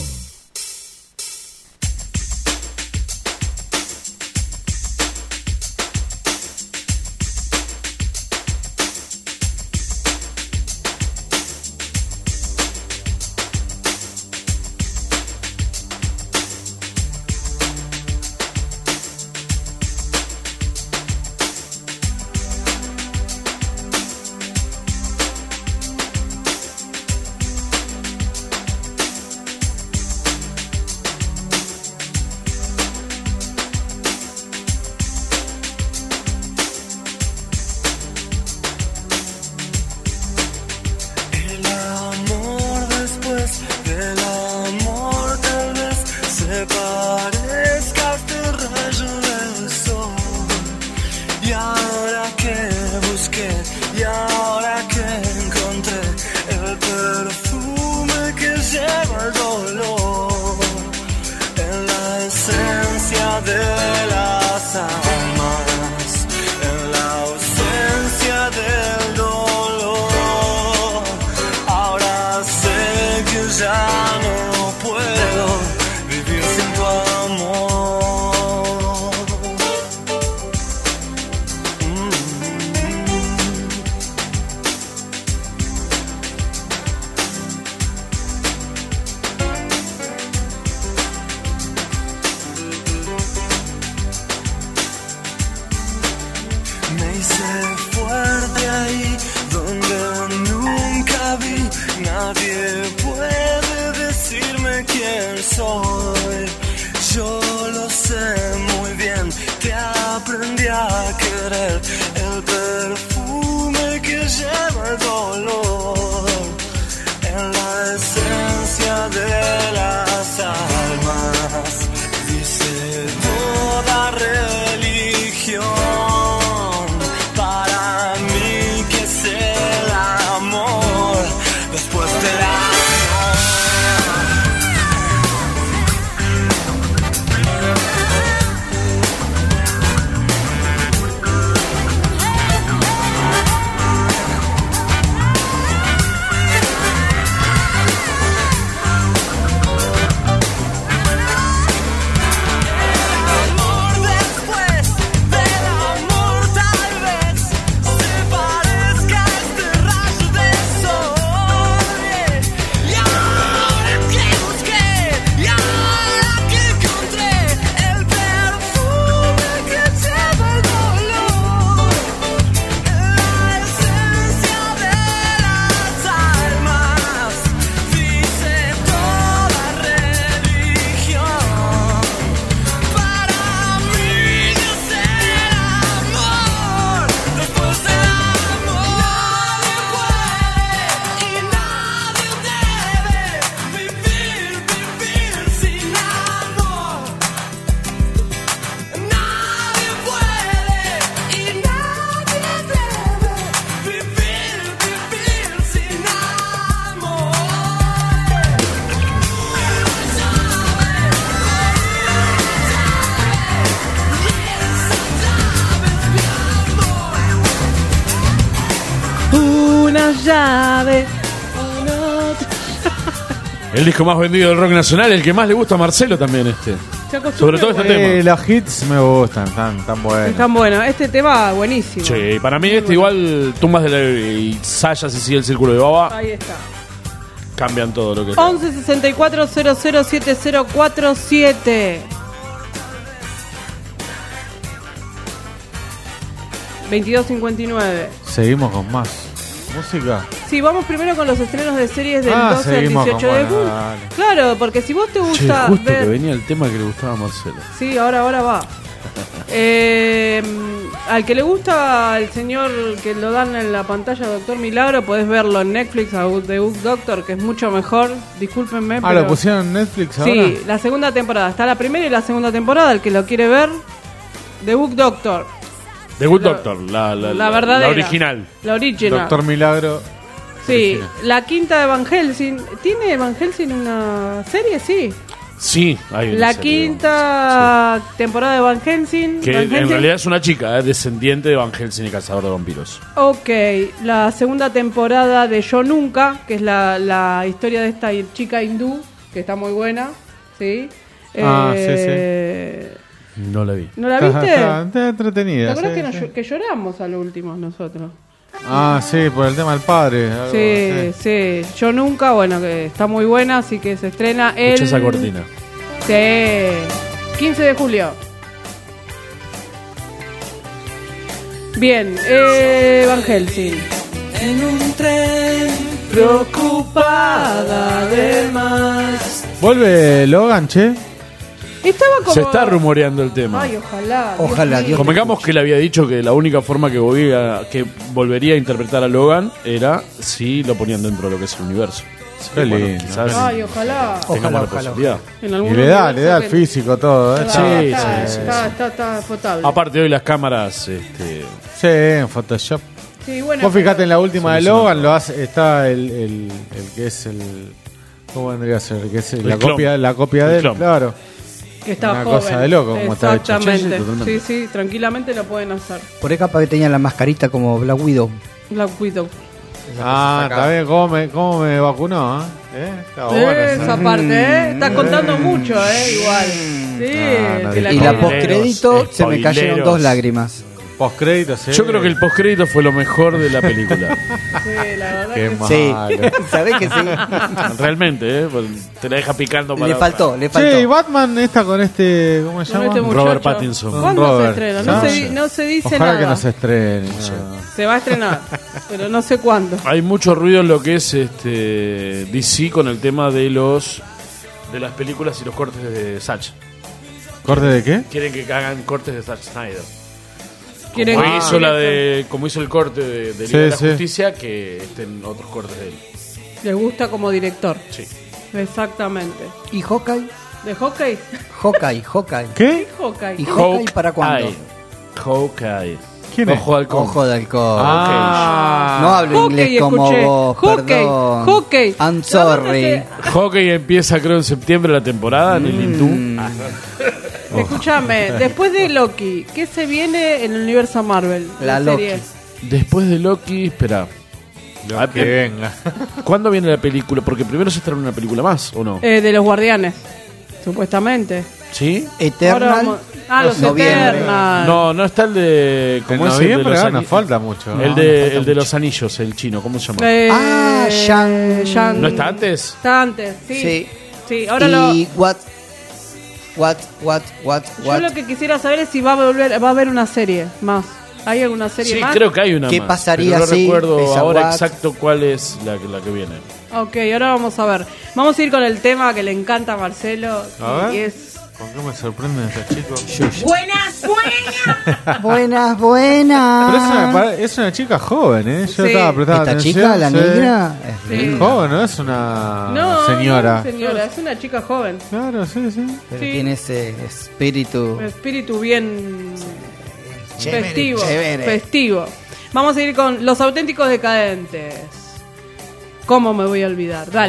Llave. El disco más vendido del rock nacional, el que más le gusta a Marcelo también este. Sobre todo este Eh, tema. los hits me gustan, tan, tan buenos. Están buenos. Este tema, buenísimo. Sí, para mí este igual Tumbas de la y Saya si sigue el círculo de baba Ahí está. cambian todo lo que once sesenta y cuatro cero cero siete cero cuatro siete. veintidós cincuenta y nueve. Seguimos con más música. Sí, vamos primero con los estrenos de series del Ah, doce al seguimos dieciocho con- de bueno, junio. dale. Claro, porque si vos te Che, gusta justo ver... que venía el tema que le gustaba a Marcelo. Sí, ahora, ahora va. Eh, al que le gusta al señor que lo dan en la pantalla, Doctor Milagro, podés verlo en Netflix, a The Book Doctor, que es mucho mejor. Discúlpenme. Ah, pero... ¿lo pusieron en Netflix ahora? Sí, la segunda temporada. Está la primera y la segunda temporada. El que lo quiere ver, The Book Doctor. The Good La- Doctor, la, la, la verdadera. la original. La original. Doctor Milagro. Sí, la quinta de Van Helsing. ¿Tiene Van Helsing una serie? Sí. Sí, hay una La serie de quinta temporada de Van Helsing. Que Van en Helsing. realidad es una chica, es descendiente de Van Helsing y cazador de vampiros. Ok, la segunda temporada de Yo Nunca, que es la, la historia de esta chica hindú, que está muy buena, ¿sí? Ah, Eh, No la vi. ¿No la viste? Está, está entretenida. ¿Te acuerdas sí, que, nos- sí. que lloramos a lo último nosotros? Ah, sí, por el tema del padre. algo Sí, sí, Yo Nunca, bueno, que está muy buena, así que se estrena el... Escucha esa cortina. Sí, quince de julio. Bien, eh, Van Helsing. En un tren, preocupada de más. ¿Vuelve Logan, che? Estaba como... Se está rumoreando el tema. Ay, ojalá. Ojalá, Dios. Convengamos que le había dicho que la única forma que, volvía, que volvería a interpretar a Logan era si lo ponían dentro de lo que es el universo. Así que, Qué bueno, lindo. quizás Ay, ojalá. tengamos la posibilidad. En Y algún le da, le da el universo físico, todo. ¿eh? que- Sí, está, sí, está, sí, está, sí. está, está potable. Aparte hoy las cámaras, este, Sí, en Photoshop. Sí, bueno, Vos fijate en la última de Solucionado. Logan, lo hace, está el, el, el que es el. ¿Cómo vendría a ser? Que es El la clon. copia, la copia El de él, clon. claro. que está una joven. cosa de loco como está hecho. Exactamente. Sí, sí, totalmente. Sí, sí, tranquilamente lo pueden hacer. Por ahí capaz que tenía la mascarita como Black Widow. Black Widow. Ah, está bien, ¿cómo me, cómo me vacunó? ¿eh? ¿Eh? Está bueno, Esa ¿sí? parte, ¿eh? Estás contando mucho, ¿eh? Igual. Sí, Ah, no, que la Y la quieren. postcrédito se me cayeron spoileros. dos lágrimas. Postcrédito, sí. yo creo que el postcrédito fue lo mejor de la película. Sí, la verdad Qué que malo. Sí, ¿sabés que sí? Realmente, ¿eh? Pues te la deja picando para Le faltó, le faltó. Che, y Batman está con este. ¿Cómo se Con llama? este muchacho. Robert Pattinson. Con ¿Cuándo se Robert. estrena? No, Ah, se, sí. di- no se dice Ojalá nada. que no se estrene. no. Se va a estrenar, pero no sé cuándo. Hay mucho ruido en lo que es este D C con el tema de los de las películas y los cortes de Zack. ¿Corte de qué? Quieren que hagan cortes de Zack Snyder. Quieren Como que- hizo la de como hizo el corte de, de Liga Sí, de la sí. Justicia, que estén otros cortes de él. Les gusta como director. Sí. Exactamente. ¿Y Hawkeye? ¿De hockey? Hawkeye, Hawkeye. ¿Qué? Hockey. ¿Y Hawkeye para cuándo? Hawkeye. ¿Quién es? Ojo de halcón. Ojo de halcón. Ah, No hablo Hockey, inglés como escuché. vos, Hockey, perdón. hockey. I'm sorry. Hockey empieza creo en septiembre la temporada en el hindú. Mm. Escúchame, después de Loki, ¿qué se viene en el universo Marvel? La serie? Loki. Después de Loki, espera. Lo Ah, que eh, venga. ¿Cuándo viene la película? Porque primero se estrena una película más, ¿o no? Eh, de los Guardianes, supuestamente. ¿Sí? Ahora Eternal. vamos- Ah, los Noviembre. Eternals. No, no está el de. En ¿Cómo es el de noviembre los ah, nos ani- falta mucho. El ¿no? de, nos falta el de mucho. los anillos, el chino, ¿cómo se llama? Eh, Ah, Shang- Shang- ¿No está antes? Está antes, sí. Sí. Sí, ahora lo, y what, what, what, what, yo what. lo que quisiera saber es si va a volver, va a haber una serie más. ¿Hay alguna serie Sí, más? creo que hay una ¿Qué más, pasaría pero no si recuerdo esa ahora what? exacto cuál es la, que- la que viene. Ok, ahora vamos a ver. Vamos a ir con el tema que le encanta a Marcelo. A y ver. es ¿Con qué me sorprenden estos chicos? Buenas, buenas. Buenas, Pero es una, buenas. pa- es una chica joven, ¿eh? Yo Sí. estaba prestando Esta atención. chica, la sí. negra, es Sí. Es joven, ¿no? Es una no, señora. no, señora, es una chica joven. Claro, sí, sí. pero Sí. tiene ese espíritu. Espíritu bien Chévere, festivo, chévere. festivo. Vamos a ir con Los Auténticos Decadentes. ¿Cómo me voy a olvidar? Dale.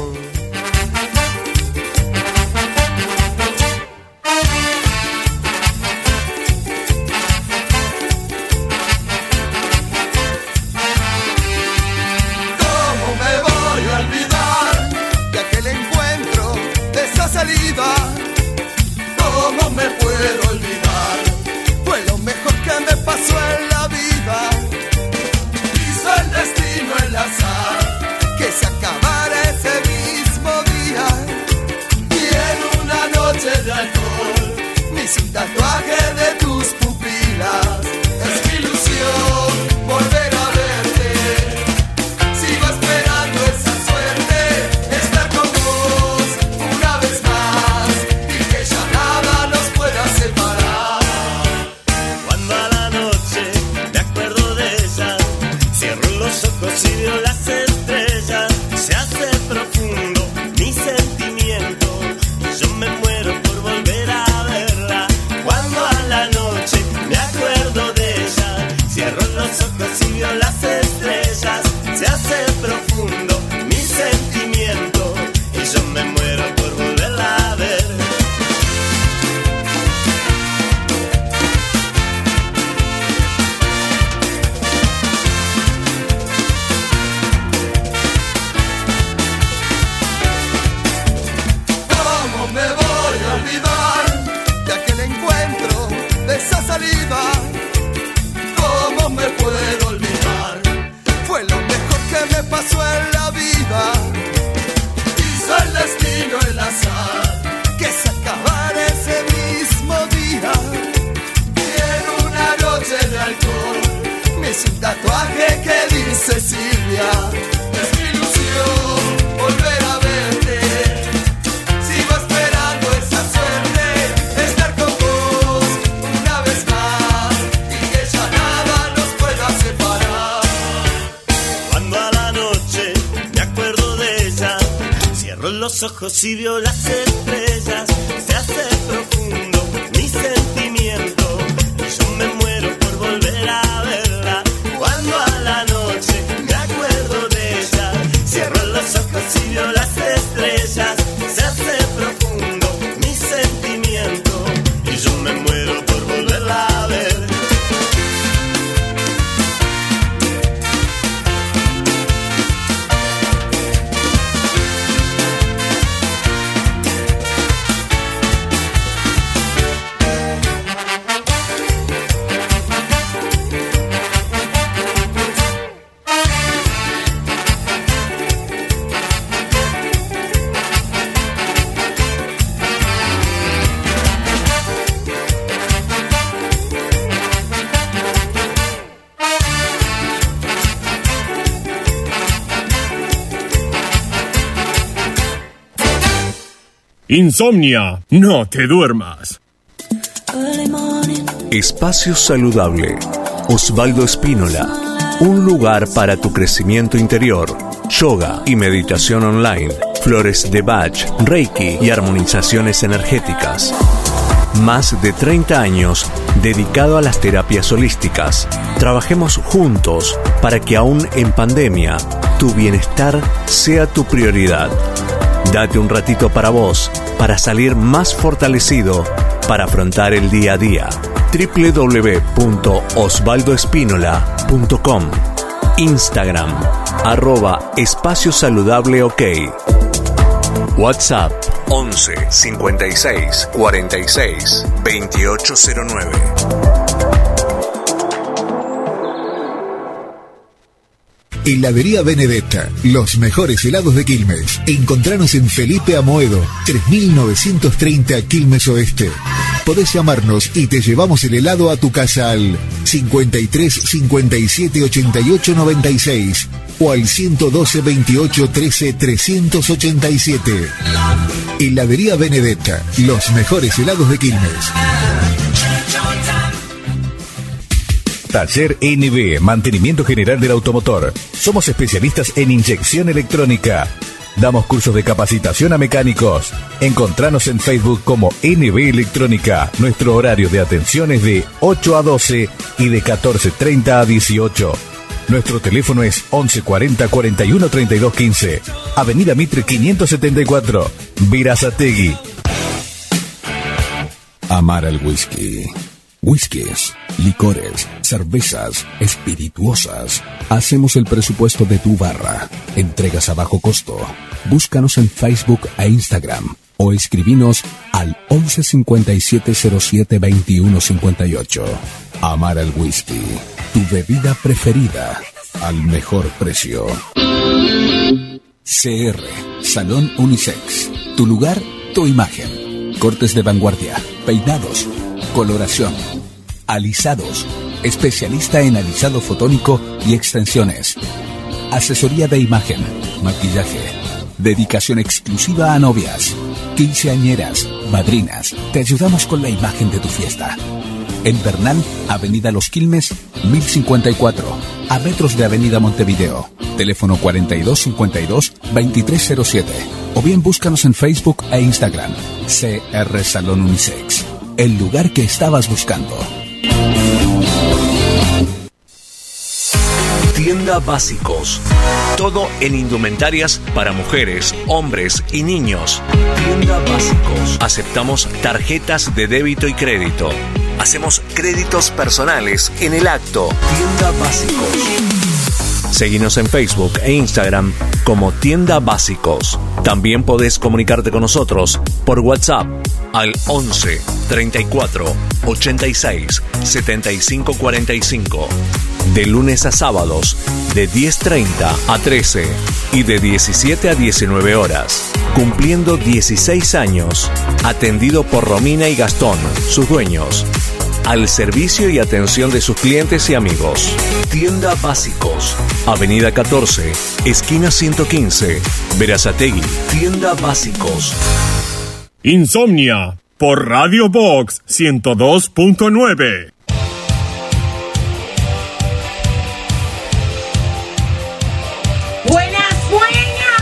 ¿Cómo me voy a olvidar de aquel encuentro, de esa salida? ¿Cómo me puedo olvidar? Fue lo mejor que me pasó en la vida. Hizo el destino el azar que se acabara ese mismo día. Y en una noche de alcohol me hice un tatuaje de tus pupilas. Es mi ilusión volver a verte. Sigo esperando esa suerte, estar con vos una vez más y que ya nada nos pueda separar. Cuando a la noche me acuerdo de ella, cierro los ojos y veo las estrellas. Se hace profundo mi sentimiento y yo me muero por volver a verla. Cuando a la noche me acuerdo de ella, cierro los ojos y veo las estrellas. Se hace profundo mi sentimiento y yo me muero por volverla a ver. tatuaje que dice Silvia. Es mi ilusión volver a verte. Sigo esperando esa suerte, estar con vos una vez más y que ya nada nos pueda separar. Cuando a la noche me acuerdo de ella, cierro los ojos y veo las estrellas. Se hace profundo mi sentimiento y yo me muero por volver a verla. Cuando a la noche me acuerdo de ella, cierro los ojos y veo las estrellas. Se hace profundo mi sentimiento y yo me muero por volverla a ver. Insomnia, no te duermas. Espacio Saludable. Osvaldo Espínola. Un lugar para tu crecimiento interior. Yoga y meditación online. Flores de Bach, Reiki y armonizaciones energéticas. Más de treinta años dedicado a las terapias holísticas. Trabajemos juntos para que aún en pandemia tu bienestar sea tu prioridad. Date un ratito para vos, para salir más fortalecido, para afrontar el día a día. doble u doble u doble u punto osvaldo espínola punto com. Instagram, arroba Espacio Saludable OK. WhatsApp, once cincuenta y seis cuarenta y seis veintiocho cero nueve. Heladería Benedetta, los mejores helados de Quilmes. Encontranos en Felipe Amoedo, tres mil novecientos treinta Quilmes Oeste. Podés llamarnos y te llevamos el helado a tu casa al cincuenta y tres cincuenta y siete ochenta y ocho noventa y seis o al ciento doce veintiocho trece trescientos ochenta y siete. Heladería Benedetta, los mejores helados de Quilmes. Taller N B, Mantenimiento General del Automotor. Somos especialistas en inyección electrónica. Damos cursos de capacitación a mecánicos. Encontranos en Facebook como N B Electrónica. Nuestro horario de atención es de ocho a doce y de catorce treinta a dieciocho. Nuestro teléfono es once cuarenta cuarenta y uno treinta y dos quince. Avenida Mitre quinientos setenta y cuatro, Verazategui. Amar al whisky. Whiskies, licores, cervezas, espirituosas. Hacemos el presupuesto de tu barra. Entregas a bajo costo. Búscanos en Facebook e Instagram o escribinos al once cincuenta y siete cero siete veintiuno cincuenta y ocho. Amar al whisky, tu bebida preferida al mejor precio. C R, Salón Unisex. Tu lugar, tu imagen. Cortes de vanguardia, peinados, coloración, alisados, especialista en alisado fotónico y extensiones, asesoría de imagen, maquillaje, dedicación exclusiva a novias, quinceañeras, madrinas. Te ayudamos con la imagen de tu fiesta. En Bernal, Avenida Los Quilmes, mil cincuenta y cuatro, a metros de Avenida Montevideo. Teléfono cuarenta y dos cincuenta y dos veintitrés cero siete. O bien búscanos en Facebook e Instagram. C R Salón Unisex. El lugar que estabas buscando. Tienda Básicos. Todo en indumentarias para mujeres, hombres y niños. Tienda Básicos. Aceptamos tarjetas de débito y crédito. Hacemos créditos personales en el acto. Tienda Básicos. Seguinos en Facebook e Instagram como Tienda Básicos. También podés comunicarte con nosotros por WhatsApp al once treinta y cuatro ochenta y seis setenta y cinco cuarenta y cinco. De lunes a sábados, de diez treinta a trece y de diecisiete a diecinueve horas. Cumpliendo dieciséis años. Atendido por Romina y Gastón, sus dueños. al servicio y atención de sus clientes y amigos. Tienda Básicos, Avenida catorce, esquina ciento quince, Berazategui. Tienda Básicos. Insomnia por Radio Box ciento dos punto nueve. Buenas, buenas.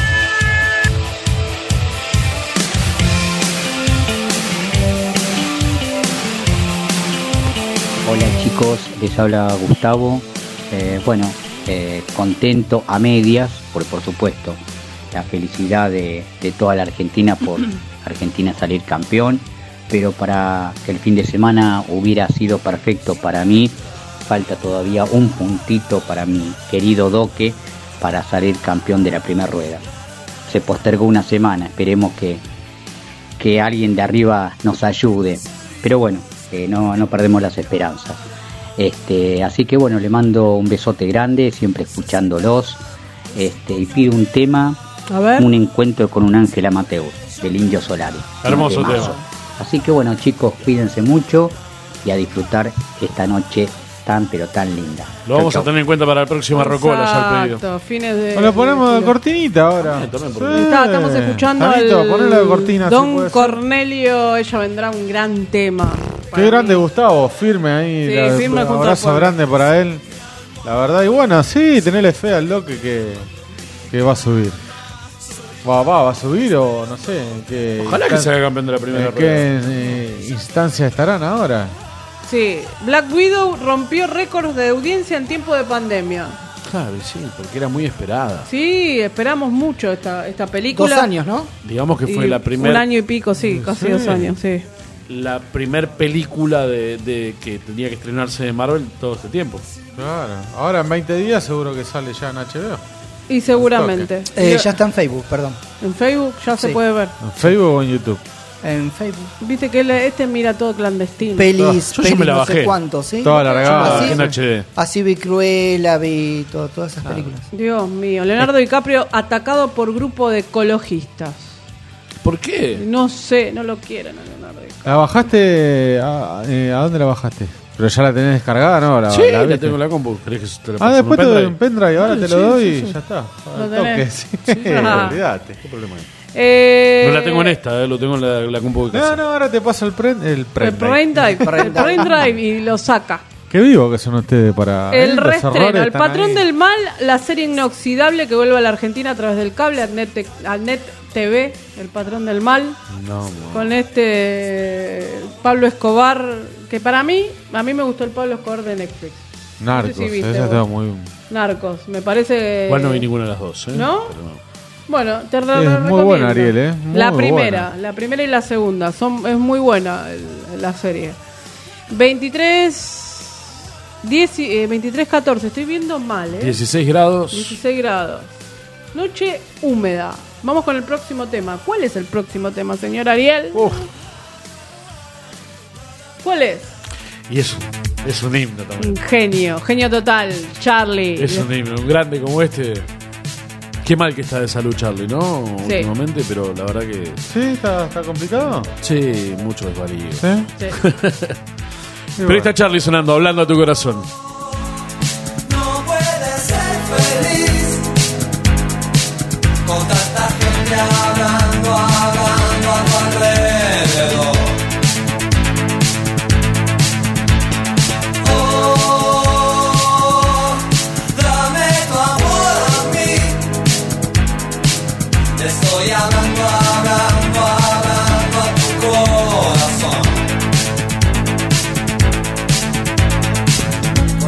Hola chicos, les habla Gustavo. Eh, bueno, eh, contento a medias, por, por supuesto, la felicidad de, de toda la Argentina por Argentina salir campeón, pero para que el fin de semana hubiera sido perfecto para mí, falta todavía un puntito para mi querido Doque para salir campeón de la primera rueda. Se postergó una semana, esperemos que, que alguien de arriba nos ayude, pero bueno, eh, no, no perdemos las esperanzas. Este, así que bueno, le mando un besote grande, siempre escuchándolos, este, y pido un tema, A ver. un encuentro con un ángel Amateur, del Indio Solari. Hermoso Un temazo. tema. Así que bueno chicos, cuídense mucho y a disfrutar esta noche tan pero tan linda. Lo vamos Chau, a tener en cuenta para la próxima Rocola, ya el pedido. Exacto, fines de. O lo ponemos de de- cortinita ahora. Eh, también, Sí. porque- Está, estamos escuchando Janito, al ponelo de cortina, si Don puede ser. Cornelio, ella vendrá un gran tema. Qué grande Gustavo, firme ahí. Sí, la- firme un junto al abrazo pueblo. grande para él. La verdad, y bueno, sí, tenerle fe al Doque que, que va a subir. Va, va, va a subir o no sé. en qué Ojalá que instan- se haga campeón de la primera ¿En rueda. qué eh, instancia estarán ahora? Sí, Black Widow rompió récords de audiencia en tiempo de pandemia. Claro, sí, porque era muy esperada. Sí, esperamos mucho esta, esta película. Dos años, ¿no? Digamos que fue Y la Un primera año y pico, sí, casi Sí. dos años, sí. la primer película de, de que tenía que estrenarse de Marvel todo este tiempo. Claro, ahora en veinte días seguro que sale ya en H B O. Y seguramente. Eh, Yo- ya está en Facebook, perdón. En Facebook ya se Sí. puede ver. ¿En Facebook o en YouTube? En Facebook. Viste que él- este mira todo clandestino. Pelis, Yo ya pelis me la no bajé. sé cuánto, ¿sí? Toda largada. Así, en H D. así vi Cruella, vi todo- todas esas películas. Dios mío, Leonardo DiCaprio atacado por grupo de ecologistas. ¿Por qué? No sé, no lo quieren a Leonardo DiCaprio. ¿La bajaste? ¿A, eh, ¿a dónde la bajaste? ¿Pero ya la tenés descargada, no? La, Sí, la la viste. tengo en la compu. ¿Querés que te la Ah, pase en después un te doy pendrive? un pendrive, ahora Sí, te lo sí, doy sí, y sí. ya está. Lo Al tenés. toque, sí. Ajá. Olvídate, qué problema hay. Eh, No la tengo en esta, eh, lo tengo en la, la compu de No, casa. no, ahora te paso el prend, el El prend. Brain Drive, el Brain Drive y lo saca. Qué vivo que son ustedes para. El ¿eh? Los reestreno, errores El están Patrón ahí. del Mal, la serie inoxidable que vuelve a la Argentina a través del cable, Adnet, Te- Adnet T V, El Patrón del Mal, No, bueno. con este Pablo Escobar, que para mí, a mí me gustó el Pablo Escobar de Netflix. Narcos, No sé si viste esa vos. estaba muy. Narcos, me parece... Igual no vi ninguna de las dos, ¿eh? ¿No? Pero no. Bueno, te re- Es re- muy recomiendo. buena, Ariel, ¿eh? Muy la primera, buena. la primera y la segunda, son es muy buena el- la serie. veintitrés, diez, y- eh, veintitrés catorce, estoy viendo mal, ¿eh? dieciséis grados. dieciséis grados. Noche húmeda. Vamos con el próximo tema. ¿Cuál es el próximo tema, señor Ariel? ¿Cuál es? Y es, es un himno también. Un genio, genio total, Charlie. Es un himno, un grande como este. Qué mal que está de salud Charlie, ¿no? Sí. Últimamente, pero la verdad que... ¿Sí? ¿Está, está complicado? Sí, mucho desvarío. ¿Sí? Sí. Pero ahí está Charlie sonando, hablando a tu corazón. No puedes ser feliz con tanta gente hablando, hablando a tu alrededor. Oh, dame tu amor a mí. Te estoy hablando, hablando, hablando a tu corazón.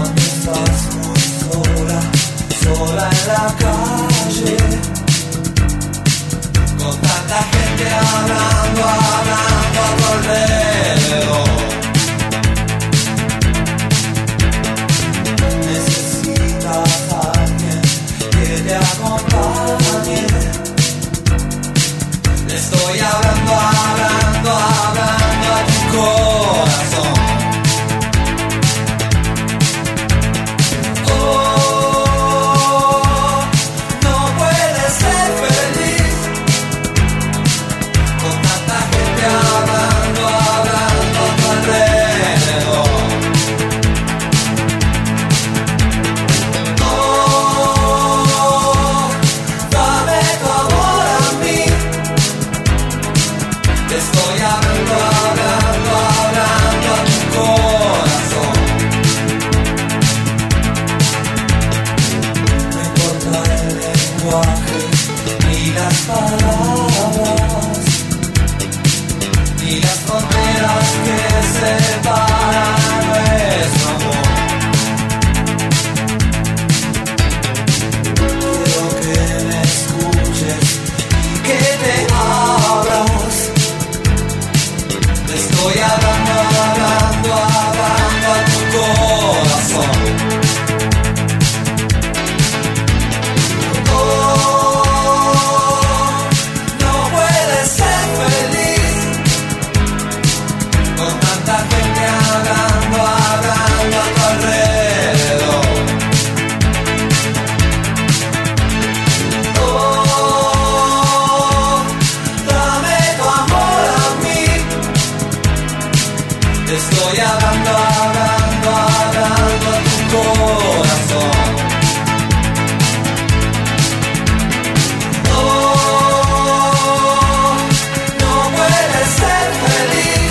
palabras y las fronteras que separan nuestro amor. Quiero que me escuches y que te abras. Te estoy hablando, hablando, hablando a tu corazón. Estoy hablando, hablando, hablando a tu corazón. No, no puedes ser feliz.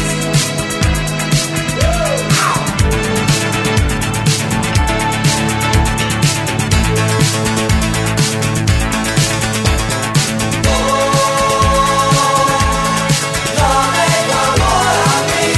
Dame tu amor a mí.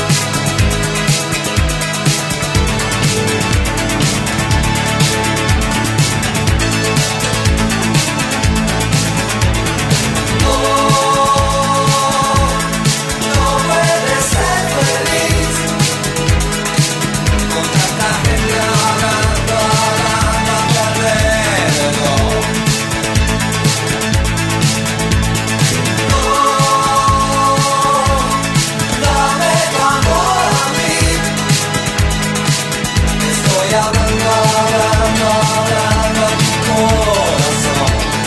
Hablando, hablando, hablando a tu corazón.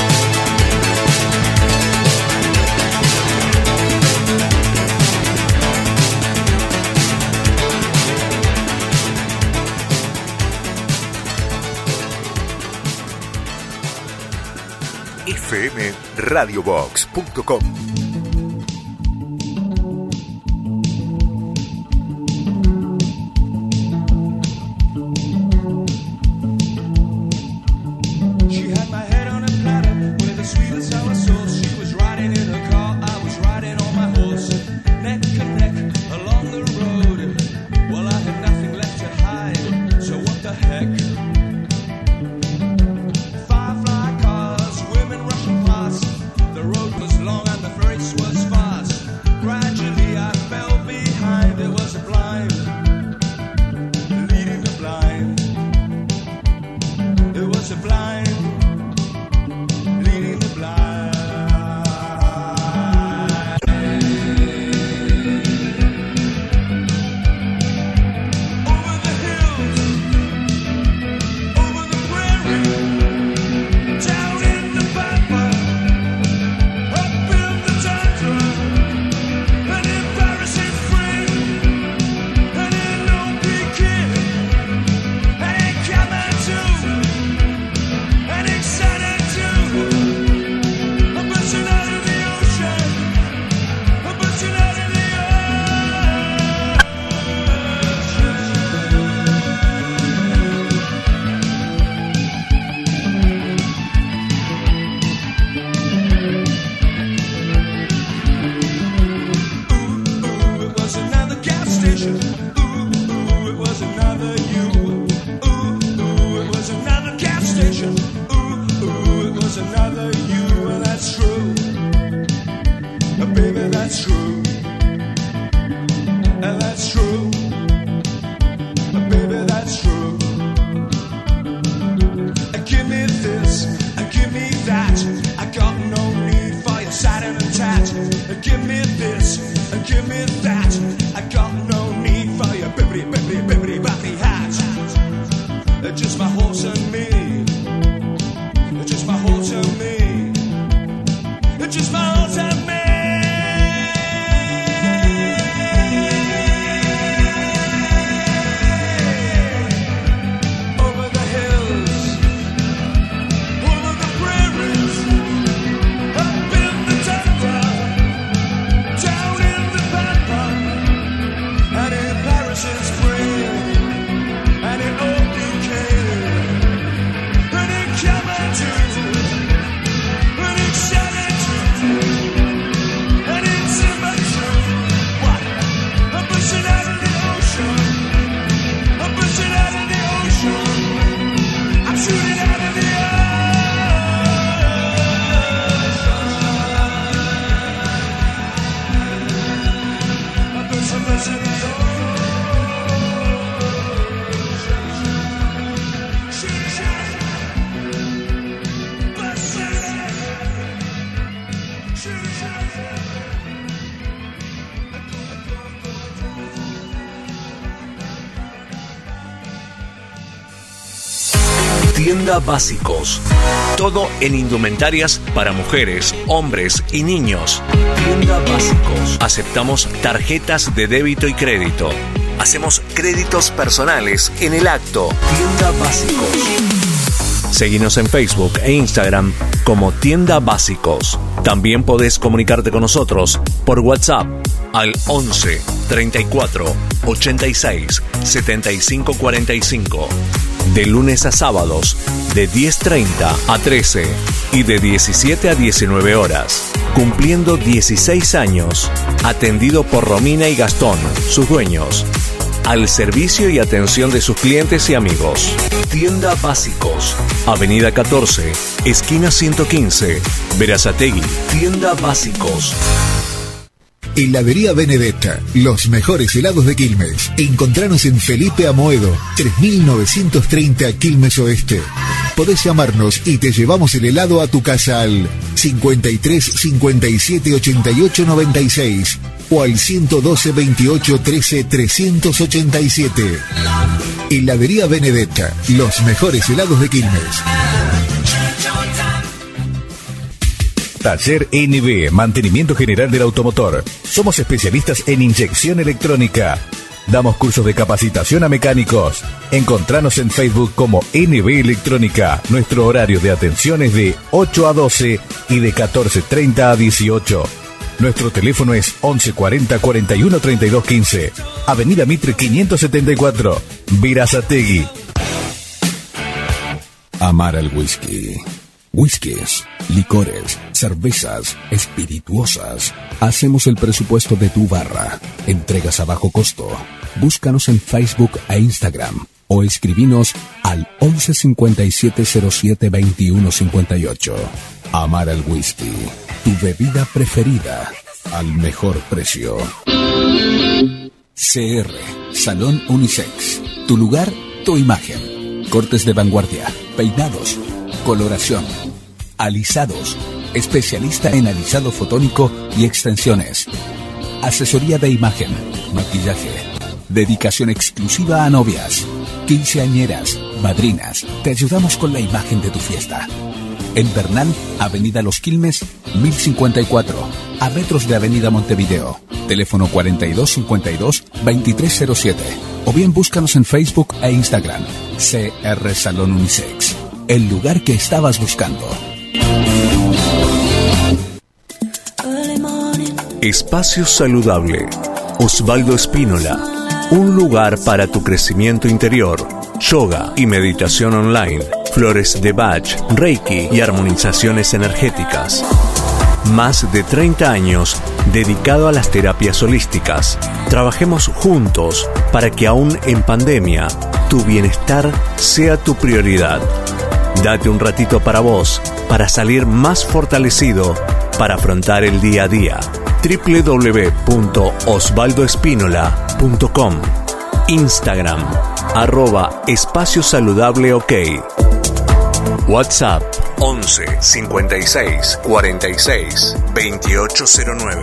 f m radio box punto com. She had my head on a platter with a sweet and sour sauce. She was riding in her car, I was riding on my horse. Neck and neck along the road. Well, I had nothing left to hide, so what the heck? Firefly cars, women rushing past. The road was long and the race was fast. Gradually I fell behind. There was a blind leading the blind. There was a blind leading the blind. Over the hills, over the prairie, down in the pampa, up in the tundra, an embarrassing friend, and an old big kid, and a cabin too. And excited too. I'm bursting out of the ocean. I'm bursting out of the Ooh, it was another gas station. Ooh, ooh, it was another you. Ooh, ooh, it was another gas station. Ooh, it was another you, and that's true. Uh, baby, that's true. And that's true. Uh, baby, that's true. Uh, give me this, uh, give me that. I got no need for your satin and tat. Uh, give me this, uh, give me that. I got no need for your bibbity, bibbity, bibbity, boppy hat. Uh, just my horse and me. Just my horse and me. Just my horse and me. Over the hills, over the prairies, up in the tundra, down in the pampa, Tienda Básicos. Todo en indumentarias para mujeres, hombres y niños. Tienda Básicos. Aceptamos tarjetas de débito y crédito. Hacemos créditos personales en el acto. Tienda Básicos. Seguinos en Facebook e Instagram como Tienda Básicos. También podés comunicarte con nosotros por WhatsApp al once treinta y cuatro ochenta y seis setenta y cinco cuarenta y cinco. De lunes a sábados, de diez treinta a trece y de diecisiete a diecinueve horas. Cumpliendo dieciséis años. Atendido por Romina y Gastón, sus dueños. Al servicio y atención de sus clientes y amigos. Tienda Básicos. Avenida catorce, esquina ciento quince, Berazategui. Tienda Básicos. Heladería Benedetta, los mejores helados de Quilmes. Encontranos en Felipe Amoedo, tres mil novecientos treinta Quilmes Oeste. Podés llamarnos y te llevamos el helado a tu casa al cincuenta y tres cincuenta y siete ochenta y ocho noventa y seis o al ciento doce veintiocho trece trescientos ochenta y siete. Heladería Benedetta, los mejores helados de Quilmes. Taller N B, mantenimiento general del automotor. Somos especialistas en inyección electrónica. Damos cursos de capacitación a mecánicos. Encontranos en Facebook como N B Electrónica. Nuestro horario de atención es de ocho a doce y de catorce treinta a dieciocho. Nuestro teléfono es once cuarenta cuarenta y uno treinta y dos quince. Avenida Mitre quinientos setenta y cuatro, Berazategui. Amar al whisky. Whiskies, licores, cervezas, espirituosas. Hacemos el presupuesto de tu barra. Entregas a bajo costo. Búscanos en Facebook e Instagram o escribinos al once cincuenta y siete cero siete veintiuno cincuenta y ocho. Amar al whisky, tu bebida preferida al mejor precio. C R, Salón Unisex. Tu lugar, tu imagen. Cortes de vanguardia, peinados, coloración, alisados, especialista en alisado fotónico y extensiones, asesoría de imagen, maquillaje, dedicación exclusiva a novias, quinceañeras, madrinas. Te ayudamos con la imagen de tu fiesta. En Bernal, Avenida Los Quilmes, mil cincuenta y cuatro, a metros de Avenida Montevideo. Teléfono cuarenta y dos cincuenta y dos veintitrés cero siete. O bien búscanos en Facebook e Instagram. C R Salón Unisex. El lugar que estabas buscando. Espacio Saludable. Osvaldo Espínola. Un lugar para tu crecimiento interior. Yoga y meditación online. Flores de Bach, Reiki y armonizaciones energéticas. Más de treinta años dedicado a las terapias holísticas. Trabajemos juntos para que aún en pandemia tu bienestar sea tu prioridad. Date un ratito para vos, para salir más fortalecido, para afrontar el día a día. doble u doble u doble u punto osvaldo espínola punto com. Instagram, arroba Espacio Saludable OK. WhatsApp, once cincuenta y seis cuarenta y seis veintiocho cero nueve.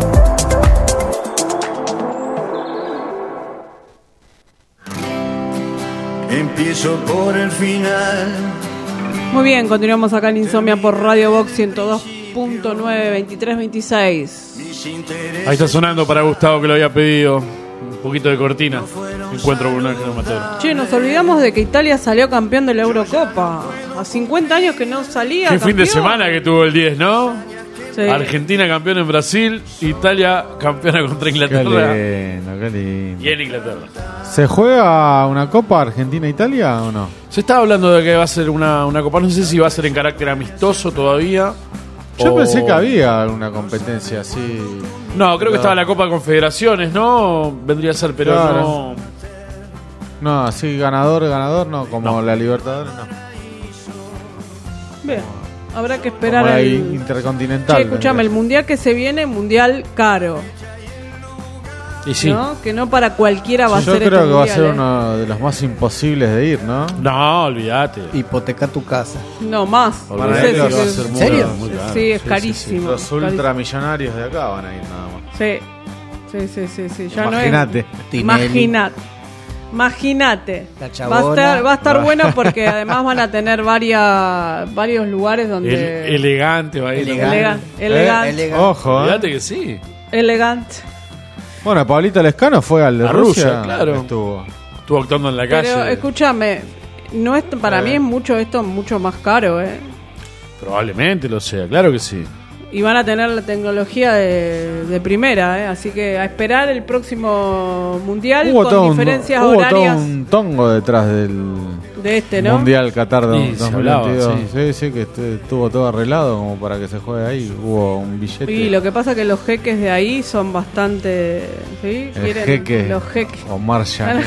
Empiezo por el final. Muy bien, continuamos acá en Insomnia por Radio Box ciento dos punto nueve, veintitrés veintiséis. Ahí está sonando para Gustavo, que lo había pedido un poquito de cortina. Encuentro con un ángel matador. Che, nos olvidamos de que Italia salió campeón de la Eurocopa. A cincuenta años que no salía Qué campeón. fin de semana que tuvo el diez, ¿no? Sí. Argentina campeón en Brasil, Italia campeona contra Inglaterra. Qué lindo, qué lindo. Y en Inglaterra. ¿Se juega una Copa Argentina-Italia o no? Se está hablando de que va a ser una, una Copa, no sé si va a ser en carácter amistoso todavía. Yo o... pensé que había alguna competencia así. No, creo que No. estaba la Copa de Confederaciones, ¿no? Vendría a ser, pero Claro. no... No, así ganador, ganador, no, como la Libertadores, no. Bien, habrá que esperar Como la el... Intercontinental. Che, escuchame, el mundial que se viene, mundial caro. Y sí. ¿No? Que no para cualquiera va Yo a ser creo este que va a mundial, ser ¿eh? uno de los más imposibles de ir, ¿no? No, olvídate. Hipoteca tu casa. No, más. Para No sé ellos si- va a ser ¿En muy- serio? muy caro. Sí, es sí, carísimo. Los Carísimo. ultramillonarios de acá van a ir nada más. Sí, sí, sí, sí, sí. Ya Imagínate. no es... Imagínate. Imagínate. La Va a chabona. estar, va a estar bueno porque además van a tener varias, varios lugares donde... El- elegante va a ir. Elegante. Elegante. Elegante. Ojo, ¿eh? Fíjate que sí. Elegante. Bueno, Pablito Lescano fue al de A Rusia. Rusia, claro. Estuvo. Estuvo actuando en la Pero calle. escúchame, no es, para Eh. mí es mucho esto mucho más caro, ¿eh? Probablemente lo sea, claro que sí. Y van a tener la tecnología de, de primera, ¿eh? Así que a esperar el próximo mundial Hubo, todo con un, diferencias hubo todo horarias un tongo detrás del de este, ¿no? Mundial Qatar Sí, de se dos mil veintidós. hablaba, sí. sí, que estu- estuvo todo arreglado como para que se juegue ahí. Hubo un billete. Y lo que pasa es que los jeques de ahí son bastante... ¿Sí? El Quieren jeque los jeques. Omar Shani.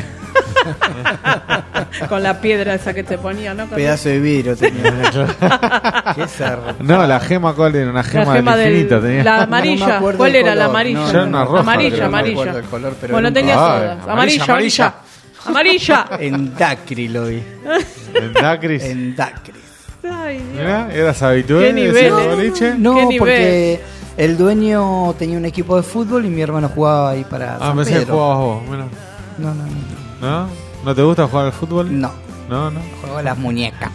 Con la piedra esa que te ponía, ¿no? Con- Pedazo de vidrio tenía. Qué zarro. No, la gema, ¿cuál era? Una gema, La gema del del- infinito tenía. la amarilla. No me acuerdo ¿Cuál el era la color. amarilla? No, Era no, una no. roja, amarilla, creo. amarilla. No me acuerdo el color, pero bueno, era un- tenía Ay, todas. amarilla, Amarilla, amarilla. Amarilla. En Dacri lo vi. En Dacris. En Dacri. Ay, Dios. Mirá, ¿eras habitual Qué de ese nivel, ¿eh? boliche? No, ¿Qué nivel? porque el dueño tenía un equipo de fútbol y mi hermano jugaba ahí para Ah, San pensé que Pedro. jugabas vos. Mirá. No, no, no. ¿No? ¿No te gusta jugar al fútbol? No, No, no. juego a las muñecas.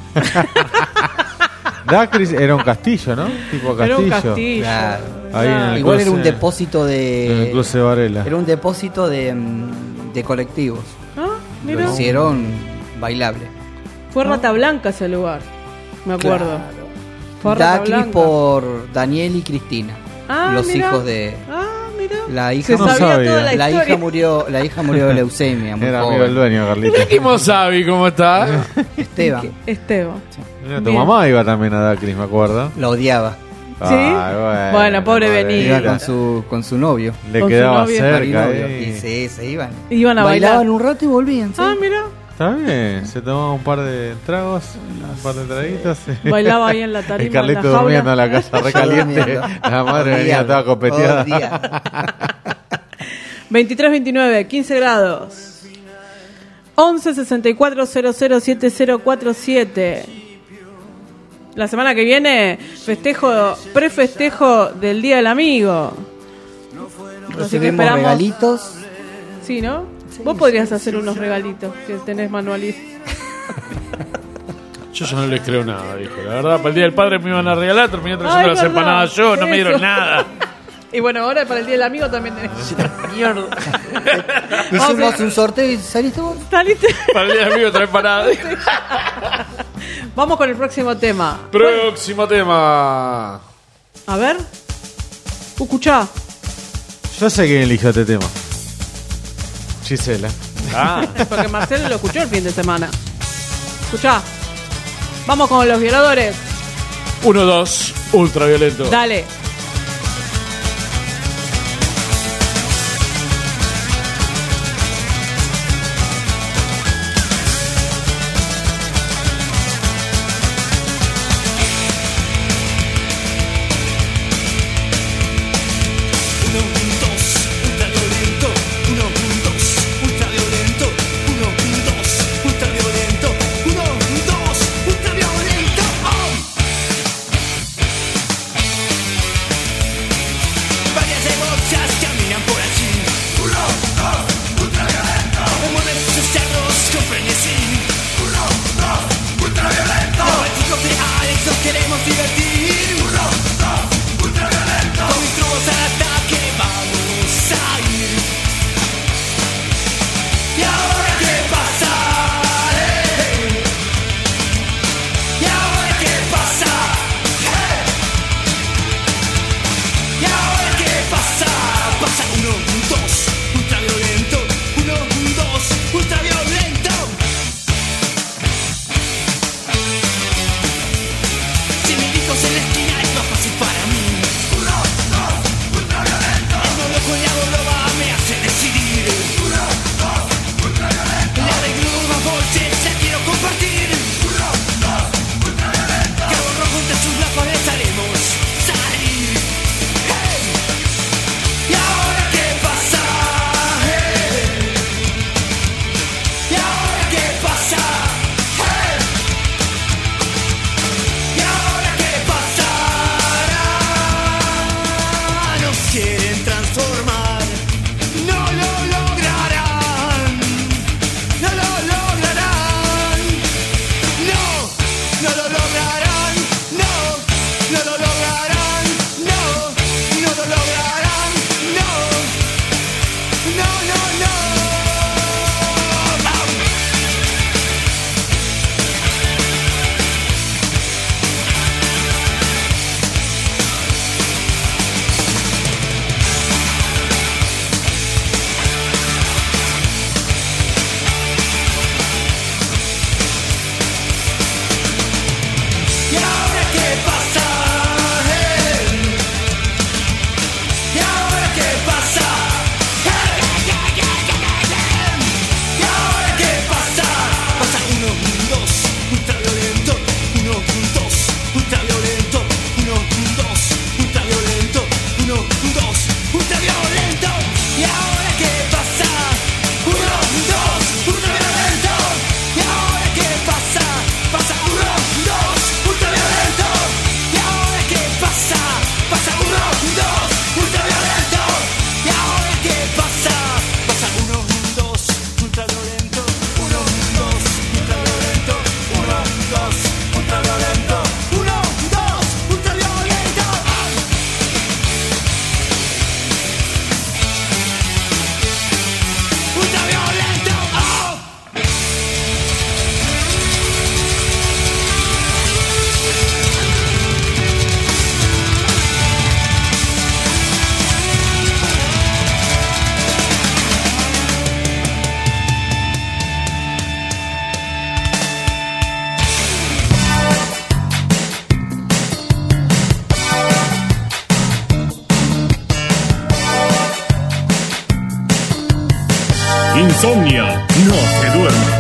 Dacris era un castillo, ¿no? Tipo castillo. Era un castillo. Claro. Ahí en el Igual era un cruce- depósito en el de. cruce de Varela. Era un depósito de, mm, de colectivos. Ah, Lo mira. hicieron bailable. Fue Rata Blanca ese lugar. Me acuerdo. Claro. Fue Rata Dacri Blanca. por Daniel y Cristina. Ah, los mirá. hijos de. Ah, mira. La hija, Se No sabía sabía. toda la, la historia. hija murió, la hija murió de leucemia, muy Era joven. amigo del dueño, Carlitos. ¿Y Mosavi cómo está? Esteban, Esteban. Mira, tu Bien. mamá iba también a Dacris, me acuerdo. lo odiaba. ¿Sí? Ay, bueno, Bueno, pobre Benito. Iba Mira, con su, con su novio. le con su quedaba novio. cerca. Marinovio. eh. Y sí, se iban. Iban a Bailaban bailar. un rato y volvían. ¿sí? Ah, mira. Está bien, se tomaba un par de tragos, un par de traguitos. Bailaba ahí en la tarima. El Carlito en la jaula. durmiendo en la casa recaliente. Durmiendo. La madre venía Odiado, toda copeteada. odiado. veintitrés veintinueve, quince grados. once sesenta y cuatro cero cero siete cero cuatro siete. La semana que viene, festejo, prefestejo del Día del Amigo. Así que Recibimos esperamos. regalitos. Sí, ¿no? Vos podrías hacer unos regalitos que tenés manualista. Yo ya no les creo nada, dijo. La verdad, para el Día del Padre me iban a regalar, terminé trayendo Ay, las verdad. empanadas yo, no me dieron Eso. nada. Y bueno, ahora para el Día del Amigo también tenés. Mierda. Hicimos un sorteo y saliste vos. Saliste. Para el Día del Amigo trae empanadas. Vamos con el próximo tema. Próximo tema. A ver. Uh, escuchá. Yo sé quién eligió este tema. Gisela. Ah. Porque Marcelo lo escuchó el fin de semana. Escuchá. Vamos con los violadores. uno dos, ultraviolento. Dale. Uno, dos, ultraviolento. Uno, dos, ultraviolento. Uno, dos, ultraviolento. Uno, dos, ultraviolento. ¡Oh! Varias cebochas caminan por allí. Uno, dos, ultraviolento. Mueven sus cerros con frenesí. Uno, dos, ultraviolento. Los chicos de Alex nos queremos divertir. Uno, dos, ultraviolento. Con mis trubos al ataque vamos a ir. ¿Y ahora qué pasa? ¡Hey! ¿Y ahora qué pasa? ¡Hey! ¿Y ahora qué pasa? Pasa uno, dos, ultraviolento. Uno, dos, ultraviolento. Si mi hijo se lo lograrán, no, no lo lograrán, no, no lo lograrán, no, no, no, no. ¿Y ahora qué pasa? Hey. ¿Y ahora qué pasa? Hey. ¿Y ahora qué pasa? Pasa uno, dos, ultraviolento, uno, dos, ultraviolento, uno, dos, ultraviolento, uno, dos, ultraviolento. ¿Y ahora qué pasa? Uno, dos, ultraviolento. ¿Y ahora qué pasa? Pasa uno, dos, ultraviolento. ¿Y ahora qué pasa? Pasa uno, dos, ultraviolento. ¿Y ahora qué pasa? Pasa uno, dos, ultraviolento. Uno, dos, ultraviolento. Uno, dos, ultraviolento. Uno, dos, ultraviolento. Ultraviolento. ¡Oh! Insomnia, no te duermas.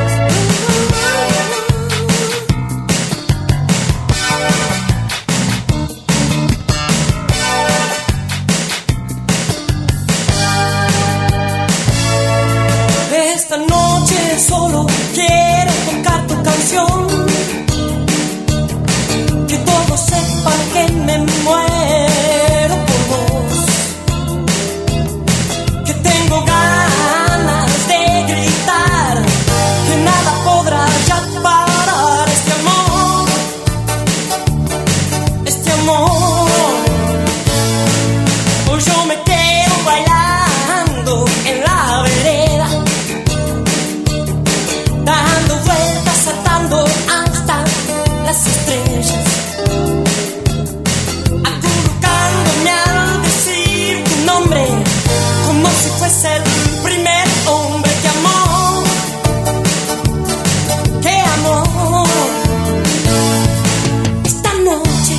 Esta noche solo quiero tocar tu canción, que todos sepan que me muero por vos, que tengo ganas de gritar, que nada podrá ya parar este amor, este amor. Hoy yo me quedo bailando en la vereda, dando vueltas, saltando hasta las estrellas, acurrucándome al decir tu nombre, como si fuese el primer hombre que amó, que amó. Esta noche,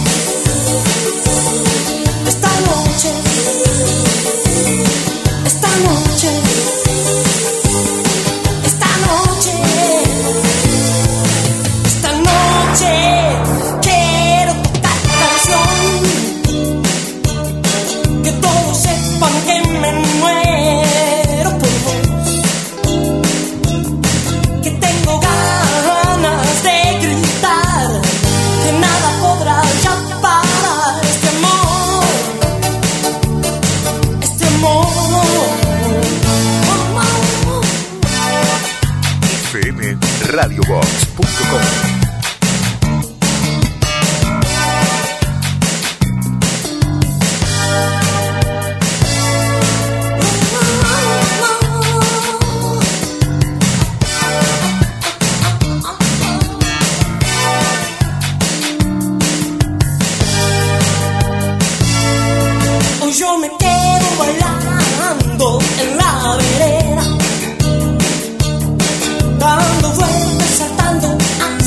esta noche, esta noche, esta noche, esta noche quiero tocar tu canción, que todos sepan que me muero por vos, que tengo ganas de gritar, que nada podrá ya parar este amor, este amor. F M Radio Box punto com. Hoy yo me quedo bailando en la vereda, dando vueltas, saltando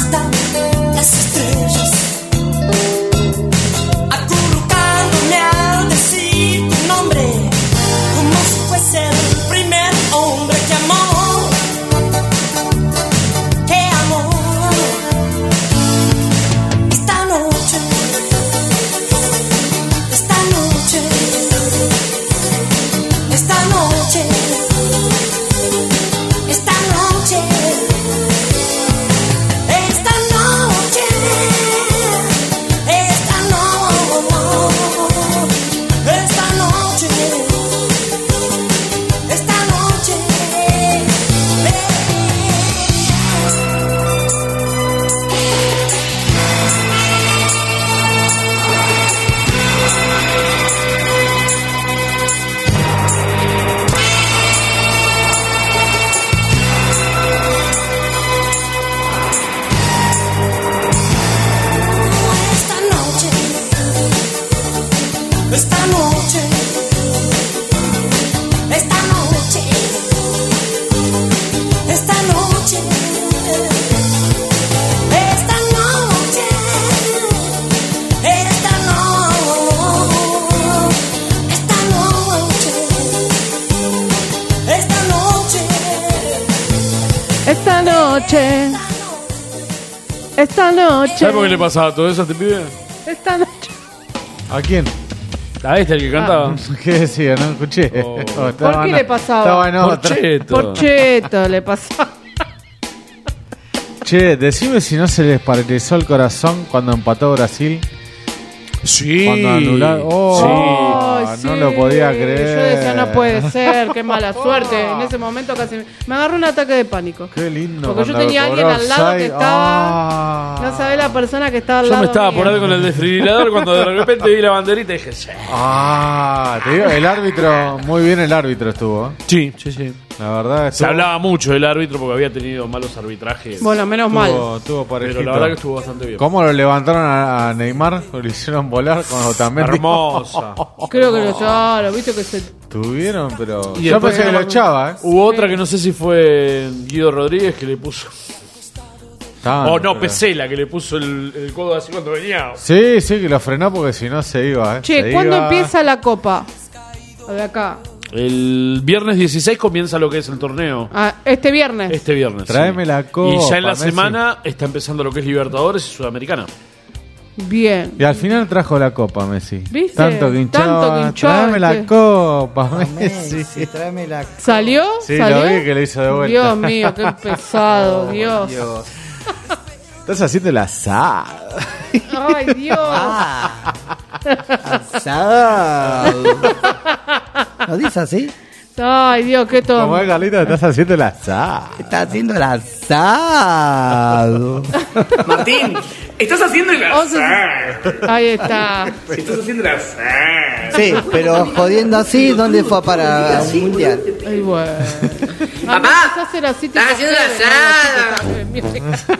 Esta noche, esta noche, esta noche, esta noche, esta noche, esta noche, esta noche, Esta noche. Esta noche. ¿Sabes por qué le pasaba todo eso a este pibe? Esta noche. ¿A quién? A este, el que cantaba. ¿Qué decía? No escuché. Oh. Oh, ¿Por qué en- le pasaba? Estaba en Por otra. cheto. Por cheto le pasaba. Che, decime si no se les paralizó el corazón cuando empató Brasil. Sí. Cuando anularon. Oh, Ay, no sí. lo podía Yo creer. decía, no puede ser, qué mala suerte. En ese momento casi me, me agarró un ataque de pánico. Qué lindo. Porque yo cuando tenía a alguien cobró al lado que offside. estaba. Ah. No sabe la persona que estaba al Yo lado. me estaba mío. por ahí con el desfibrilador cuando de repente vi la banderita y dije, sí. Ah, te digo, el árbitro, muy bien el árbitro estuvo. ¿eh? Sí, sí, sí. La verdad Se estuvo- hablaba mucho del árbitro porque había tenido malos arbitrajes. Bueno, menos mal. Estuvo, estuvo parejito. Pero la verdad que estuvo bastante bien. ¿Cómo lo levantaron a, a Neymar? Lo hicieron volar con Otamendi. Hermosa. Creo que lo claro, viste que se. Tuvieron, pero. Y Yo después pensé que lo echaba, ¿eh? Hubo otra que no sé si fue Guido Rodríguez que le puso. Estaban, O no, pero- Pesela que le puso el, el codo así cuando venía. Sí, sí, que lo frenó porque si no se iba, ¿eh? Che, Se ¿cuándo iba. empieza la copa? A ver acá. El viernes dieciséis comienza lo que es el torneo. Ah, este viernes. Este viernes. Tráeme sí. la copa, Y ya en la Messi. semana está empezando lo que es Libertadores y Sudamericana. Bien. Y al final trajo la copa, Messi. ¿Viste? Tanto que hinchaba. Tanto que hinchaba, Tráeme la ¿viste? copa, Messi. Messi, tráeme la ¿Salió? Sí, ¿Salió? lo vi que lo hizo de vuelta. Dios mío, qué pesado, Oh, Dios. Dios. Estás haciendo el asado. Ay, Dios. Ah, asado. ¿No dice así? Ay, Dios, qué Como tonto. es, Carlito, estás haciendo el asado. Está haciendo el asado. Martín, estás haciendo el Once- asado. Ahí está. Estás haciendo el asado. Sí, pero jodiendo así, ¿dónde fue para un mundial? Ay, bueno. Papá, Empezó a hacer así, estás tipo haciendo Heaven, el ¿no?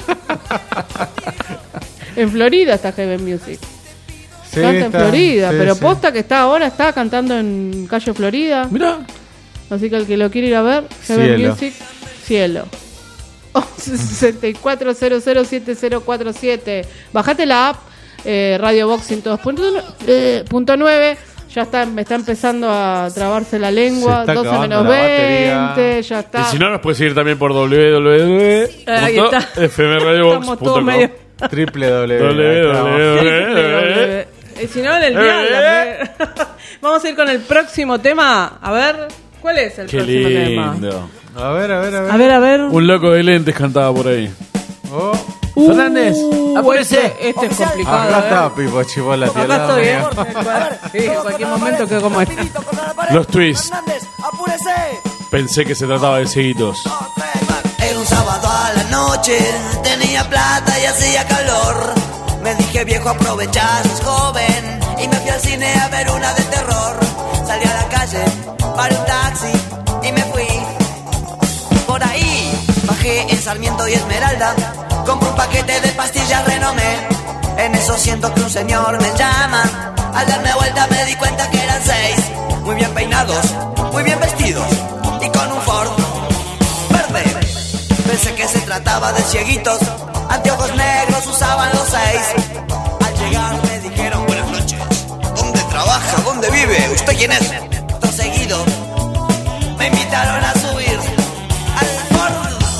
En Florida está Heaven Music. Sí, Canta en está, Florida, sí, pero sí. posta que está ahora, está cantando en Calle Florida. Mirá. Así que el que lo quiere ir a ver, Heaven Cielo. Music, cielo. once sesenta y cuatro cero cero siete cero cuatro siete. Bajate la app eh, Radio Box ciento dos punto nueve. Ya está, me está empezando a trabarse la lengua. Se está doce acabando menos la batería. veinte, ya está. Y si no, nos puedes seguir también por w w w Ahí punto está. f m radio box Estamos punto todos com. medio. Triple W. www. Eh, si no, en el dial. también. Vamos a ir con el próximo tema. A ver, ¿cuál es el Qué próximo tema? lindo. A ver, a ver, a ver. A ver, a ver. Un loco de lentes cantaba por ahí. Oh. Uh, Fernández, este, este es complicado. Acá ¿eh? está Pipo Chibola, tío. Acá estoy, ¿eh? Sí, en cualquier momento quedo como este. Los twists. Pensé que se trataba de cieguitos. Era un sábado a la noche, tenía plata y hacía calor. Me dije viejo aprovechar, sos joven. Y me fui al cine a ver una de terror. Salí a la calle, paré un taxi y me fui. Por ahí bajé en Sarmiento y Esmeralda. Compré un paquete de pastillas Renomé. En eso siento que un señor me llama. Al darme vuelta me di cuenta que eran seis. Muy bien peinados, muy bien vestidos y con un Ford verde. Pensé que se trataba de cieguitos. Anteojos negros usaban los seis. Al llegar me dijeron buenas noches. ¿Dónde trabaja? ¿Dónde vive? ¿Usted quién es? Todo seguido me invitaron a subir al Ford.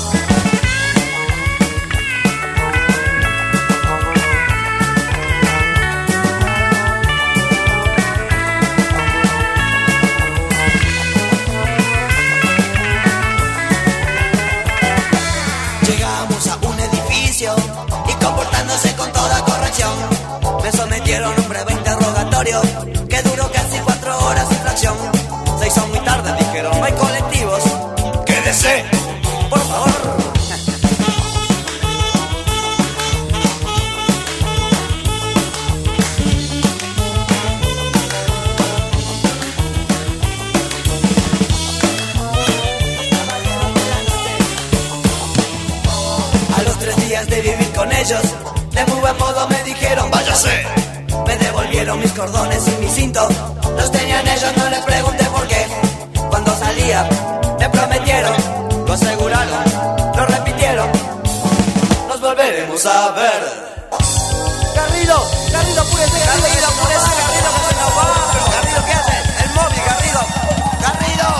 Llegamos a un edificio y comportándose con toda corrección, me sometieron a un breve interrogatorio que duró casi cuatro horas sin fracción. Se hizo muy tarde, dijeron, no hay colectivos. Quédese, por favor. A los tres días de vivir con ellos, de muy buen modo me dijeron, váyase. Me devolvieron quiero mis cordones y mi cinto. Los tenían ellos, no les pregunté por qué. Cuando salía, me prometieron, lo aseguraron, lo repitieron. Nos volveremos a ver. Garrido, Garrido, apúrese, Garrido, apúrese, Garrido, que se nos va. Pero Garrido, ¿qué hace? El móvil, Garrido, Garrido.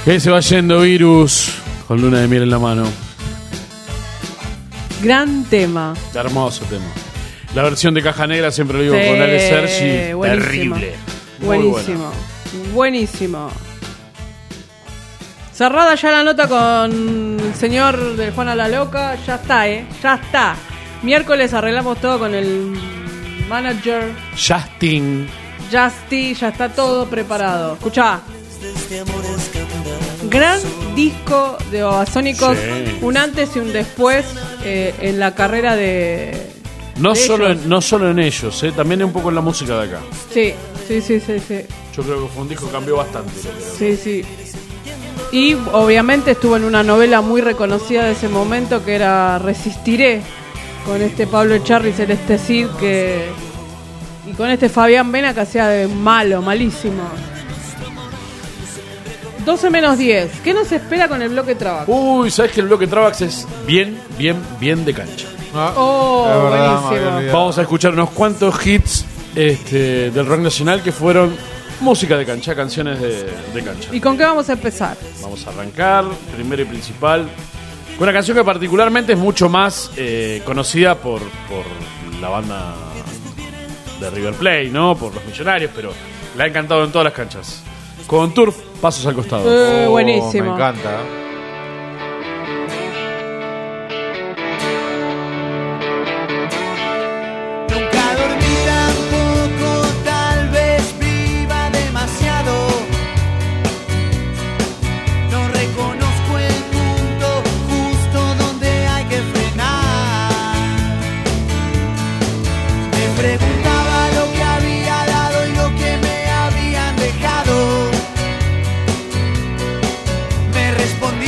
Que se va yendo Virus con Luna de Miel en la mano. Gran tema. Hermoso tema. La versión de Caja Negra, siempre lo digo, Sí, con Ale Sergi, buenísimo. terrible. Muy Buenísimo. buena. Buenísimo. Cerrada ya la nota con el señor de Juana la Loca. Ya está, ¿eh? Ya está. Miércoles arreglamos todo con el manager. Justin. Justy, ya está todo preparado. Escuchá. Gran disco de Babasónicos. Sí. Un antes y un después eh, en la carrera de... No de solo, ellos. en, no solo en ellos, eh, también un poco en la música de acá. Sí, sí, sí, sí, sí. Yo creo que fue un disco que cambió bastante. lo creo. Sí, sí. Y obviamente estuvo en una novela muy reconocida de ese momento que era Resistiré, con este Pablo Echarri, Celeste Cid, que y con este Fabián Vena que hacía de malo, malísimo. doce menos diez. ¿Qué nos espera con el bloque Trabax? Uy, ¿sabes que el bloque Trabax es bien, bien, bien de cancha? Oh, es verdad, me había buenísimo. olvidado. Vamos a escuchar unos cuantos hits este, del rock nacional que fueron música de cancha, canciones de, de cancha. ¿Y con qué vamos a empezar? Vamos a arrancar, primero y principal, con una canción que particularmente es mucho más eh, conocida por, por la banda de River Plate, ¿no? Por los Millonarios, pero la ha encantado en todas las canchas. Con Turf, Pasos al Costado. Eh, Oh, buenísimo. Me encanta. Nunca dormí tampoco, tal vez viva demasiado. No reconozco el punto justo donde hay que frenar. Me preguntaba lo que había dado y lo que me habían dejado. Me respondía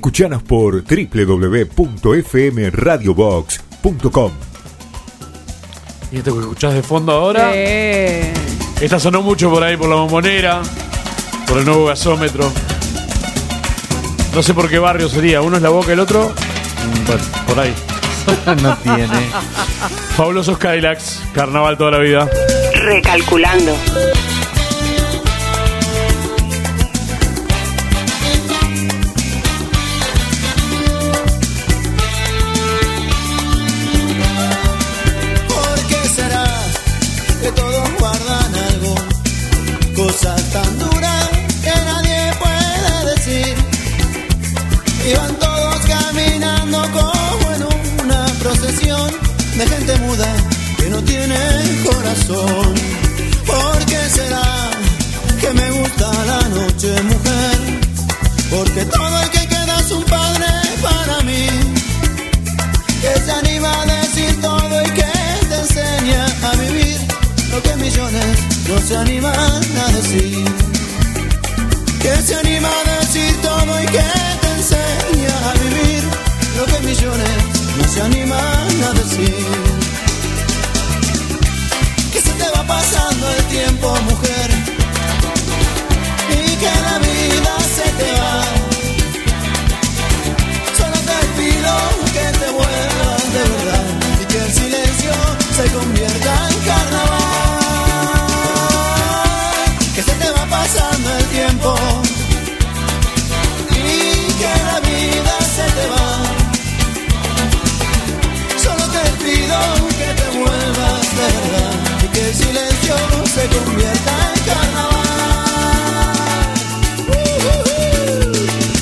Escuchanos por doble u doble u doble u punto f m radio box punto com. Y esto que escuchás de fondo ahora, Sí. esta sonó mucho por ahí, por la Bombonera, por el nuevo gasómetro. No sé por qué barrio sería, uno es La Boca, el otro, mm, bueno, por ahí. No tiene. Fabulosos Cadillacs, carnaval toda la vida. Recalculando. ¿Por qué será que todos guardan algo? Cosas tan duras que nadie puede decir. Y van todos caminando como en una procesión de gente muda que no tiene corazón. ¿Por qué será que me gusta la noche, mujer? Porque todo el que queda es un padre para mí, que se anima a decir todo y que te enseña a vivir lo que millones no se animan a decir. Que se anima a decir todo y que te enseña a vivir lo que millones no se animan a decir. Que se te va pasando el tiempo, mujer, y que la vida se te va. Solo te pido que te vuelvas de verdad y que el silencio se convierta en carnaval. Que se te va pasando el tiempo y que la vida se te va. Solo te pido que te vuelvas de verdad y que el silencio se convierta en carnaval. Uh, uh, uh.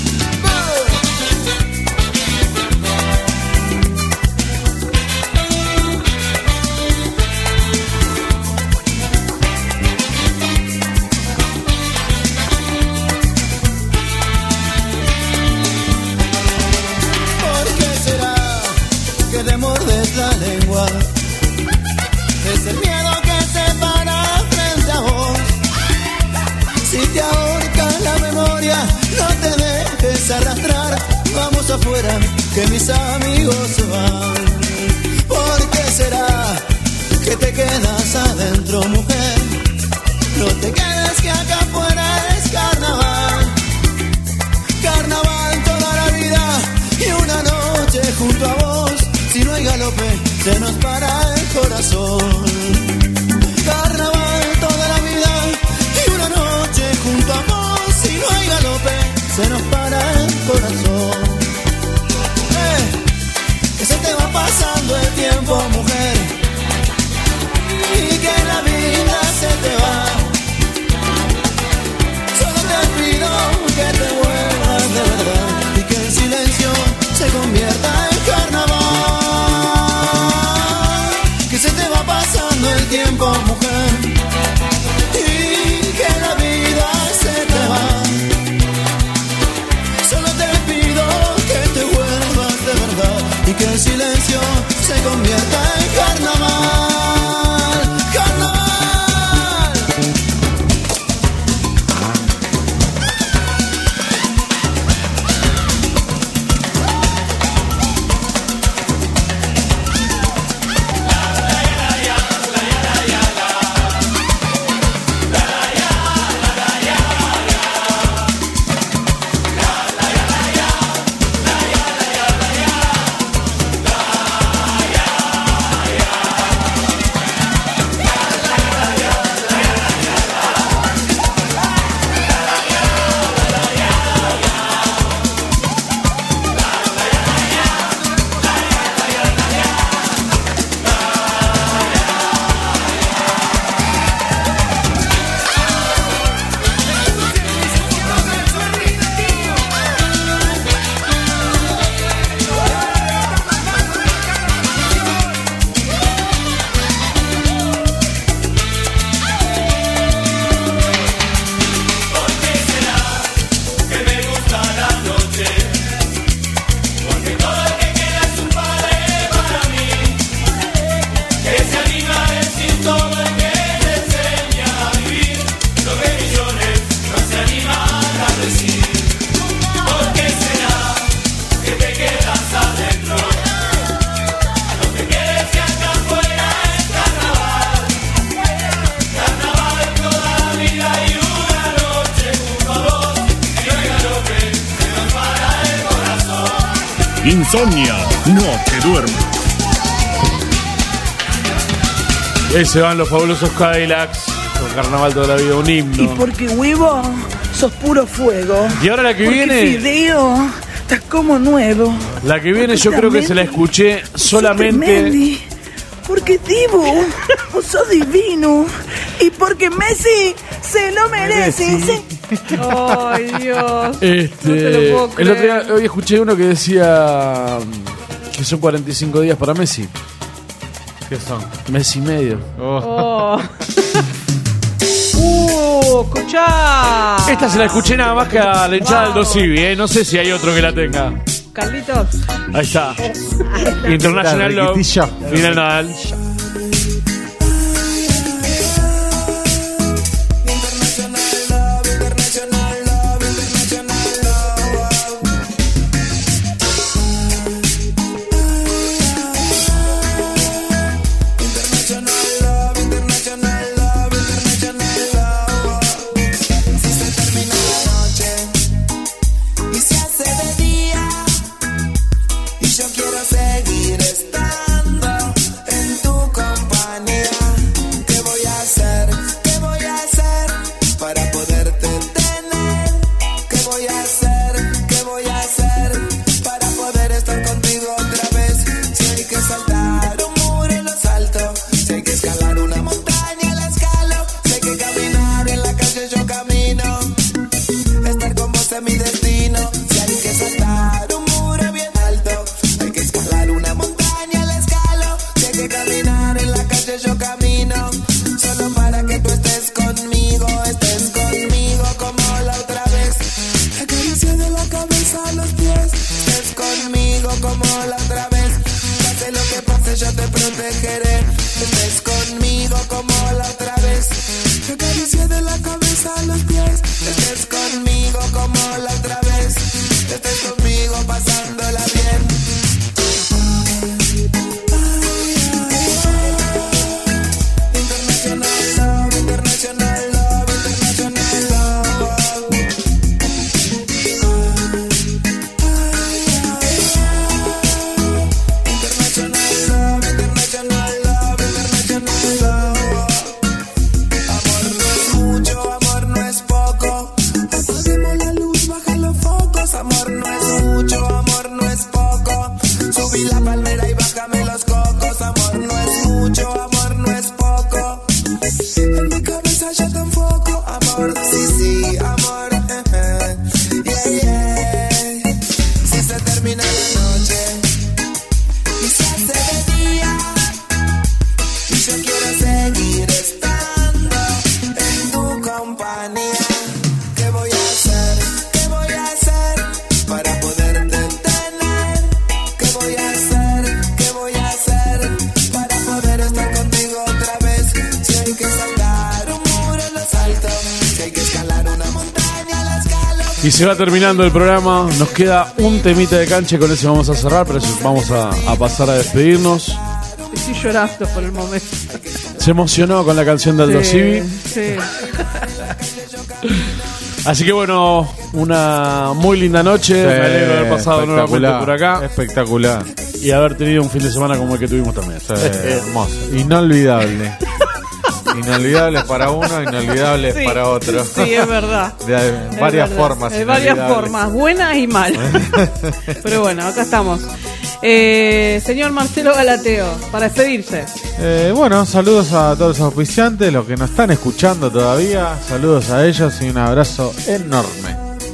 ¿Por qué será que te mordes la lengua? Es el miedo que se para frente a vos. Si te ahorca la memoria, no te dejes arrastrar. Vamos afuera, que mis amigos se van. ¿Por qué será que te quedas adentro, mujer? No te quedes, que acá afuera es carnaval. Carnaval toda la vida y una noche junto a vos. Si no hay galope, se nos para el corazón. Carnaval toda la vida y una noche junto a vos. Si no hay galope, se nos para el corazón. Eh, que se te va pasando el tiempo, mujer, y que la vida se te va. Solo te pido que te vuelvas de verdad y que el silencio se convierta en carnaval. Que se te va pasando el tiempo, mujer, y que la vida se te va. Solo te pido que te vuelvas de verdad y que el silencio se convierta en carnaval. Carnaval. Insomnia, no te duermas. Y ahí se van los fabulosos Cadillacs. El carnaval toda la vida, un himno. Y porque huevo, sos puro fuego. Y ahora la que porque viene. Fideo, estás como nuevo. La que viene yo creo que se la escuché solamente. Tremendi. Porque Dibu, vos sos divino. Y porque Messi se lo merece. Messi. Ay, Dios. Este, no te lo puedo el otro día, creer. hoy escuché uno que decía que son cuarenta y cinco días para Messi. ¿Qué son? Mes y medio. Oh. Uh, escuchá. Esta se la escuché nada más que a la hinchada del Dosivi, ¿eh? No sé si hay otro que la tenga. Carlitos. Ahí está. International Love. Final Nadal. Y se va terminando el programa. Nos queda un temita de cancha y con ese vamos a cerrar. Pero eso vamos a, a pasar a despedirnos. Estoy llorando por el momento. Se emocionó con la canción de Aldo Sí, Civi. sí. Así que bueno, una muy linda noche. Sí, Me alegro de haber pasado nuevamente por acá. Espectacular. Y haber tenido un fin de semana como el que tuvimos también. Sí, hermoso. Inolvidable. Inolvidables para uno, inolvidables Sí, para otro. sí, es verdad. De Es varias verdad. formas. De varias inolvidables. formas, buenas y malas. Pero bueno, acá estamos. Eh, señor Marcelo Galateo, para despedirse. Eh, bueno, saludos a todos los auspiciantes, los que nos están escuchando todavía. Saludos a ellos y un abrazo enorme.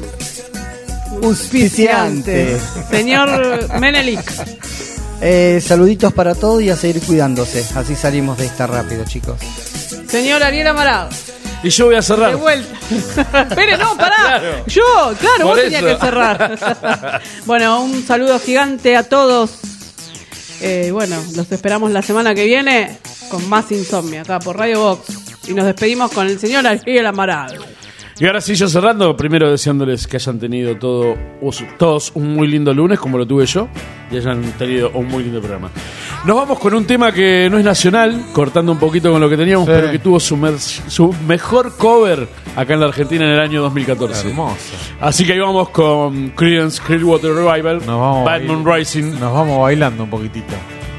Auspiciante. Señor Menelik. Eh, saluditos para todos y a seguir cuidándose. Así salimos de esta rápido, chicos. Señor Ariel Amarado. Y yo voy a cerrar. De vuelta. Espere, no, pará. Claro. Yo, claro, Por vos eso. tenías que cerrar. Bueno, un saludo gigante a todos. Eh, bueno, los esperamos la semana que viene con más Insomnia acá por Radio Box. Y nos despedimos con el señor Ariel Amarado. Y ahora sí, yo cerrando, primero deseándoles que hayan tenido todo, todos un muy lindo lunes, como lo tuve yo, y hayan tenido un muy lindo programa. Nos vamos con un tema que no es nacional, cortando un poquito con lo que teníamos, Sí. pero que tuvo su, mer- su mejor cover acá en la Argentina en el año dos mil catorce. Hermoso. Así que ahí vamos con Creedence Clearwater Revival, Nos vamos Bad Moon bail- Rising. Nos vamos bailando un poquitito.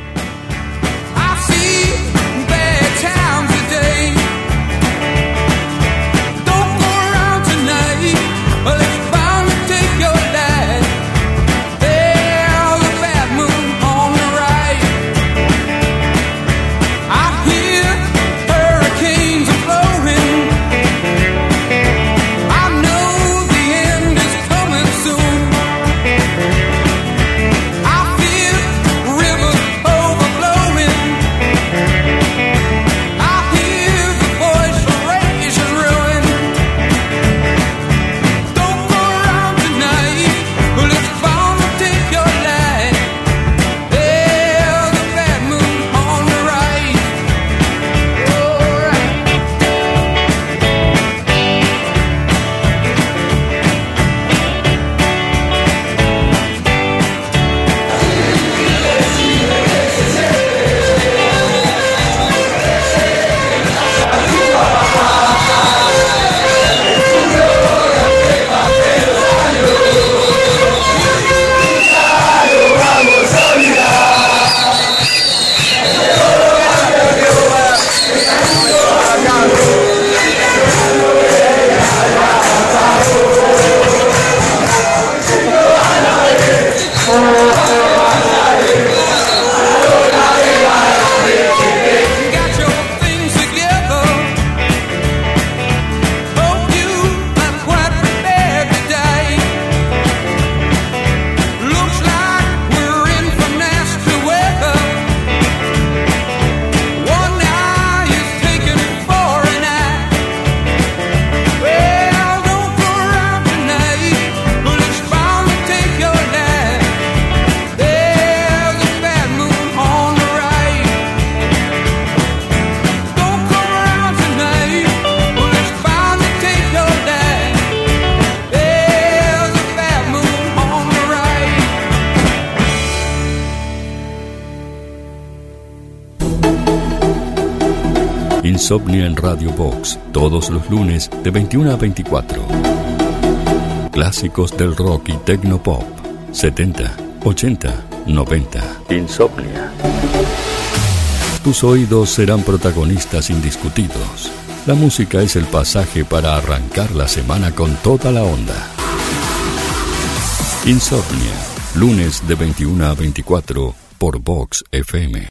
Insomnia en Radio Box, todos los lunes de veintiuna a veinticuatro. Clásicos del rock y tecnopop, setenta, ochenta, noventa. Insomnia. Tus oídos serán protagonistas indiscutidos. La música es el pasaje para arrancar la semana con toda la onda. Insomnia, lunes de veintiuna a veinticuatro por Vox F M.